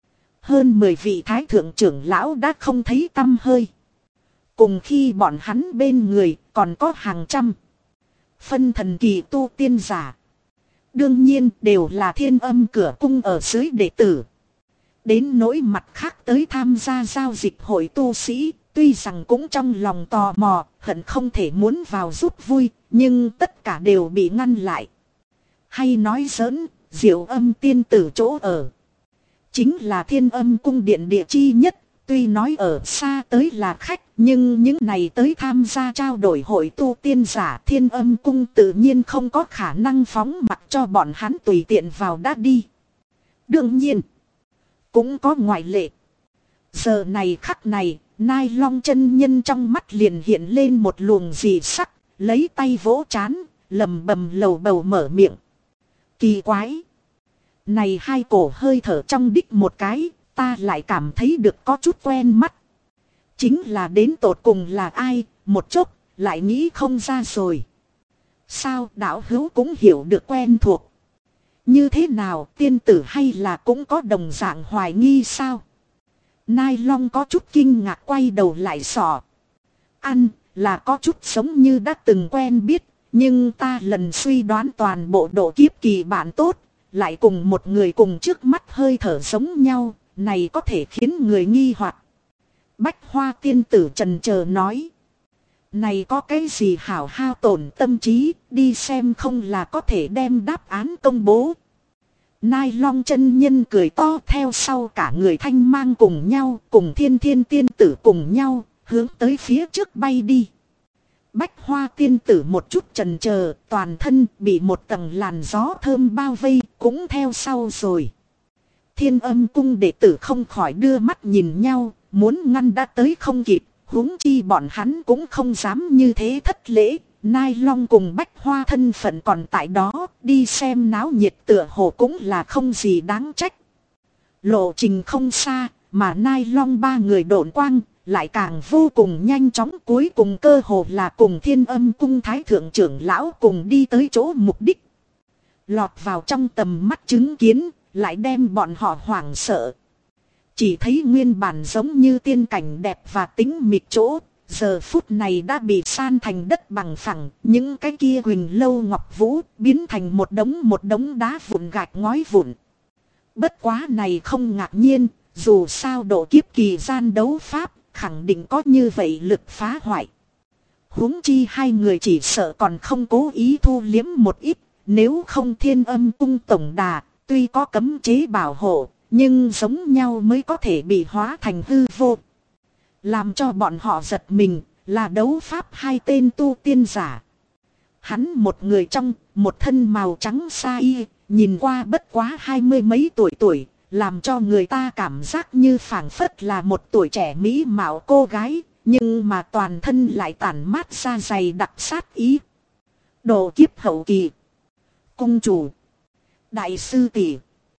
Hơn 10 vị thái thượng trưởng lão đã không thấy tăm hơi. Cùng khi bọn hắn bên người còn có hàng trăm phân thần kỳ tu tiên giả. Đương nhiên đều là Thiên Âm cửa cung ở dưới đệ tử. Đến nỗi mặt khác tới tham gia giao dịch hội tu sĩ, tuy rằng cũng trong lòng tò mò, hận không thể muốn vào giúp vui, nhưng tất cả đều bị ngăn lại. Hay nói giỡn, Diệu Âm tiên tử chỗ ở chính là Thiên Âm cung điện địa chi nhất, tuy nói ở xa tới là khách, nhưng những này tới tham gia trao đổi hội tu tiên giả Thiên Âm cung tự nhiên không có khả năng phóng mặc cho bọn hắn tùy tiện vào đã đi. Đương nhiên cũng có ngoại lệ. Giờ này khắc này, Nai Long chân nhân trong mắt liền hiện lên một luồng dị sắc, lấy tay vỗ trán, lầm bầm lầu bầu mở miệng. Kỳ quái! Này hai cổ hơi thở trong đích một cái, ta lại cảm thấy được có chút quen mắt. Chính là đến tột cùng là ai, một chốc, lại nghĩ không ra rồi. Sao đạo hữu cũng hiểu được quen thuộc? Như thế nào tiên tử hay là cũng có đồng dạng hoài nghi sao? Nai Long có chút kinh ngạc quay đầu lại sỏ. Ăn là có chút giống như đã từng quen biết. Nhưng ta lần suy đoán toàn bộ độ kiếp kỳ bạn tốt. Lại cùng một người cùng trước mắt hơi thở giống nhau. Này có thể khiến người nghi hoặc. Bách Hoa tiên tử trần chờ nói. Này có cái gì hảo hao tổn tâm trí, đi xem không là có thể đem đáp án công bố. Nai Long chân nhân cười to theo sau cả người thanh mang cùng nhau, cùng Thiên Thiên tiên tử cùng nhau, hướng tới phía trước bay đi. Bách Hoa tiên tử một chút chần chờ, toàn thân bị một tầng làn gió thơm bao vây, cũng theo sau rồi. Thiên Âm cung đệ tử không khỏi đưa mắt nhìn nhau, muốn ngăn đã tới không kịp. Huống chi bọn hắn cũng không dám như thế thất lễ. Nai Long cùng Bách Hoa thân phận còn tại đó, đi xem náo nhiệt tựa hồ cũng là không gì đáng trách. Lộ trình không xa, mà Nai Long ba người độn quang, lại càng vô cùng nhanh chóng, cuối cùng cơ hồ là cùng Thiên Âm cung thái thượng trưởng lão cùng đi tới chỗ mục đích. Lọt vào trong tầm mắt chứng kiến, lại đem bọn họ hoảng sợ. Chỉ thấy nguyên bản giống như tiên cảnh đẹp và tĩnh mịch chỗ, giờ phút này đã bị san thành đất bằng phẳng, những cái kia huỳnh lâu ngọc vũ biến thành một đống đá vụn gạch ngói vụn. Bất quá này không ngạc nhiên, dù sao độ kiếp kỳ gian đấu pháp, khẳng định có như vậy lực phá hoại. Huống chi hai người chỉ sợ còn không cố ý thu liếm một ít, nếu không Thiên Âm cung tổng đà, tuy có cấm chế bảo hộ, nhưng giống nhau mới có thể bị hóa thành hư vô. Làm cho bọn họ giật mình là đấu pháp hai tên tu tiên giả. Hắn một người trong, một thân màu trắng sa y, nhìn qua bất quá 20 mấy tuổi, làm cho người ta cảm giác như phảng phất là một tuổi trẻ mỹ mạo cô gái, nhưng mà toàn thân lại tản mát ra dày đặc sát ý. Độ kiếp hậu kỳ. Cung chủ. Đại sư tỷ.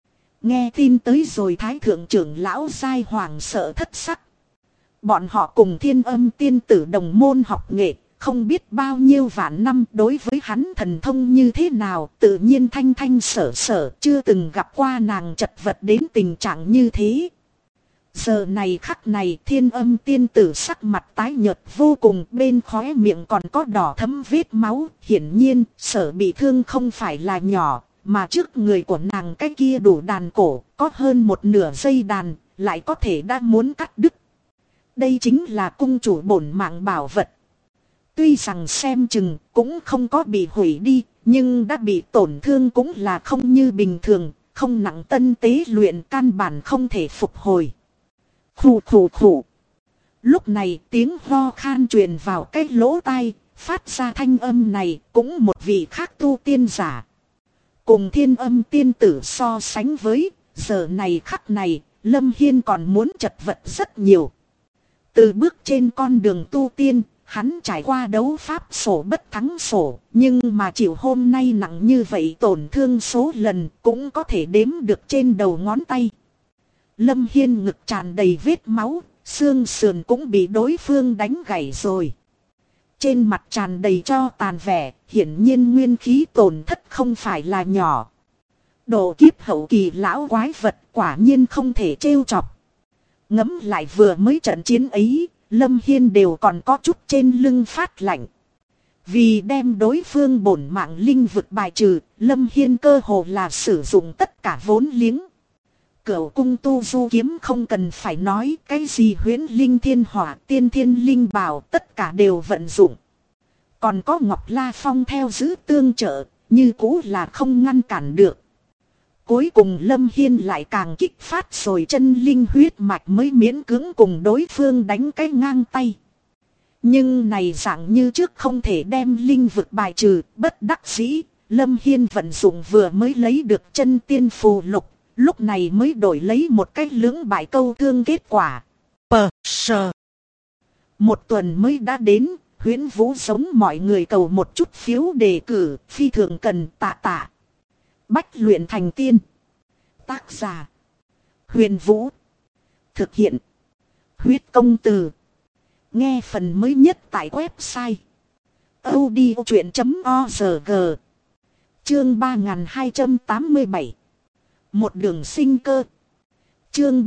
Nghe tin tới rồi thái thượng trưởng lão giai hoàng sợ thất sắc. Bọn họ cùng Thiên Âm tiên tử đồng môn học nghệ, không biết bao nhiêu vạn năm, đối với hắn thần thông như thế nào, tự nhiên thanh thanh sở sở, chưa từng gặp qua nàng chật vật đến tình trạng như thế. Giờ này khắc này Thiên Âm tiên tử sắc mặt tái nhợt vô cùng, bên khóe miệng còn có đỏ thấm vết máu, hiển nhiên sở bị thương không phải là nhỏ. Mà trước người của nàng cái kia đủ đàn cổ, có hơn một nửa dây đàn, lại có thể đã muốn cắt đứt. Đây chính là cung chủ bổn mạng bảo vật. Tuy rằng xem chừng cũng không có bị hủy đi, nhưng đã bị tổn thương cũng là không như bình thường, không nặng tân tế luyện căn bản không thể phục hồi. Khủ khủ khủ. Lúc này tiếng ho khan truyền vào cái lỗ tai, phát ra thanh âm này cũng một vị khác tu tiên giả. Cùng Thiên Âm tiên tử so sánh với, giờ này khắc này, Lâm Hiên còn muốn chật vật rất nhiều. Từ bước trên con đường tu tiên, hắn trải qua đấu pháp sổ bất thắng sổ, nhưng mà chịu hôm nay nặng như vậy tổn thương số lần cũng có thể đếm được trên đầu ngón tay. Lâm Hiên ngực tràn đầy vết máu, xương sườn cũng bị đối phương đánh gãy rồi. Trên mặt tràn đầy cho tàn vẻ, hiển nhiên nguyên khí tổn thất không phải là nhỏ. Độ kiếp hậu kỳ lão quái vật quả nhiên không thể trêu chọc. Ngẫm lại vừa mới trận chiến ấy, Lâm Hiên đều còn có chút trên lưng phát lạnh. Vì đem đối phương bổn mạng linh vực bài trừ, Lâm Hiên cơ hồ là sử dụng tất cả vốn liếng. Cửu cung tu du kiếm không cần phải nói, cái gì huyễn linh thiên hỏa, tiên thiên linh bảo tất cả đều vận dụng. Còn có Ngọc La Phong theo giữ tương trợ, như cũ là không ngăn cản được. Cuối cùng Lâm Hiên lại càng kích phát rồi chân linh huyết mạch mới miễn cưỡng cùng đối phương đánh cái ngang tay. Nhưng này dạng như trước không thể đem linh vực bài trừ, bất đắc dĩ, Lâm Hiên vận dụng vừa mới lấy được chân tiên phù lục, lúc này mới đổi lấy một cái lưỡng bại câu thương kết quả. Một tuần mới đã đến, Huyễn Vũ giống mọi người cầu một chút phiếu đề cử, phi thường cần tạ. Bách luyện thành tiên. Tác giả: Huyền Vũ. Thực hiện: Huyết Công Từ. Nghe phần mới nhất tại website audiochuyện.org. Chương 3287. Một đường sinh cơ. Chương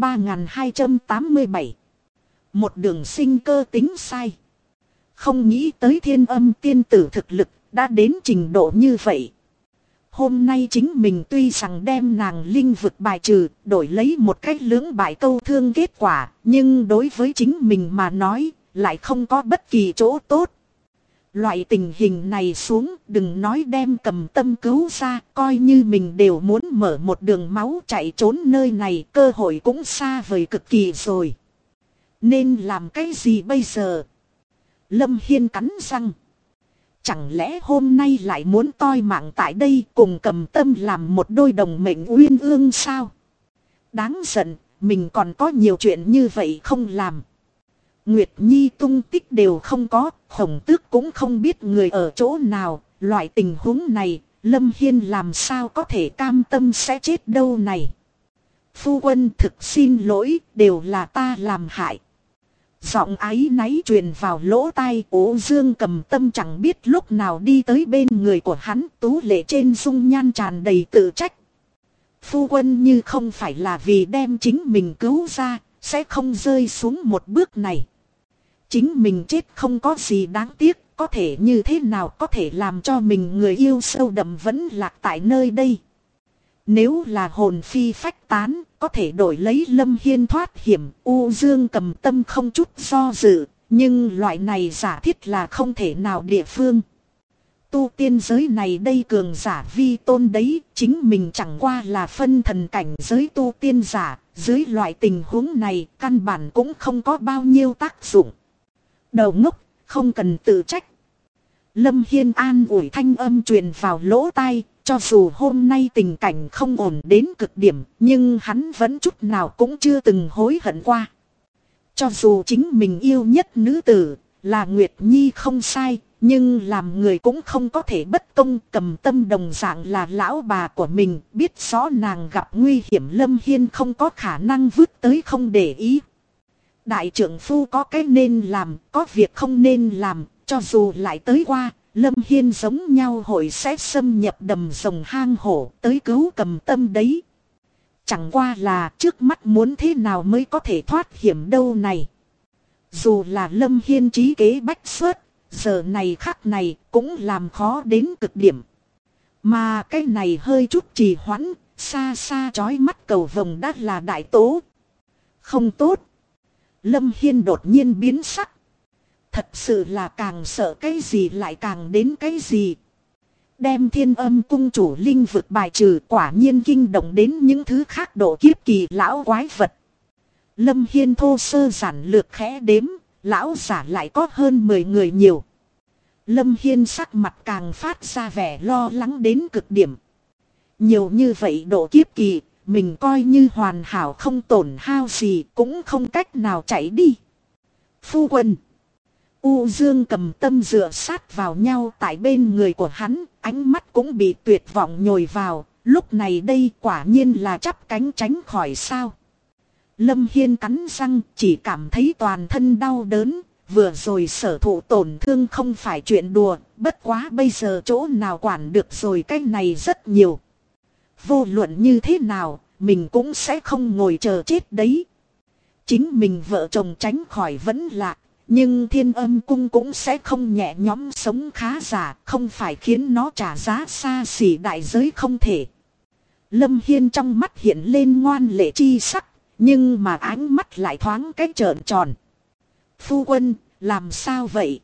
3287. Một đường sinh cơ tính sai. Không nghĩ tới Thiên Âm tiên tử thực lực đã đến trình độ như vậy. Hôm nay chính mình tuy rằng đem nàng linh vực bài trừ, đổi lấy một cách lưỡng bại câu thương kết quả, nhưng đối với chính mình mà nói, lại không có bất kỳ chỗ tốt. Loại tình hình này xuống, đừng nói đem Cầm Tâm cứu ra, coi như mình đều muốn mở một đường máu chạy trốn nơi này, cơ hội cũng xa vời cực kỳ rồi. Nên làm cái gì bây giờ? Lâm Hiên cắn răng. Chẳng lẽ hôm nay lại muốn toi mạng tại đây cùng Cầm Tâm làm một đôi đồng mệnh uyên ương sao? Đáng giận, mình còn có nhiều chuyện như vậy không làm. Nguyệt Nhi tung tích đều không có, Hồng Tước cũng không biết người ở chỗ nào, loại tình huống này, Lâm Hiên làm sao có thể cam tâm sẽ chết đâu này. Phu quân thực xin lỗi, đều là ta làm hại. Giọng áy náy truyền vào lỗ tai, Ố Dương Cầm Tâm chẳng biết lúc nào đi tới bên người của hắn, tú lệ trên dung nhan tràn đầy tự trách. Phu quân như không phải là vì đem chính mình cứu ra, sẽ không rơi xuống một bước này. Chính mình chết không có gì đáng tiếc, có thể như thế nào có thể làm cho mình người yêu sâu đậm vẫn lạc tại nơi đây. Nếu là hồn phi phách tán, có thể đổi lấy Lâm Hiên thoát hiểm, U Dương Cầm Tâm không chút do dự, nhưng loại này giả thiết là không thể nào địa phương. Tu tiên giới này đây cường giả vi tôn đấy, chính mình chẳng qua là phân thần cảnh giới tu tiên giả, dưới loại tình huống này căn bản cũng không có bao nhiêu tác dụng. Đầu ngốc, không cần tự trách. Lâm Hiên an ủi thanh âm truyền vào lỗ tai, cho dù hôm nay tình cảnh không ổn đến cực điểm, nhưng hắn vẫn chút nào cũng chưa từng hối hận qua. Cho dù chính mình yêu nhất nữ tử, là Nguyệt Nhi không sai, nhưng làm người cũng không có thể bất công. Cầm Tâm đồng dạng là lão bà của mình, biết rõ nàng gặp nguy hiểm, Lâm Hiên không có khả năng vứt tới không để ý. Đại trưởng phu có cái nên làm, có việc không nên làm, cho dù lại tới qua, Lâm Hiên giống nhau hội sẽ xâm nhập đầm rồng hang hổ tới cứu Cầm Tâm đấy. Chẳng qua là trước mắt muốn thế nào mới có thể thoát hiểm đâu này. Dù là Lâm Hiên trí kế bách xuất, giờ này khắc này cũng làm khó đến cực điểm. Mà cái này hơi chút trì hoãn, xa xa chói mắt cầu vồng đã là đại tố. Không tốt. Lâm Hiên đột nhiên biến sắc. Thật sự là càng sợ cái gì lại càng đến cái gì. Đem Thiên Âm cung chủ linh vực bài trừ, quả nhiên kinh động đến những thứ khác độ kiếp kỳ lão quái vật. Lâm Hiên thô sơ giản lược khẽ đếm, lão giả lại có hơn 10 người nhiều. Lâm Hiên sắc mặt càng phát ra vẻ lo lắng đến cực điểm. Nhiều như vậy độ kiếp kỳ, mình coi như hoàn hảo không tổn hao gì cũng không cách nào chạy đi. Phu quân. U Dương Cầm Tâm dựa sát vào nhau tại bên người của hắn, ánh mắt cũng bị tuyệt vọng nhồi vào, lúc này đây quả nhiên là chắp cánh tránh khỏi sao. Lâm Hiên cắn răng, chỉ cảm thấy toàn thân đau đớn, vừa rồi sở thụ tổn thương không phải chuyện đùa, bất quá bây giờ chỗ nào quản được rồi, cái này rất nhiều. Vô luận như thế nào, mình cũng sẽ không ngồi chờ chết đấy. Chính mình vợ chồng tránh khỏi vẫn lạc, nhưng Thiên Âm Cung cũng sẽ không nhẹ nhõm sống khá giả, không phải khiến nó trả giá xa xỉ đại giới không thể. Lâm Hiên trong mắt hiện lên ngoan lệ chi sắc, nhưng mà ánh mắt lại thoáng cái trợn tròn. Phu quân, làm sao vậy?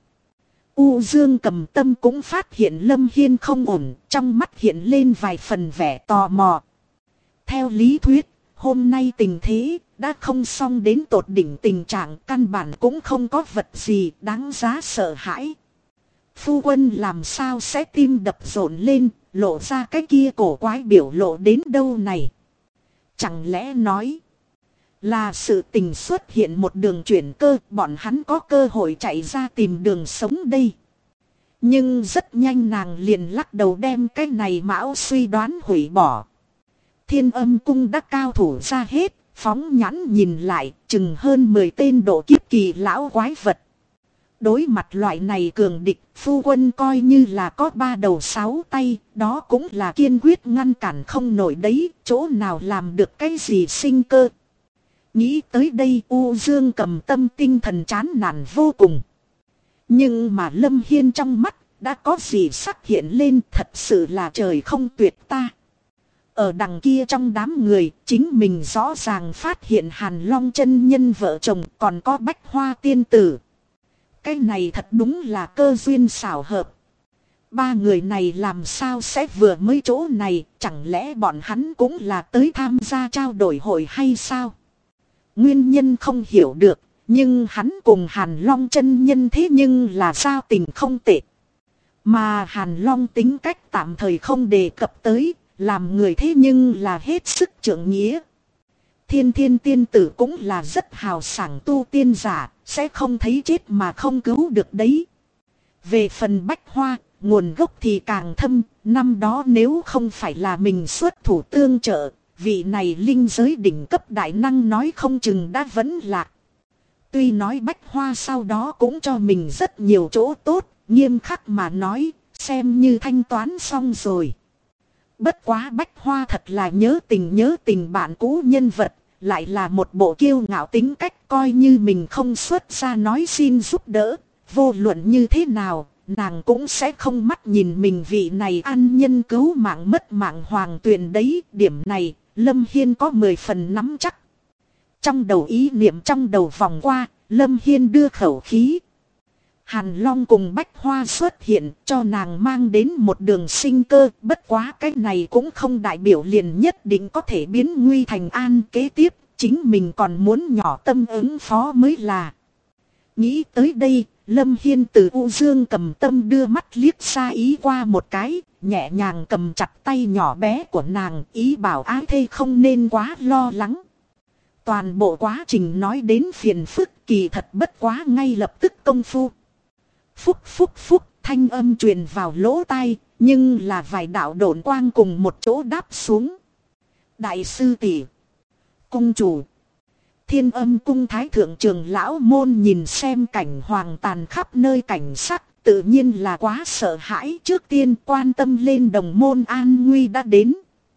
U Dương Cầm Tâm cũng phát hiện Lâm Hiên không ổn, trong mắt hiện lên vài phần vẻ tò mò. Theo lý thuyết, hôm nay tình thế đã không xong đến tột đỉnh tình trạng, căn bản cũng không có vật gì đáng giá sợ hãi. Phu quân làm sao sẽ tim đập rộn lên, lộ ra cái kia cổ quái biểu lộ đến đâu này? Chẳng lẽ nói là sự tình xuất hiện một đường chuyển cơ, bọn hắn có cơ hội chạy ra tìm đường sống đây. Nhưng rất nhanh nàng liền lắc đầu đem cái này mão suy đoán hủy bỏ. Thiên Âm Cung đã cao thủ ra hết, phóng nhãn nhìn lại, chừng hơn 10 tên độ kiếp kỳ lão quái vật. Đối mặt loại này cường địch, phu quân coi như là có 3 đầu 6 tay, đó cũng là kiên quyết ngăn cản không nổi đấy, chỗ nào làm được cái gì sinh cơ. Nghĩ tới đây U Dương Cầm Tâm tinh thần chán nản vô cùng. Nhưng mà Lâm Hiên trong mắt đã có gì sắc hiện lên, thật sự là trời không tuyệt ta. Ở đằng kia trong đám người, chính mình rõ ràng phát hiện Hàn Long chân nhân vợ chồng, còn có Bách Hoa tiên tử. Cái này thật đúng là cơ duyên xảo hợp. 3 người này làm sao sẽ vừa mới chỗ này, chẳng lẽ bọn hắn cũng là tới tham gia trao đổi hội hay sao? Nguyên nhân không hiểu được, nhưng hắn cùng Hàn Long chân nhân thế nhưng là giao tình không tệ. Mà Hàn Long tính cách tạm thời không đề cập tới, làm người thế nhưng là hết sức trượng nghĩa. Thiên Thiên tiên tử cũng là rất hào sảng tu tiên giả, sẽ không thấy chết mà không cứu được đấy. Về phần Bách Hoa, nguồn gốc thì càng thâm, năm đó nếu không phải là mình xuất thủ tương trợ, vị này linh giới đỉnh cấp đại năng nói không chừng đã vẫn lạc. Tuy nói Bách Hoa sau đó cũng cho mình rất nhiều chỗ tốt, nghiêm khắc mà nói, xem như thanh toán xong rồi. Bất quá Bách Hoa thật là nhớ tình bạn cũ nhân vật, lại là một bộ kiêu ngạo tính cách, coi như mình không xuất ra nói xin giúp đỡ, vô luận như thế nào, nàng cũng sẽ không mắt nhìn mình vị này ăn nhân cứu mạng mất mạng hoàng tuyền đấy. Điểm này, Lâm Hiên có 10 phần nắm chắc. Trong đầu ý niệm trong đầu vòng qua, Lâm Hiên đưa khẩu khí. Hàn Long cùng Bách Hoa xuất hiện cho nàng mang đến một đường sinh cơ, bất quá cái này cũng không đại biểu liền nhất định có thể biến nguy thành an, kế tiếp, chính mình còn muốn nhỏ tâm ứng phó mới là. Nghĩ tới đây, Lâm Hiên từ U Dương Cầm Tâm đưa mắt liếc xa ý qua một cái, nhẹ nhàng cầm chặt tay nhỏ bé của nàng, ý bảo ái thê không nên quá lo lắng. Toàn bộ quá trình nói đến phiền phức, kỳ thật bất quá ngay lập tức công phu. Phúc phúc phúc, thanh âm truyền vào lỗ tai, nhưng là vài đạo độn quang cùng một chỗ đáp xuống. Đại sư tỷ, cung chủ, Thiên Âm Cung thái thượng trưởng lão môn nhìn xem cảnh hoàng tàn khắp nơi cảnh sắc, tự nhiên là quá sợ hãi, trước tiên quan tâm lên đồng môn an nguy đã đến.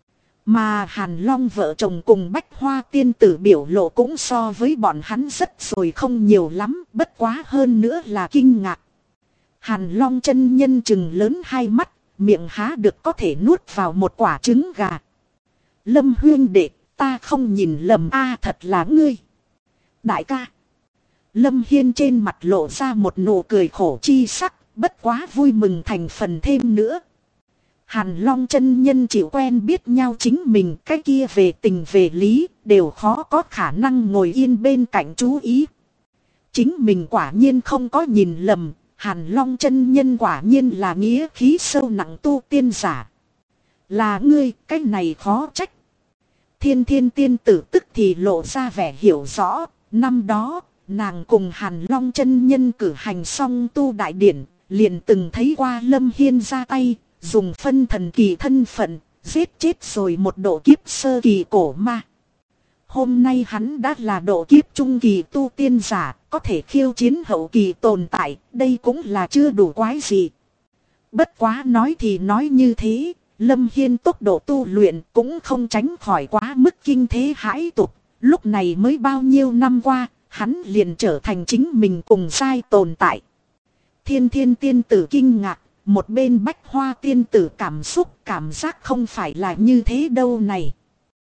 Mà Hàn Long vợ chồng cùng Bách Hoa tiên tử biểu lộ cũng so với bọn hắn rất rồi không nhiều lắm, bất quá hơn nữa là kinh ngạc. Hàn Long chân nhân chừng lớn hai mắt, miệng há được có thể nuốt vào một quả trứng gà. Lâm huynh đệ, ta không nhìn lầm a, thật là ngươi. Đại ca. Lâm Hiên trên mặt lộ ra một nụ cười khổ chi sắc, bất quá vui mừng thành phần thêm nữa. Hàn Long chân nhân chịu quen biết nhau chính mình, cái kia về tình về lý, đều khó có khả năng ngồi yên bên cạnh chú ý. Chính mình quả nhiên không có nhìn lầm, Hàn Long chân nhân quả nhiên là nghĩa khí sâu nặng tu tiên giả. Là ngươi, cái này khó trách. Thiên Thiên tiên tử tức thì lộ ra vẻ hiểu rõ. Năm đó, nàng cùng Hàn Long chân nhân cử hành xong tu đại điển, liền từng thấy qua Lâm Hiên ra tay, dùng phân thần kỳ thân phận, giết chết rồi một độ kiếp sơ kỳ cổ ma. Hôm nay hắn đã là độ kiếp trung kỳ tu tiên giả, có thể khiêu chiến hậu kỳ tồn tại, đây cũng là chưa đủ quái gì. Bất quá nói thì nói như thế, Lâm Hiên tốc độ tu luyện cũng không tránh khỏi quá mức kinh thế hãi tục. Lúc này mới bao nhiêu năm qua, hắn liền trở thành chính mình cùng giai tồn tại. Thiên Thiên tiên tử kinh ngạc, một bên Bách Hoa tiên tử cảm giác không phải là như thế đâu này.